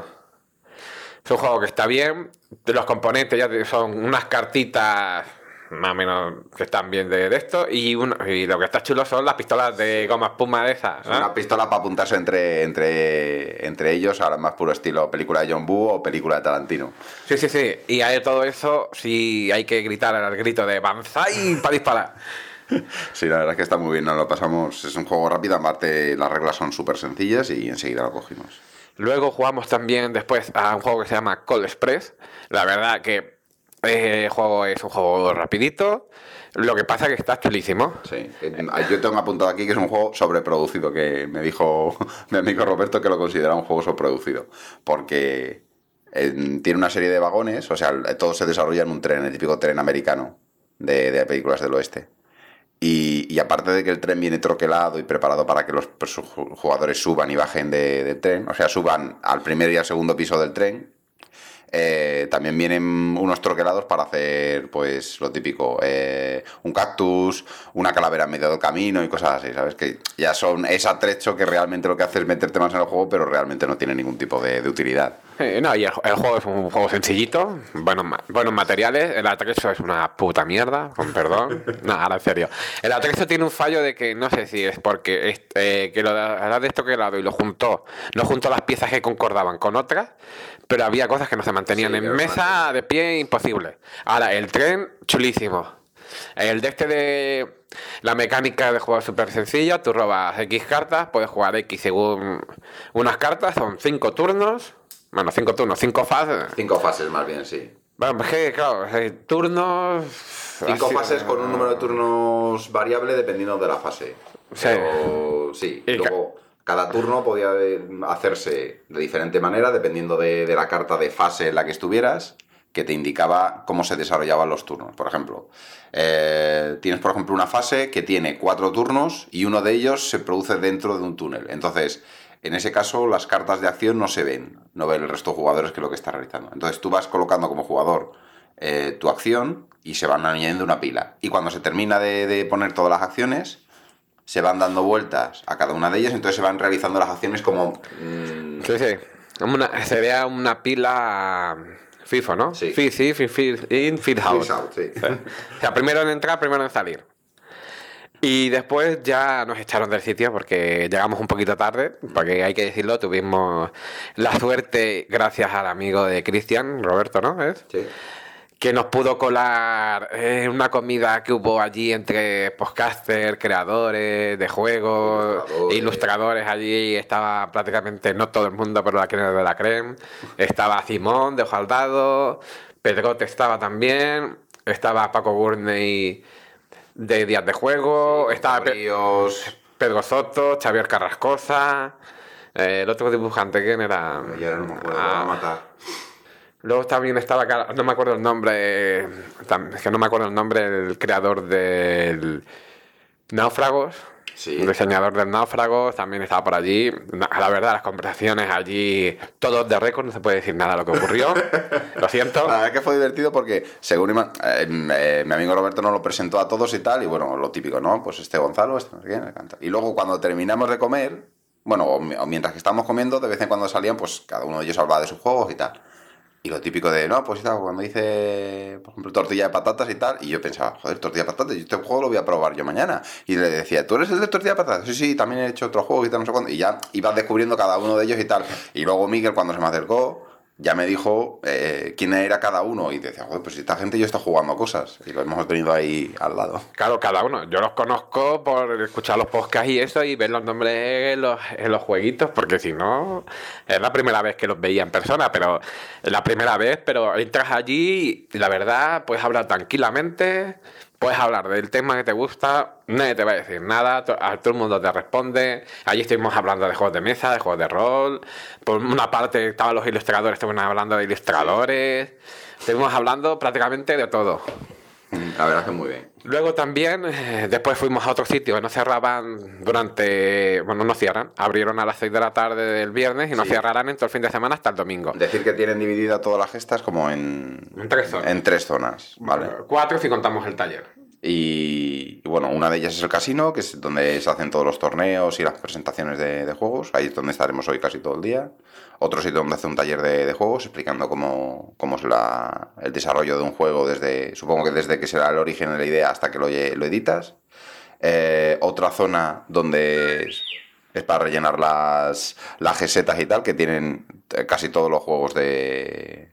Es un juego que está bien. De los componentes ya te- son unas cartitas más o menos que están bien de, de esto y, uno- y lo que está chulo son las pistolas de goma espuma de esas. Es ¿no? una pistola para apuntarse entre, entre, entre ellos, ahora más puro estilo película de John Woo o película de Tarantino. Sí, sí, sí. Y hay todo eso, sí hay que gritar al grito de Banzai para disparar. Sí, la verdad es que está muy bien, nos lo pasamos. Es un juego rápido, aparte las reglas son súper sencillas y enseguida lo cogimos. Luego jugamos también después a un juego que se llama Call Express. La verdad que el juego es un juego rapidito. Lo que pasa es que está chulísimo. Sí, eh, yo tengo apuntado aquí que es un juego sobreproducido, que me dijo mi amigo Roberto que lo considera un juego sobreproducido, porque eh, tiene una serie de vagones, o sea, todo se desarrolla en un tren, el típico tren americano de, de películas del oeste. Y, y aparte de que el tren viene troquelado y preparado para que los pues, jugadores suban y bajen de- del tren, o sea, suban al primer y al segundo piso del tren, eh, también vienen unos troquelados para hacer, pues, lo típico, eh, un cactus, una calavera en medio del camino y cosas así, ¿sabes? Que ya son, es atrecho que realmente lo que hace es meterte más en el juego, pero realmente no tiene ningún tipo de, de utilidad. Eh, no, y el, el juego es un juego sencillito, buenos, ma- buenos materiales. El atrezo es una puta mierda, con perdón. No, ahora en serio. El atrezo tiene un fallo de que no sé si es porque es- eh, que lo de, de esto que lado y lo juntó, no juntó las piezas que concordaban con otras, pero había cosas que no se mantenían Sí, en que no mesa, de pie, imposible. Ahora, el tren, chulísimo. El de este de la mecánica de juego es súper sencilla. Tú robas X cartas, puedes jugar X según unas cartas, son cinco turnos. Bueno, cinco turnos, cinco fases. Cinco fases más bien, sí. Bueno, pues que, claro, hay turnos. Cinco así- fases con un número de turnos variable dependiendo de la fase. Sí. Pero, sí. Y ca- Luego, cada turno podía eh, hacerse de diferente manera dependiendo de, de la carta de fase en la que estuvieras, que te indicaba cómo se desarrollaban los turnos. Por ejemplo, eh, tienes por ejemplo una fase que tiene cuatro turnos y uno de ellos se produce dentro de un túnel. Entonces, en ese caso, las cartas de acción no se ven, no ven el resto de jugadores que es lo que está realizando. Entonces, tú vas colocando como jugador eh, tu acción y se van añadiendo una pila. Y cuando se termina de, de poner todas las acciones, se van dando vueltas a cada una de ellas, entonces se van realizando las acciones como... mm, Sí, sí. Una- sería una pila FIFO, ¿no? Sí. Fit, sí, fit, fit in, fit out. Freeze out, sí. O sea, primero en entrar, primero en salir. Y después ya nos echaron del sitio porque llegamos un poquito tarde, porque hay que decirlo, tuvimos la suerte, gracias al amigo de Cristian, Roberto, ¿no? ¿Es? Sí. Que nos pudo colar eh, una comida que hubo allí entre podcasters, creadores de juegos, Ilustradores. ilustradores allí. Estaba prácticamente, no todo el mundo, pero la crema de la creme. Estaba Simón de Ojo al Dado, Pedrote estaba también, estaba Paco Gurney de Días de Juego, estaba Pe- Ríos... Pedro Soto, Xavier Carrascosa, eh, el otro dibujante, ¿quién era? Y ahora no me acuerdo, me Ah, van a matar. Luego también estaba, Car- no me acuerdo el nombre, eh, tam- es que no me acuerdo el nombre, el creador del Náufragos, Sí. el diseñador del Náufragos, también estaba por allí. Na- La verdad, las conversaciones allí, todos de récord, no se puede decir nada de lo que ocurrió, lo siento. La verdad es que fue divertido porque, según iban- eh, eh, mi amigo Roberto nos lo presentó a todos y tal, y bueno, lo típico, ¿no? Pues este Gonzalo, este no sé quién, me encanta. Y luego cuando terminamos de comer, bueno, o, mi- o mientras que estábamos comiendo, de vez en cuando salían, pues cada uno de ellos hablaba de sus juegos y tal. Y lo típico de, no, pues y tal, cuando dice, por ejemplo, tortilla de patatas y tal, y yo pensaba, joder, tortilla de patatas, yo este juego lo voy a probar yo mañana. Y le decía, ¿tú eres el de tortilla de patatas? Sí, sí, también he hecho otro juego y tal, no sé cuándo. Y ya ibas descubriendo cada uno de ellos y tal. Y luego Miguel, cuando se me acercó, ya me dijo eh, quién era cada uno y decía, joder, pues si esta gente yo está jugando cosas y lo hemos tenido ahí al lado. Claro, cada uno. Yo los conozco por escuchar los podcasts y eso y ver los nombres en los, en los jueguitos, porque si no, es la primera vez que los veía en persona, pero es la primera vez, pero entras allí y la verdad, puedes hablar tranquilamente, puedes hablar del tema que te gusta, nadie te va a decir nada, to- a todo el mundo te responde. Allí estuvimos hablando de juegos de mesa, de juegos de rol. Por una parte estaban los ilustradores, estuvimos hablando de ilustradores. Estuvimos hablando prácticamente de todo. La verdad es que muy bien. Luego también, eh, después fuimos a otro sitio que no cerraban durante... Bueno, no cierran. Abrieron a las seis de la tarde del viernes y no Sí. cerrarán en todo el fin de semana hasta el domingo. Decir que tienen dividida todas las gestas como en, En tres zonas. en tres zonas, ¿vale? Cuatro si contamos el taller. Y, y bueno, una de ellas es el casino, que es donde se hacen todos los torneos y las presentaciones de, de juegos. Ahí es donde estaremos hoy casi todo el día. Otro sitio donde hace un taller de, de juegos explicando cómo, cómo es la, el desarrollo de un juego desde, supongo que desde que será el origen de la idea hasta que lo, lle- lo editas. Eh, otra zona donde es, es para rellenar las, las gesetas y tal, que tienen eh, casi todos los juegos de,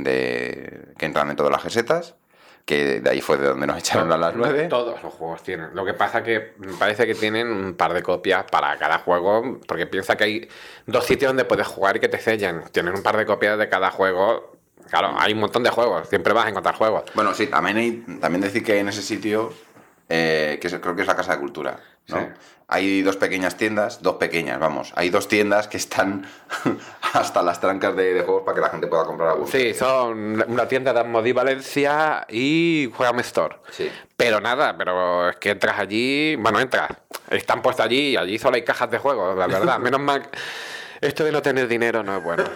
de que entran dentro de las gesetas. Que de ahí fue de donde nos echaron a las nueve. Todos los juegos tienen. Lo que pasa que me parece que tienen un par de copias para cada juego, porque piensa que hay dos sitios donde puedes jugar y que te sellen. Tienen un par de copias de cada juego. Claro, hay un montón de juegos, siempre vas a encontrar juegos. Bueno, sí, también, hay, también decir que en ese sitio, eh, que es- creo que es la Casa de Cultura, ¿no? Sí. Hay dos pequeñas tiendas, dos pequeñas, vamos. Hay dos tiendas que están hasta las trancas de, de juegos para que la gente pueda comprar algo. Sí, son una tienda de Asmodee Valencia y Juegame Store. Sí. Pero nada, pero es que entras allí, bueno, entras, están puestos allí y allí solo hay cajas de juegos, la verdad. Menos mal, esto de no tener dinero no es bueno.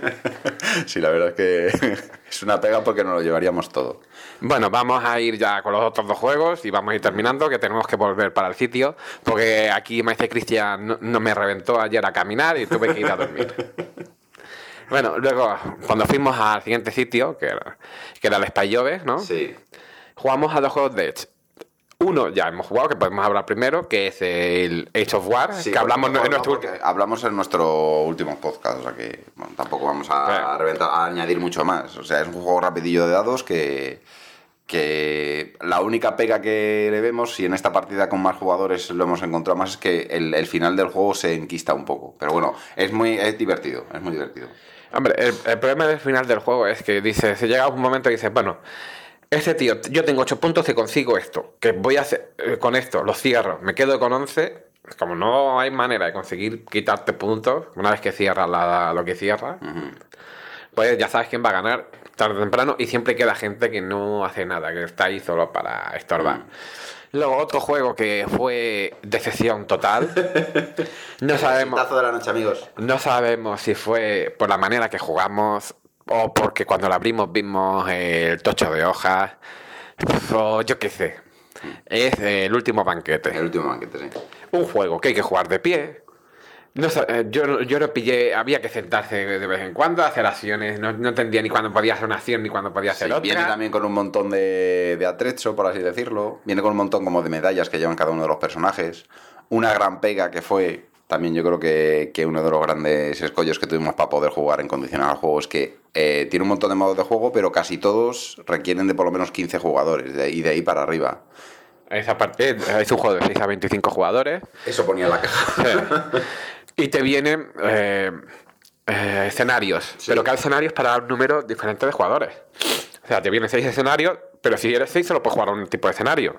Sí, la verdad es que es una pega porque nos lo llevaríamos todo. Bueno, vamos a ir ya con los otros dos juegos y vamos a ir terminando, que tenemos que volver para el sitio, porque aquí me dice Cristian, no, no me reventó ayer a caminar y tuve que ir a dormir. Bueno, luego, cuando fuimos al siguiente sitio, que era, que era el Spy Jove, ¿no? Sí. Jugamos a dos juegos de Edge. Uno ya hemos jugado, que podemos hablar primero, que es el Age of War, Sí, que hablamos porque- en nuestro... porque hablamos en nuestro último podcast, o sea que bueno, tampoco vamos a, Claro. a reventar, a añadir mucho más. O sea, es un juego rapidillo de dados que, que la única pega que le vemos, y en esta partida con más jugadores lo hemos encontrado más, es que el, el final del juego se enquista un poco. Pero bueno, es muy es divertido, es muy divertido. Hombre, el, el problema del final del juego es que dices, se llega un momento y dices, bueno, este tío, yo tengo ocho puntos y consigo esto, que voy a hacer eh, con esto, lo cierro, me quedo con once, como no hay manera de conseguir quitarte puntos, una vez que cierras la- lo que cierras, pues ya sabes quién va a ganar tarde o temprano y siempre queda gente que no hace nada, que está ahí solo para estorbar. Luego otro juego que fue decepción total, no sabemos... Tazo de la noche, amigos. No sabemos si fue por la manera que jugamos o porque cuando lo abrimos vimos el tocho de hojas o yo qué sé. Es el último banquete. El último banquete, sí. Un juego que hay que jugar de pie. No, sa- eh, yo, yo lo pillé, había que sentarse de vez en cuando, hacer acciones. No, no entendía ni cuándo podía hacer una acción ni cuándo podía hacer Sí, otra. viene también con un montón de, de atrecho, por así decirlo. Viene con un montón como de medallas que llevan cada uno de los personajes. Una gran pega que fue, también yo creo que, que uno de los grandes escollos que tuvimos para poder jugar en condicional al juego es que eh, tiene un montón de modos de juego, pero casi todos requieren de por lo menos quince jugadores, de, y de ahí para arriba. Esa parte es un juego de seis a veinticinco jugadores. Eso ponía en la caja. Y te vienen eh, eh, escenarios, Sí. pero cada escenario es para un número diferente de jugadores. O sea, te vienen seis escenarios, pero si eres seis solo puedes jugar a un tipo de escenario.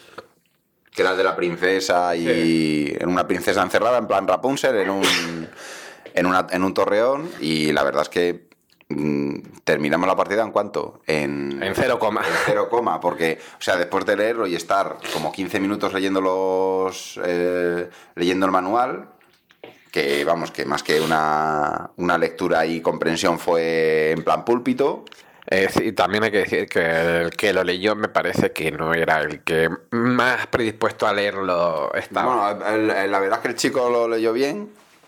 Que era el de la princesa y en una princesa encerrada, en plan Rapunzel, en un, en una, en un torreón. Y la verdad es que mm, terminamos la partida en cuánto? En, En cero coma. en cero coma, porque, o sea, después de leerlo y estar como quince minutos leyendo los eh, leyendo el manual, que vamos, que más que una, una lectura y comprensión fue en plan púlpito. Eh, sí, también hay que decir que el que lo leyó me parece que no era el que más predispuesto a leerlo estaba. Bueno, el- el- la verdad es que el chico lo leyó bien,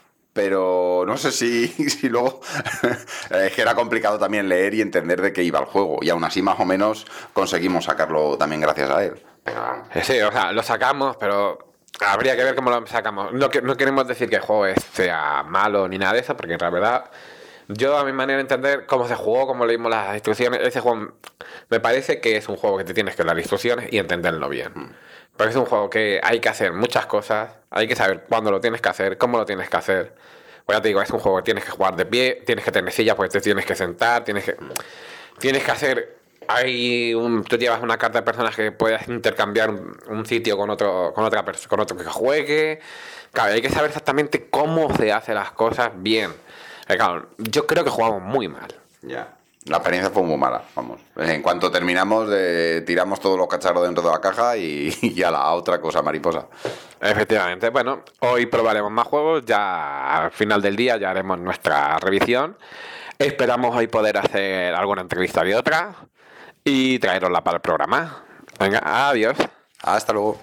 pero no sé si, si luego es que era complicado también leer y entender de qué iba el juego, y aún así más o menos conseguimos sacarlo también gracias a él. Pero vamos. Eh, Sí, o sea, lo sacamos, pero habría que ver cómo lo sacamos. No, que- no queremos decir que el juego sea malo ni nada de eso, porque en realidad Yo, a mi manera de entender cómo se jugó, cómo leímos las instrucciones, ese juego me parece que es un juego que te tienes que dar instrucciones y entenderlo bien. Porque es un juego que hay que hacer muchas cosas, hay que saber cuándo lo tienes que hacer, cómo lo tienes que hacer. Pues ya te digo, es un juego que tienes que jugar de pie, tienes que tener sillas, pues te tienes que sentar, tienes que, tienes que hacer... Hay un, tú llevas una carta de personaje que puedas intercambiar un, un sitio con otro, con otra persona, con otro que juegue. Claro, hay que saber exactamente cómo se hacen las cosas bien. Claro, yo creo que jugamos muy mal. Ya. La experiencia fue muy mala, vamos. En cuanto terminamos, eh, tiramos todos los cacharros dentro de la caja y, y a la otra cosa mariposa. Efectivamente. Bueno, hoy probaremos más juegos. Ya al final del día ya haremos nuestra revisión. Esperamos hoy poder hacer alguna entrevista de otra y traerosla para el programa. Venga, adiós. Hasta luego.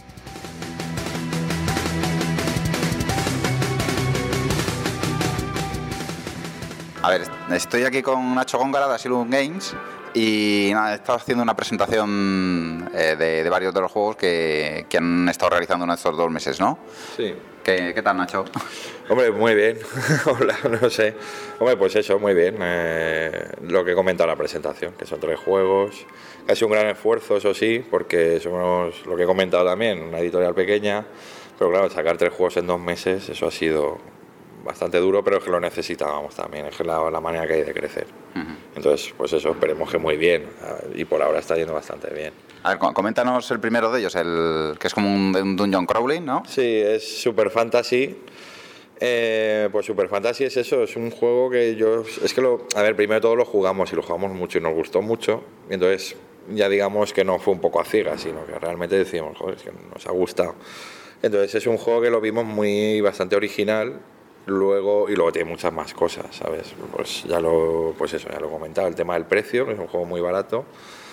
A ver, estoy aquí con Nacho Góngara de Asylum Games y nada, he estado haciendo una presentación eh, de, de varios de los juegos que, que han estado realizando en estos dos meses, ¿no? Sí. ¿Qué, qué tal, Nacho? Hombre, muy bien. Hola, no sé. Hombre, pues eso, muy bien. Eh, lo que he comentado en la presentación, que son tres juegos. Ha sido un gran esfuerzo, eso sí, porque somos, lo que he comentado también, una editorial pequeña. Pero claro, sacar tres juegos en dos meses, eso ha sido bastante duro, pero es que lo necesitábamos también. Es que la, la manera que hay de crecer. Uh-huh. Entonces, pues eso, esperemos que muy bien. Y por ahora está yendo bastante bien. A ver, coméntanos el primero de ellos, el que es como un, un dungeon crawling, ¿no? Sí, es Super Fantasy. Eh, pues Super Fantasy es eso, es un juego que yo... Es que, lo, a ver, primero de todo lo jugamos y lo jugamos mucho y nos gustó mucho. Y entonces, ya digamos que no fue un poco a ciegas, sino que realmente decíamos, joder, es que nos ha gustado. Entonces, es un juego que lo vimos muy bastante original. Luego, y luego tiene muchas más cosas, ¿sabes? Pues ya lo, pues eso, ya lo he comentado, el tema del precio, que es un juego muy barato.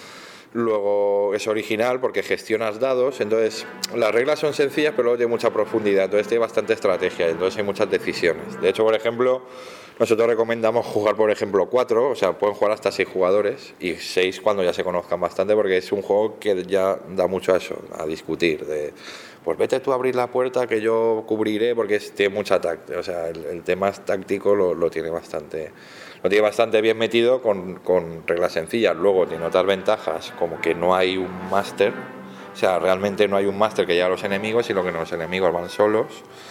Luego es original porque gestionas dados, entonces las reglas son sencillas pero luego tiene mucha profundidad, entonces tiene bastante estrategia, entonces hay muchas decisiones. De hecho, por ejemplo, nosotros recomendamos jugar, por ejemplo, cuatro, o sea, pueden jugar hasta seis jugadores y seis cuando ya se conozcan bastante, porque es un juego que ya da mucho a eso, a discutir, de pues vete tú a abrir la puerta que yo cubriré, porque es, tiene mucha táctica, o sea, el, el tema táctico lo, lo tiene bastante... Lo tiene bastante bien metido con, con reglas sencillas. Luego tiene otras ventajas, como que no hay un máster. O sea, realmente no hay un máster que lleve a los enemigos, sino que los enemigos van solos.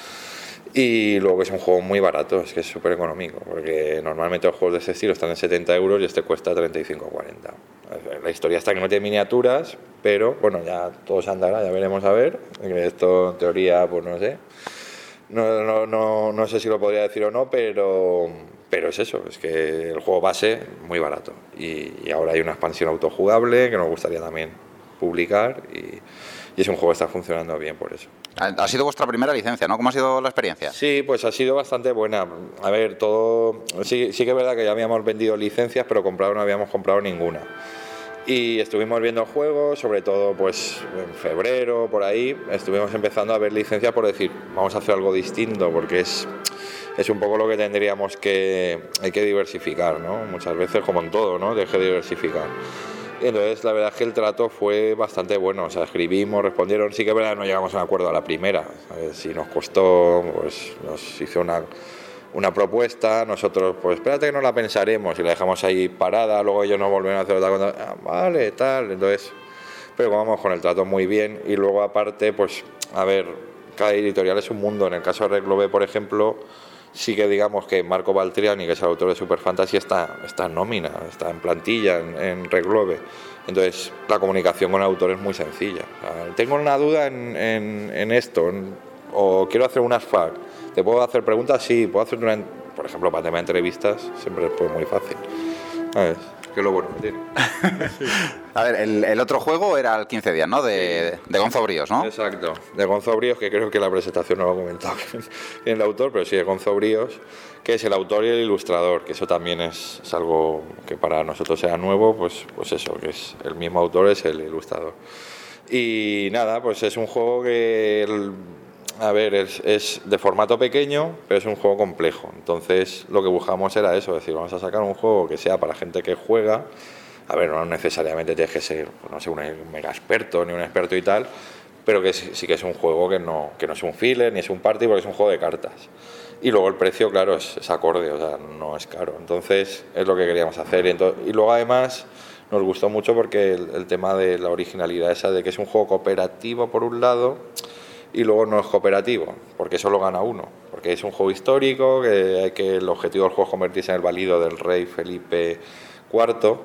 Y luego es un juego muy barato, es que es súper económico. Porque normalmente los juegos de este estilo están en setenta euros y este cuesta treinta y cinco o cuarenta. La historia está que no tiene miniaturas, pero bueno, ya todo se andará, ya veremos a ver. Esto en teoría, pues no sé. No, no, no, no sé si lo podría decir o no, pero... Pero es eso, es que el juego base muy barato y, y ahora hay una expansión autojugable que nos gustaría también publicar y, y es un juego que está funcionando bien por eso. Ha sido vuestra primera licencia, ¿no? ¿Cómo ha sido la experiencia? Sí, pues ha sido bastante buena. A ver, todo... Sí, sí que es verdad que ya habíamos vendido licencias, pero comprado no habíamos comprado ninguna. Y estuvimos viendo juegos, sobre todo pues en febrero, por ahí, estuvimos empezando a ver licencias por decir, vamos a hacer algo distinto, porque es... Es un poco lo que tendríamos que... Hay que diversificar, ¿no? Muchas veces, como en todo, ¿no? Tienes que diversificar. Y entonces, la verdad es que el trato fue bastante bueno. O sea, escribimos, respondieron. Sí que es verdad, no llegamos a un acuerdo a la primera. ¿Sabes? Si nos costó, pues nos hizo una, una propuesta. Nosotros, pues espérate que no la pensaremos. Y la dejamos ahí parada. Luego ellos nos volvieron a hacer otra cosa. Ah, vale, tal. Entonces, pero vamos con el trato muy bien. Y luego, aparte, pues, a ver, cada editorial es un mundo. En el caso de Red Globe, por ejemplo... Sí que digamos que Marco Baltriani, que es el autor de Super Fantasy, está, está en nómina, está en plantilla, en, en Red Globe. Entonces la comunicación con el autor es muy sencilla. O sea, tengo una duda en, en, en esto, en, o quiero hacer unas F A Q. ¿Te puedo hacer preguntas? Sí, puedo hacer una... Por ejemplo, para tema de entrevistas siempre es pues, muy fácil. ¿Sabes? Que es lo bueno que tiene. Sí. A ver, el, el otro juego era el quince días, ¿no? De, sí. de Gonzo Bríos, ¿no? Exacto, de Gonzo Bríos, que creo que la presentación no lo ha comentado en el autor, pero sí de Gonzo Bríos, que es el autor y el ilustrador, que eso también es, es algo que para nosotros era nuevo, pues, pues eso, que es el mismo autor, es el ilustrador. Y nada, pues es un juego que... El, A ver, es, es de formato pequeño, pero es un juego complejo. Entonces, lo que buscamos era eso, es decir, vamos a sacar un juego que sea para gente que juega. A ver, no necesariamente tienes que ser, no sé, un mega experto ni un experto y tal, pero que sí, sí que es un juego que no, que no es un filler ni es un party, porque es un juego de cartas. Y luego el precio, claro, es, es acorde, o sea, no es caro. Entonces, es lo que queríamos hacer. Y, entonces, y luego, además, nos gustó mucho porque el, el tema de la originalidad esa de que es un juego cooperativo, por un lado, y luego no es cooperativo, porque solo gana uno. Porque es un juego histórico, que, hay que el objetivo del juego es convertirse en el valido del rey Felipe cuarto.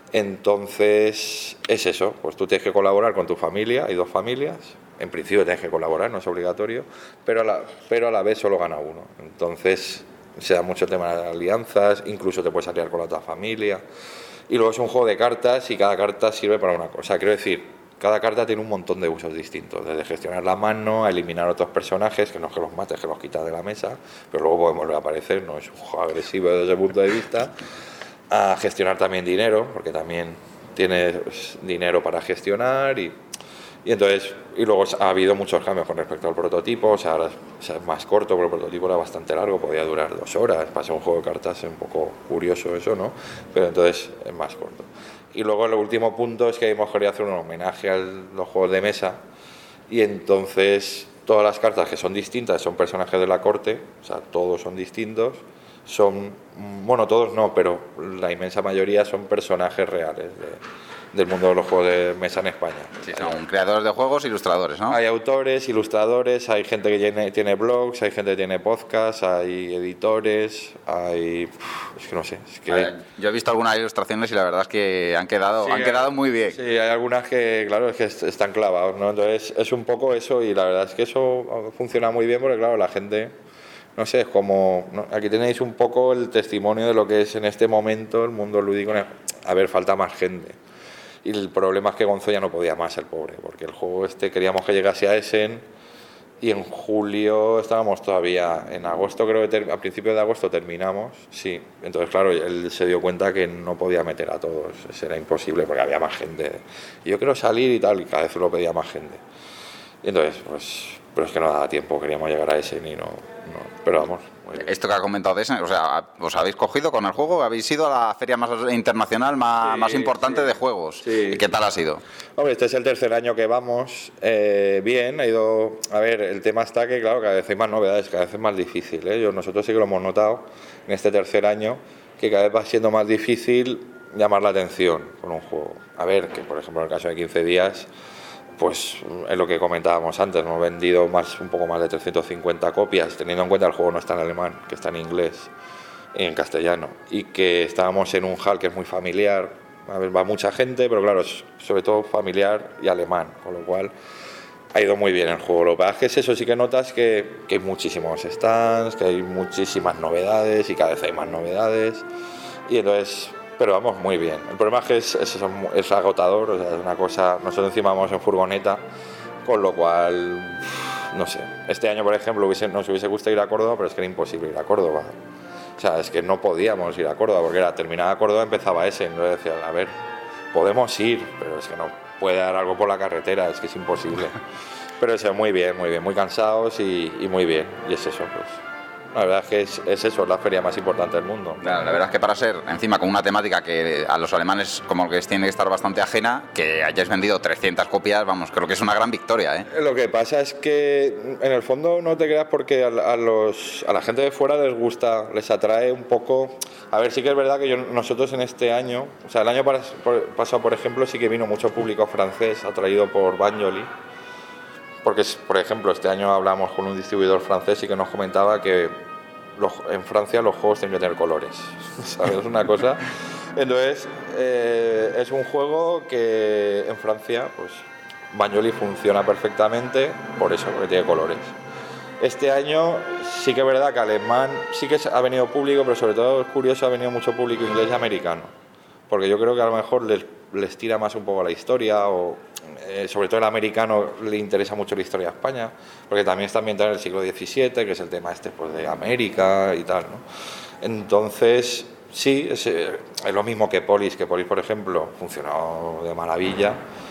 Entonces, es eso, pues tú tienes que colaborar con tu familia, hay dos familias. En principio tienes que colaborar, no es obligatorio, pero a la, pero a la vez solo gana uno. Entonces se da mucho tema de alianzas, incluso te puedes aliar con la otra familia. Y luego es un juego de cartas y cada carta sirve para una cosa. Quiero decir, cada carta tiene un montón de usos distintos, desde gestionar la mano, a eliminar otros personajes, que no es que los mates, que los quitas de la mesa, pero luego pueden volver a aparecer, no es un juego agresivo desde ese punto de vista, a gestionar también dinero, porque también tienes dinero para gestionar y... Y entonces, y luego ha habido muchos cambios con respecto al prototipo, o sea, ahora es, o sea, es más corto, pero el prototipo era bastante largo, podía durar dos horas, para ser un juego de cartas es un poco curioso eso, ¿no? Pero entonces es más corto. Y luego el último punto es que hemos querido hacer un homenaje a los juegos de mesa, y entonces todas las cartas que son distintas son personajes de la corte, o sea, todos son distintos, son, bueno, todos no, pero la inmensa mayoría son personajes reales de... del mundo de los juegos de mesa en España. Sí, son creadores de juegos, ilustradores, ¿no? Hay autores, ilustradores, hay gente que tiene, tiene blogs, hay gente que tiene podcasts, hay editores, hay... Es que no sé. Es que... Ver, yo he visto algunas ilustraciones y la verdad es que han quedado, sí, han quedado muy bien. Sí, hay algunas que, claro, es que están clavados, ¿no? Entonces es un poco eso y la verdad es que eso funciona muy bien porque, claro, la gente... No sé, es como... ¿no? Aquí tenéis un poco el testimonio de lo que es en este momento el mundo lúdico. A ver, falta más gente. Y el problema es que Gonzo ya no podía más, el pobre, porque el juego este queríamos que llegase a Essen y en julio estábamos todavía, en agosto creo que ter, a principios de agosto terminamos, sí. Entonces, claro, él se dio cuenta que no podía meter a todos, eso era imposible porque había más gente. Y yo quiero salir y tal, y cada vez lo pedía más gente. Y entonces, pues, pero es que no daba tiempo, queríamos llegar a Essen y no, no pero vamos. Esto que ha comentado de Essen, o sea, ¿os habéis cogido con el juego? ¿Habéis ido a la feria más internacional más, sí, más importante sí, de juegos? Sí. ¿Y qué tal ha sido? Hombre, este es el tercer año que vamos, eh, bien, ha ido... A ver, el tema está que, claro, cada vez hay más novedades, cada vez es más difícil, ¿eh? Yo, nosotros sí que lo hemos notado en este tercer año, que cada vez va siendo más difícil llamar la atención con un juego. A ver, que por ejemplo en el caso de quince días... Pues es lo que comentábamos antes, hemos vendido más, un poco más de trescientas cincuenta copias, teniendo en cuenta que el juego no está en alemán, que está en inglés y en castellano, y que estábamos en un hall que es muy familiar, a ver, va mucha gente, pero claro, es sobre todo familiar y alemán, con lo cual ha ido muy bien el juego. Lo que pasa es que es eso, sí que notas que, que hay muchísimos stands, que hay muchísimas novedades y cada vez hay más novedades, y entonces... Pero vamos, muy bien. El problema es que es, es, es agotador, o sea, es una cosa... Nosotros encima vamos en furgoneta, con lo cual, no sé. Este año, por ejemplo, hubiese, nos hubiese gustado ir a Córdoba, pero es que era imposible ir a Córdoba. O sea, es que no podíamos ir a Córdoba, porque era terminada Córdoba, empezaba ese. Entonces decían, a ver, podemos ir, pero es que no puede dar algo por la carretera, es que es imposible. Pero eso, muy bien, muy bien, muy cansados y, y muy bien. Y es eso, pues... La verdad es que es, es eso, es la feria más importante del mundo. Claro, la verdad es que para ser, encima, con una temática que a los alemanes como que tiene que estar bastante ajena, que hayáis vendido trescientas copias, vamos, creo que es una gran victoria, ¿eh? Lo que pasa es que, en el fondo, no te creas porque a, a, los, a la gente de fuera les gusta, les atrae un poco... A ver, sí que es verdad que yo, nosotros en este año, o sea, el año pasado, por ejemplo, sí que vino mucho público francés, atraído por Banjoli. Porque, por ejemplo, este año hablamos con un distribuidor francés y que nos comentaba que los, en Francia los juegos tienen que tener colores, ¿sabes? Es una cosa. Entonces, eh, es un juego que en Francia, pues, Banjoli funciona perfectamente por eso, porque tiene colores. Este año sí que es verdad que alemán sí que ha venido público, pero sobre todo es curioso, ha venido mucho público inglés y americano. Porque yo creo que a lo mejor les, les tira más un poco la historia o... Eh, sobre todo el americano le interesa mucho la historia de España, porque también está ambientada en el siglo diecisiete, que es el tema este pues, de América y tal, ¿no? Entonces, sí, es, es lo mismo que Polis, que Polis, por ejemplo, funcionó de maravilla,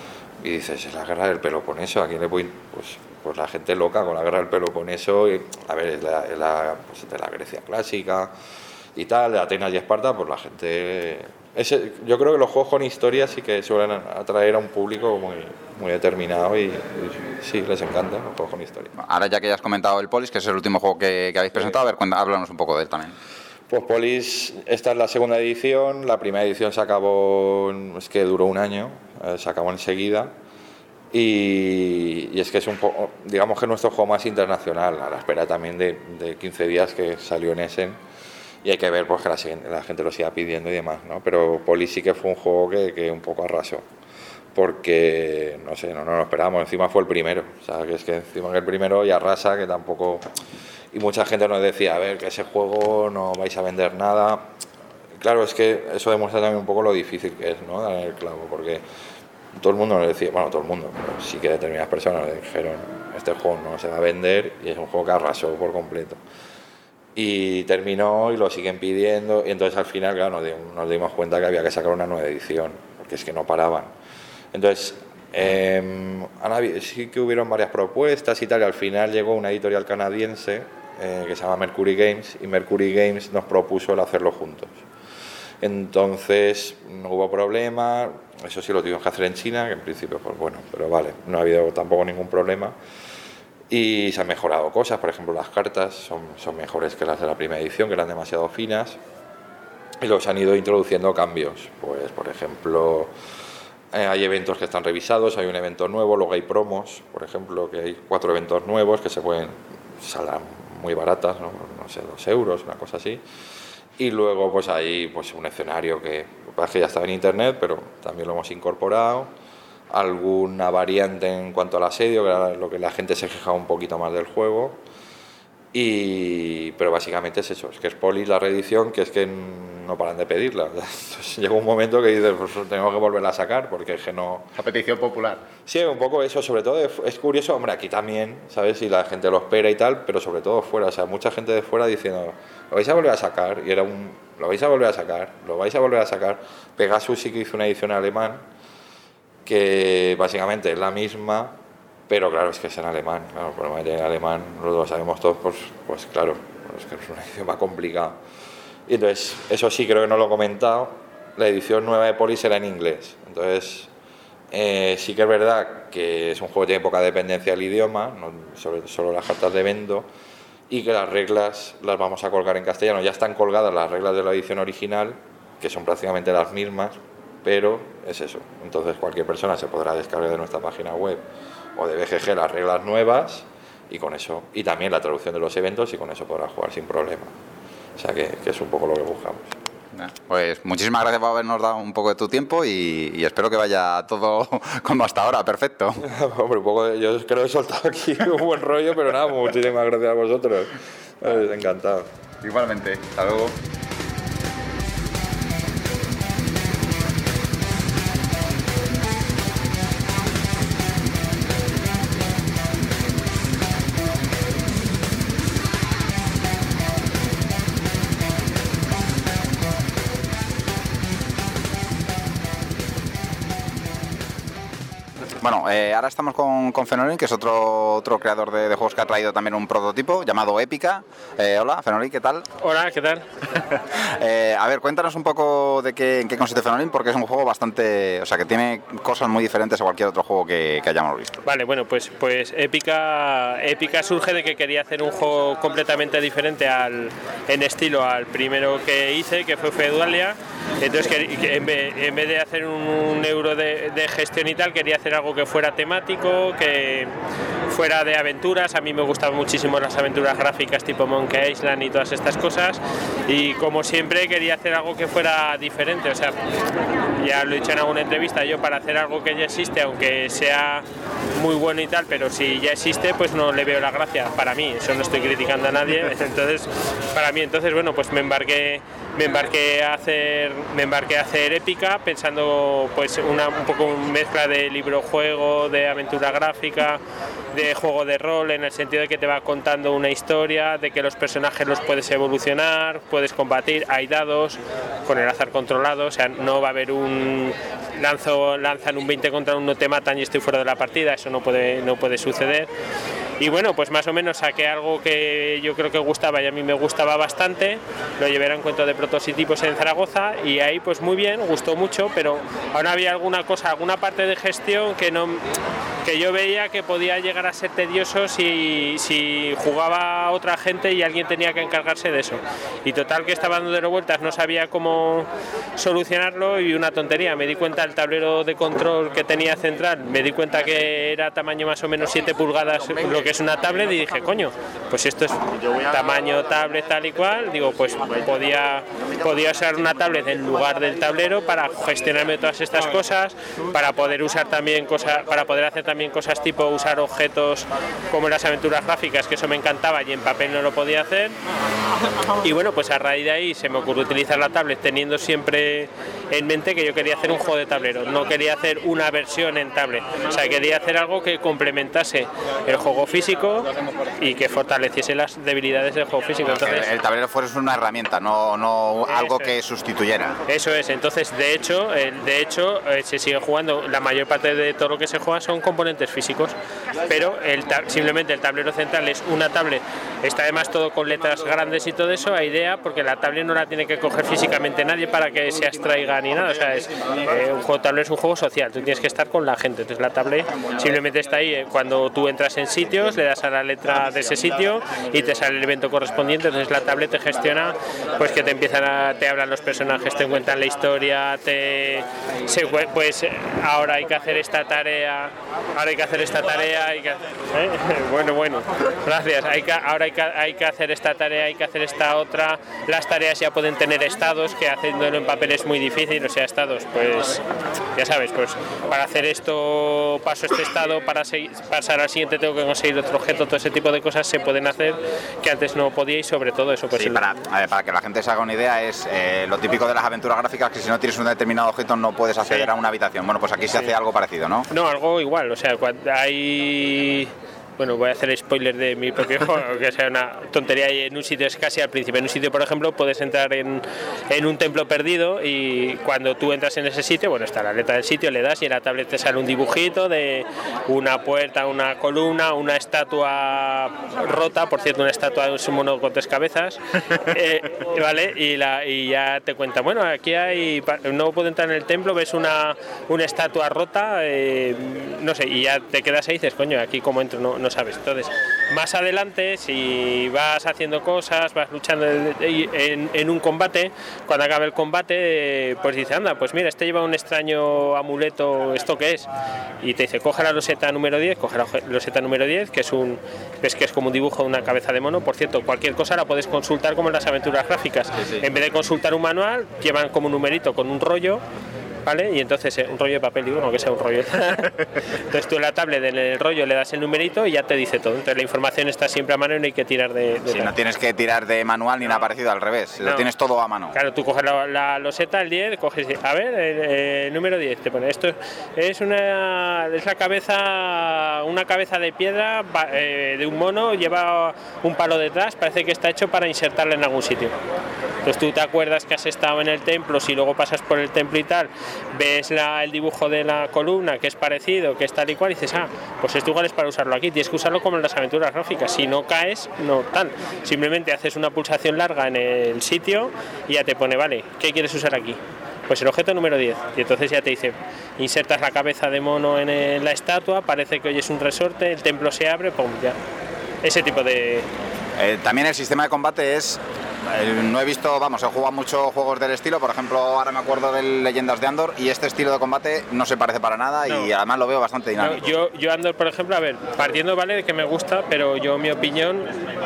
y dices, es la guerra del Peloponeso, aquí le voy, pues, pues la gente loca con la guerra del Peloponeso, y, a ver, es, la, es la, pues, de la Grecia clásica, y tal, de Atenas y Esparta, pues la gente... Ese, yo creo que los juegos con historia sí que suelen atraer a un público muy, muy determinado y, y sí, les encantan los juegos con historia. Ahora ya que ya has comentado el Polis, que es el último juego que, que habéis presentado, a ver, cuéntanos, háblanos un poco de él también. Pues Polis, esta es la segunda edición, la primera edición se acabó, es que duró un año, eh, se acabó enseguida y, y es que es un poco, digamos que es nuestro juego más internacional, a la espera también de, de quince días que salió en Essen y hay que ver pues que la, la gente lo siga pidiendo y demás, ¿no? Pero Polis sí que fue un juego que, que un poco arrasó, porque no sé, no, no lo esperábamos, encima fue el primero, o sea, que es que encima que el primero y arrasa, que tampoco... Y mucha gente nos decía, a ver, que ese juego no vais a vender nada. Claro, es que eso demuestra también un poco lo difícil que es, ¿no? Dar el clavo, porque todo el mundo nos decía, bueno, todo el mundo, pero sí que determinadas personas le dijeron, este juego no se va a vender, y es un juego que arrasó por completo. Y terminó y lo siguen pidiendo, y entonces al final, claro, nos dimos cuenta que había que sacar una nueva edición, porque es que no paraban. Entonces... Eh, sí que hubieron varias propuestas y tal, y al final llegó una editorial canadiense eh, que se llama Mercury Games, y Mercury Games nos propuso el hacerlo juntos. Entonces no hubo problema, eso sí lo tuvimos que hacer en China, que en principio pues bueno, pero vale, no ha habido tampoco ningún problema. Y se han mejorado cosas, por ejemplo las cartas son, son mejores que las de la primera edición, que eran demasiado finas, y los han ido introduciendo cambios, pues por ejemplo... Hay eventos que están revisados, hay un evento nuevo, luego hay promos, por ejemplo, que hay cuatro eventos nuevos que se pueden salir muy baratas, ¿no? no sé, dos euros, una cosa así. Y luego pues hay pues, un escenario que, que ya estaba en internet, pero también lo hemos incorporado. Alguna variante en cuanto al asedio, que era lo que la gente se quejaba un poquito más del juego. Y, pero básicamente es eso, es que es Polis la reedición, que es que no paran de pedirla. Entonces llega un momento que dices, pues tenemos que volverla a sacar, porque es que no... La petición popular. Sí, un poco eso, sobre todo es curioso, hombre, aquí también, ¿sabes? Y la gente lo espera y tal, pero sobre todo fuera, o sea, mucha gente de fuera diciendo, lo vais a volver a sacar, y era un, lo vais a volver a sacar, lo vais a volver a sacar. Pegasus sí que hizo una edición alemán, que básicamente es la misma, pero claro, es que es en alemán, claro, el problema de en alemán, lo sabemos todos, pues, pues claro, es que es una edición más complicada. Y entonces, eso sí creo que no lo he comentado, la edición nueva de Polis era en inglés, entonces eh, sí que es verdad que es un juego que tiene poca dependencia del idioma, no, sobre solo las cartas de evento, y que las reglas las vamos a colgar en castellano, ya están colgadas las reglas de la edición original, que son prácticamente las mismas, pero es eso, entonces cualquier persona se podrá descargar de nuestra página web o de B G G las reglas nuevas y con eso, y también la traducción de los eventos, y con eso podrá jugar sin problema. O sea que, que es un poco lo que buscamos. Pues muchísimas gracias por habernos dado un poco de tu tiempo y, y espero que vaya todo como hasta ahora, perfecto. Hombre, un poco de, yo creo que he soltado aquí un buen rollo, pero nada, muchísimas gracias a vosotros. Eh, encantado. Igualmente, hasta luego. Bueno, eh, ahora estamos con, con Fenolin, que es otro, otro creador de, de juegos que ha traído también un prototipo llamado Épica. Eh, hola, Fenolin, ¿qué tal? Hola, ¿qué tal? eh, a ver, cuéntanos un poco de qué, en qué consiste Fenolin, porque es un juego bastante... O sea, que tiene cosas muy diferentes a cualquier otro juego que, que hayamos visto. Vale, bueno, pues, pues Épica, Épica surge de que quería hacer un juego completamente diferente al, en estilo al primero que hice, que fue Feudalia. Entonces, que, que en, vez, en vez de hacer un, un euro de, de gestión y tal, quería hacer algo que fuera temático, que fuera de aventuras. A mí me gustaban muchísimo las aventuras gráficas tipo Monkey Island y todas estas cosas, y como siempre quería hacer algo que fuera diferente. O sea, ya lo he dicho en alguna entrevista, yo para hacer algo que ya existe, aunque sea muy bueno y tal, pero si ya existe, pues no le veo la gracia. Para mí, eso no estoy criticando a nadie, entonces para mí, entonces bueno, pues me embarqué me embarqué a hacer me embarqué a hacer Épica, pensando pues una un poco una mezcla de libro-juego, de aventura gráfica, de juego de rol, en el sentido de que te va contando una historia, de que los personajes los puedes evolucionar, puedes combatir, hay dados con el azar controlado, o sea, no va a haber un lanzo lanzan un veinte contra uno, te matan y estoy fuera de la partida, eso no puede no puede suceder. y bueno, pues más o menos saqué algo que yo creo que gustaba y a mí me gustaba bastante, lo llevé a encuentro de prototipos en Zaragoza y ahí pues muy bien, gustó mucho, pero aún había alguna cosa, alguna parte de gestión que no que yo veía que podía llegar a ser tedioso si, si jugaba otra gente y alguien tenía que encargarse de eso. Y total que estaba dando vueltas, no sabía cómo solucionarlo y una tontería. Me di cuenta del tablero de control que tenía central, me di cuenta que era tamaño más o menos siete pulgadas lo que es una tablet y dije, coño, pues esto es tamaño tablet tal y cual. Digo, pues podía, podía usar una tablet en lugar del tablero para gestionarme todas estas cosas, para poder usar también cosas, para poder hacer también cosas tipo usar objetos como las aventuras gráficas, que eso me encantaba y en papel no lo podía hacer. Y bueno, pues a raíz de ahí se me ocurrió utilizar la tablet teniendo siempre en mente que yo quería hacer un juego de tablero, no quería hacer una versión en tablet, o sea, quería hacer algo que complementase el juego físico y que fortaleciese las debilidades del juego físico. Entonces, el, el tablero fuese una herramienta, no, no algo que sustituyera. Eso es, entonces de hecho, de hecho se sigue jugando, la mayor parte de todo lo que se juega son componentes físicos, pero el, simplemente el tablero central es una tablet, está además todo con letras grandes y todo eso, a idea, porque la tablet no la tiene que coger físicamente nadie para que se abstraiga ni nada, o sea, es, eh, un juego de tablero es un juego social, tú tienes que estar con la gente, entonces la tablet simplemente está ahí, eh, cuando tú entras en sitios, le das a la letra de ese sitio y te sale el evento correspondiente, entonces la tablet te gestiona, pues que te empiezan a, te hablan los personajes, te cuentan la historia, te, se, pues ahora hay que hacer esta tarea, ahora hay que hacer esta tarea, hay que, ¿eh? bueno, bueno, gracias, hay que, ahora hay que, hay que hacer esta tarea, hay que hacer esta otra, las tareas ya pueden tener estados, que haciéndolo en papel es muy difícil, o sea, estados, pues ya sabes, pues para hacer esto paso este estado, para seguir, pasar al siguiente tengo que conseguir otro objeto, todo ese tipo de cosas se pueden hacer que antes no podía y sobre todo eso. Pues sí, para, a ver, para que la gente se haga una idea, es eh, lo típico de las aventuras gráficas, que si no tienes un determinado objeto no puedes acceder sí. a una habitación. Bueno, pues aquí se sí. hace algo parecido, ¿no? No, algo igual, o sea, hay... Bueno, voy a hacer spoiler de mi propio juego, que sea una tontería, y en un sitio es casi al principio. En un sitio, por ejemplo, puedes entrar en, en un templo perdido y cuando tú entras en ese sitio, bueno, está la letra del sitio, le das y en la tablet te sale un dibujito de una puerta, una columna, una estatua rota, por cierto, una estatua de un mono con tres cabezas, eh, ¿vale? Y, la, y ya te cuenta, bueno, aquí hay, no puedo entrar en el templo, ves una, una estatua rota, eh, no sé, y ya te quedas ahí y dices, coño, aquí como entro, no no sabes. Entonces, más adelante, si vas haciendo cosas, vas luchando en, en, en un combate, cuando acabe el combate, pues dice, anda, pues mira, este lleva un extraño amuleto, ¿esto qué es? Y te dice, coge la loseta número diez, coge la loseta número diez, que es un, ves que es como un dibujo de una cabeza de mono. Por cierto, cualquier cosa la puedes consultar como en las aventuras gráficas. Sí, sí. En vez de consultar un manual, llevan como un numerito con un rollo, ¿vale? Y entonces un rollo de papel, digo, no que sea un rollo. Entonces tú en la tablet, en el rollo, le das el numerito y ya te dice todo. Entonces la información está siempre a mano y no hay que tirar de... de sí, no tienes que tirar de manual ni nada parecido, al revés, no. Lo tienes todo a mano. Claro, tú coges la, la loseta, el diez, coges, a ver, el, el número diez, te pone, esto es una, es la cabeza, una cabeza de piedra eh, de un mono, lleva un palo detrás, parece que está hecho para insertarla en algún sitio. Entonces tú te acuerdas que has estado en el templo, si luego pasas por el templo y tal, ves la, el dibujo de la columna que es parecido, que es tal y cual, y dices, ah, pues esto igual es para usarlo aquí, tienes que usarlo como en las aventuras gráficas, si no caes, no tal, simplemente haces una pulsación larga en el sitio y ya te pone, vale, ¿qué quieres usar aquí? Pues el objeto número diez, y entonces ya te dice, insertas la cabeza de mono en el, la estatua, parece que oyes un resorte, el templo se abre, pum, ya, ese tipo de... Eh, también el sistema de combate es... No he visto, vamos, he jugado muchos juegos del estilo, por ejemplo, ahora me acuerdo de Leyendas de Andor, y este estilo de combate no se parece para nada no. y además lo veo bastante dinámico. No, yo, yo Andor, por ejemplo, a ver, partiendo, vale, de que me gusta, pero yo mi opinión,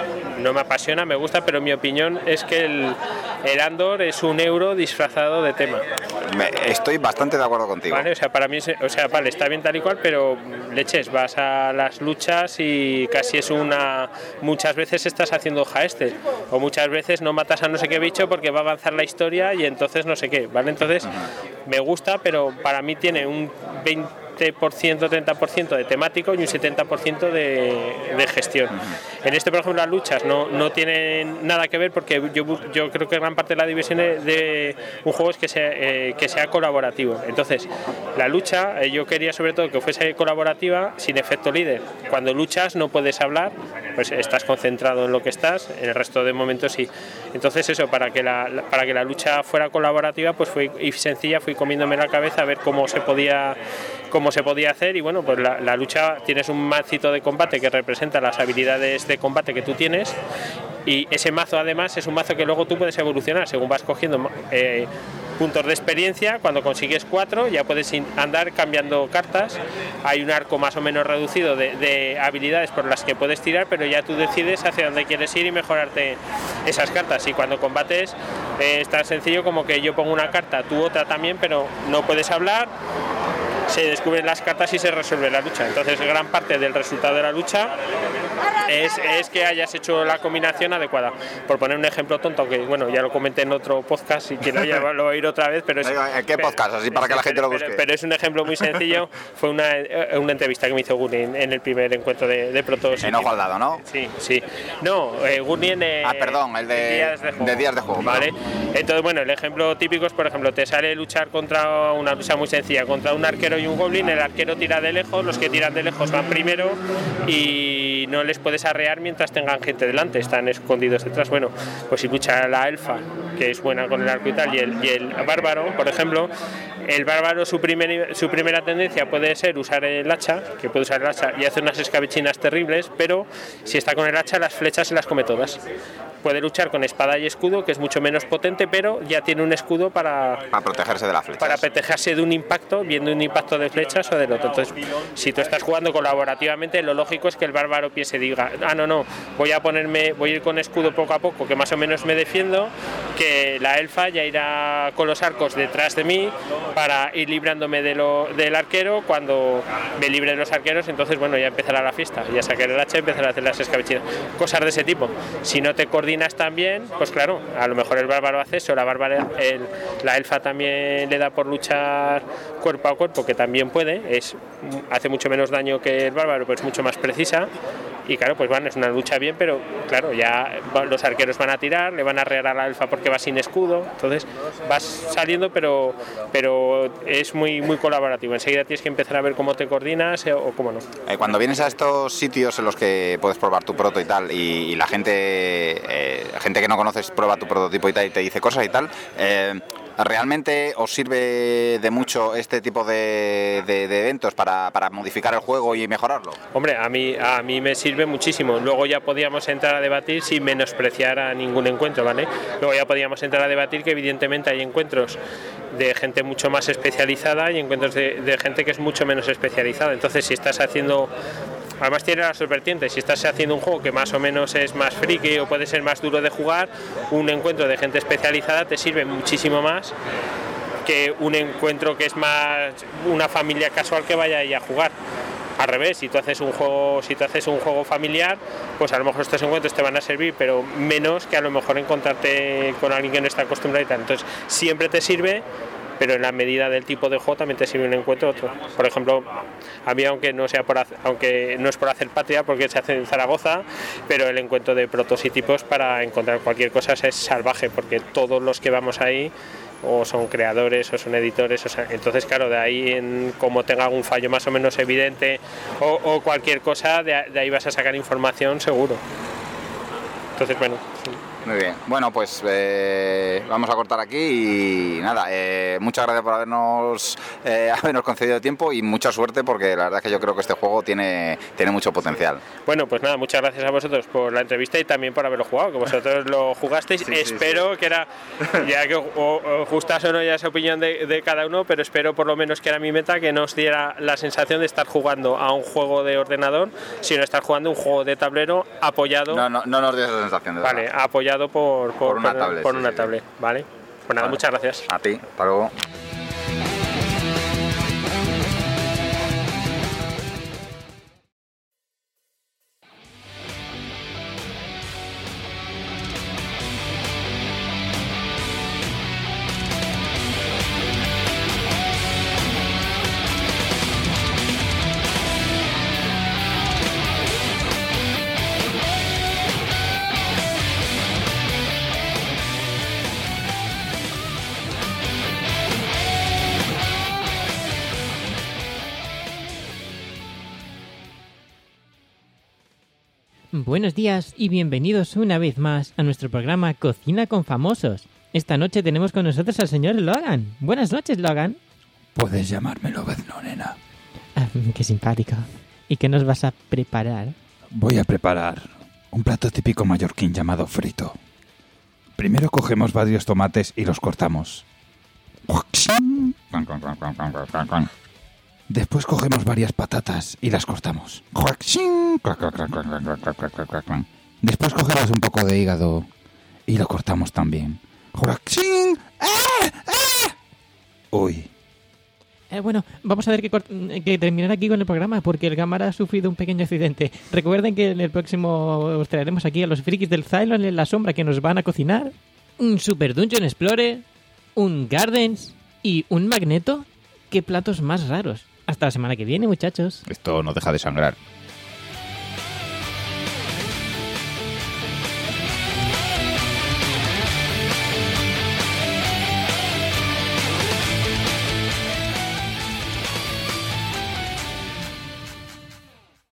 no me apasiona, me gusta, pero mi opinión es que el, el Andor es un euro disfrazado de tema. Me, estoy bastante de acuerdo contigo. Vale, o sea, para mí, o sea, vale, está bien tal y cual, pero leches, vas a las luchas y casi es una... Muchas veces estás haciendo jaeste, o muchas veces no matas a no sé qué bicho porque va a avanzar la historia y entonces no sé qué, ¿vale? Entonces, uh-huh. me gusta, pero para mí tiene un veinte veinte por ciento, treinta por ciento de temático y un setenta por ciento de, de gestión. En este, por ejemplo, las luchas no, no tienen nada que ver porque yo, yo creo que gran parte de la diversión de un juego es que sea, eh, que sea colaborativo. Entonces, la lucha, eh, yo quería sobre todo que fuese colaborativa sin efecto líder. Cuando luchas no puedes hablar, pues estás concentrado en lo que estás, en el resto de momentos sí. Entonces eso, para que la, para que la lucha fuera colaborativa, pues fue y sencilla, fui comiéndome la cabeza a ver cómo se podía cómo se podía hacer y bueno, pues la, la lucha, tienes un mazito de combate que representa las habilidades de combate que tú tienes y ese mazo además es un mazo que luego tú puedes evolucionar según vas cogiendo eh, puntos de experiencia. Cuando consigues cuatro ya puedes andar cambiando cartas, hay un arco más o menos reducido de, de habilidades por las que puedes tirar, pero ya tú decides hacia dónde quieres ir y mejorarte esas cartas. Y cuando combates eh, es tan sencillo como que yo pongo una carta, tú otra también, pero no puedes hablar, se descubren las cartas y se resuelve la lucha. Entonces gran parte del resultado de la lucha es, es que hayas hecho la combinación adecuada. Por poner un ejemplo tonto, que bueno, ya lo comenté en otro podcast y quien lo haya lo va a oír otra vez, pero es... ¿En qué podcast? Así para que la gente lo busque. Pero, pero es un ejemplo muy sencillo. Fue una, una entrevista que me hizo Gurney en el primer encuentro de, de Protoss. En Ojo al Dado, ¿no? Sí, sí. No, eh, Gurney en... Eh, ah, perdón, el de, de días de juego. De días de juego. Vale. Entonces, bueno, el ejemplo típico es, por ejemplo, te sale luchar contra una lucha muy sencilla, contra un arquero y un goblin. El arquero tira de lejos, los que tiran de lejos van primero y no les puedes arrear mientras tengan gente delante, están escondidos detrás. Bueno, pues si lucha la elfa, que es buena con el arco y tal, y el, y el bárbaro, por ejemplo, el bárbaro su, primer, su primera tendencia puede ser usar el hacha, que puede usar el hacha y hacer unas escabechinas terribles, pero si está con el hacha las flechas se las come todas. Puede luchar con espada y escudo, que es mucho menos potente, pero ya tiene un escudo para, para protegerse de las flechas. Para protegerse de un impacto, viendo un impacto de flechas o del otro. Entonces, si tú estás jugando colaborativamente, lo lógico es que el bárbaro piense y diga, ah, no, no, voy a ponerme, voy a ir con escudo poco a poco, que más o menos me defiendo, que la elfa ya irá con los arcos detrás de mí para ir librándome de lo, del arquero. Cuando me libre de los arqueros, entonces, bueno, ya empezará la fiesta, ya sacaré el hacha y empezaré a hacer las escabechinas. Cosas de ese tipo. Si no te coordinas también, pues claro, a lo mejor el bárbaro hace eso, la bárbara, el, la elfa también le da por luchar cuerpo a cuerpo, que también puede, es, hace mucho menos daño que el bárbaro, pero es mucho más precisa. Y claro, pues bueno, es una lucha bien, pero claro, ya los arqueros van a tirar, le van a arrear a la elfa porque va sin escudo, entonces vas saliendo, pero pero es muy muy colaborativo. Enseguida tienes que empezar a ver cómo te coordinas eh, o cómo no. Eh, cuando vienes a estos sitios en los que puedes probar tu proto y tal, y, y la gente eh, gente que no conoces prueba tu prototipo y tal y te dice cosas y tal, eh, ¿realmente os sirve de mucho este tipo de, de, de eventos para, para modificar el juego y mejorarlo? Hombre, a mí, a mí me sirve muchísimo. Luego ya podíamos entrar a debatir sin menospreciar a ningún encuentro, ¿vale? Luego ya podíamos entrar a debatir que evidentemente hay encuentros de gente mucho más especializada y encuentros de, de gente que es mucho menos especializada. Entonces, si estás haciendo... Además tiene las dos vertientes, si estás haciendo un juego que más o menos es más friki o puede ser más duro de jugar, un encuentro de gente especializada te sirve muchísimo más que un encuentro que es más una familia casual que vaya ahí a jugar. Al revés, si tú haces un juego, si tú haces un juego familiar, pues a lo mejor estos encuentros te van a servir, pero menos que a lo mejor encontrarte con alguien que no está acostumbrado y tal. Entonces siempre te sirve, pero en la medida del tipo de juego también te sirve un encuentro otro. Por ejemplo, a mí, aunque no sea por hacer, aunque no es por hacer patria, porque se hace en Zaragoza, pero el encuentro de protos y tipos para encontrar cualquier cosa es salvaje, porque todos los que vamos ahí o son creadores o son editores, o sea, entonces claro, de ahí en como tenga algún fallo más o menos evidente o, o cualquier cosa, de, de ahí vas a sacar información seguro. Entonces, bueno, sí. Muy bien, bueno, pues eh, vamos a cortar aquí y nada, eh, muchas gracias por habernos, eh, habernos concedido tiempo y mucha suerte, porque la verdad es que yo creo que este juego tiene, tiene mucho potencial. Bueno, pues nada, muchas gracias a vosotros por la entrevista y también por haberlo jugado, que vosotros lo jugasteis. Sí, espero sí, sí. que era, ya que o, o justas o no ya es opinión de, de cada uno, pero espero por lo menos que era mi meta, que no os diera la sensación de estar jugando a un juego de ordenador, sino estar jugando un juego de tablero apoyado. No, no, no nos dio esa sensación, de Vale, verdad. apoyado por, por, por una por, tablet, por sí, una sí, tablet, sí. ¿vale? Pues nada, vale. Muchas gracias. A ti, hasta luego. Buenos días y bienvenidos una vez más a nuestro programa Cocina con Famosos. Esta noche tenemos con nosotros al señor Logan. Buenas noches, Logan. Puedes llamarme Lobezno, nena. Ah, qué simpático. ¿Y qué nos vas a preparar? Voy a preparar un plato típico mallorquín llamado frito. Primero cogemos varios tomates y los cortamos. Después cogemos varias patatas y las cortamos. Después cogemos un poco de hígado y lo cortamos también. Uy. Eh, bueno, vamos a ver que, cort- que terminar aquí con el programa porque el cámara ha sufrido un pequeño accidente. Recuerden que en el próximo os traeremos aquí a los frikis del Cylon en la sombra que nos van a cocinar un Super Dungeon Explorer, un Gardens y un Magneto. ¡Qué platos más raros! Hasta la semana que viene, muchachos. Esto no deja de sangrar.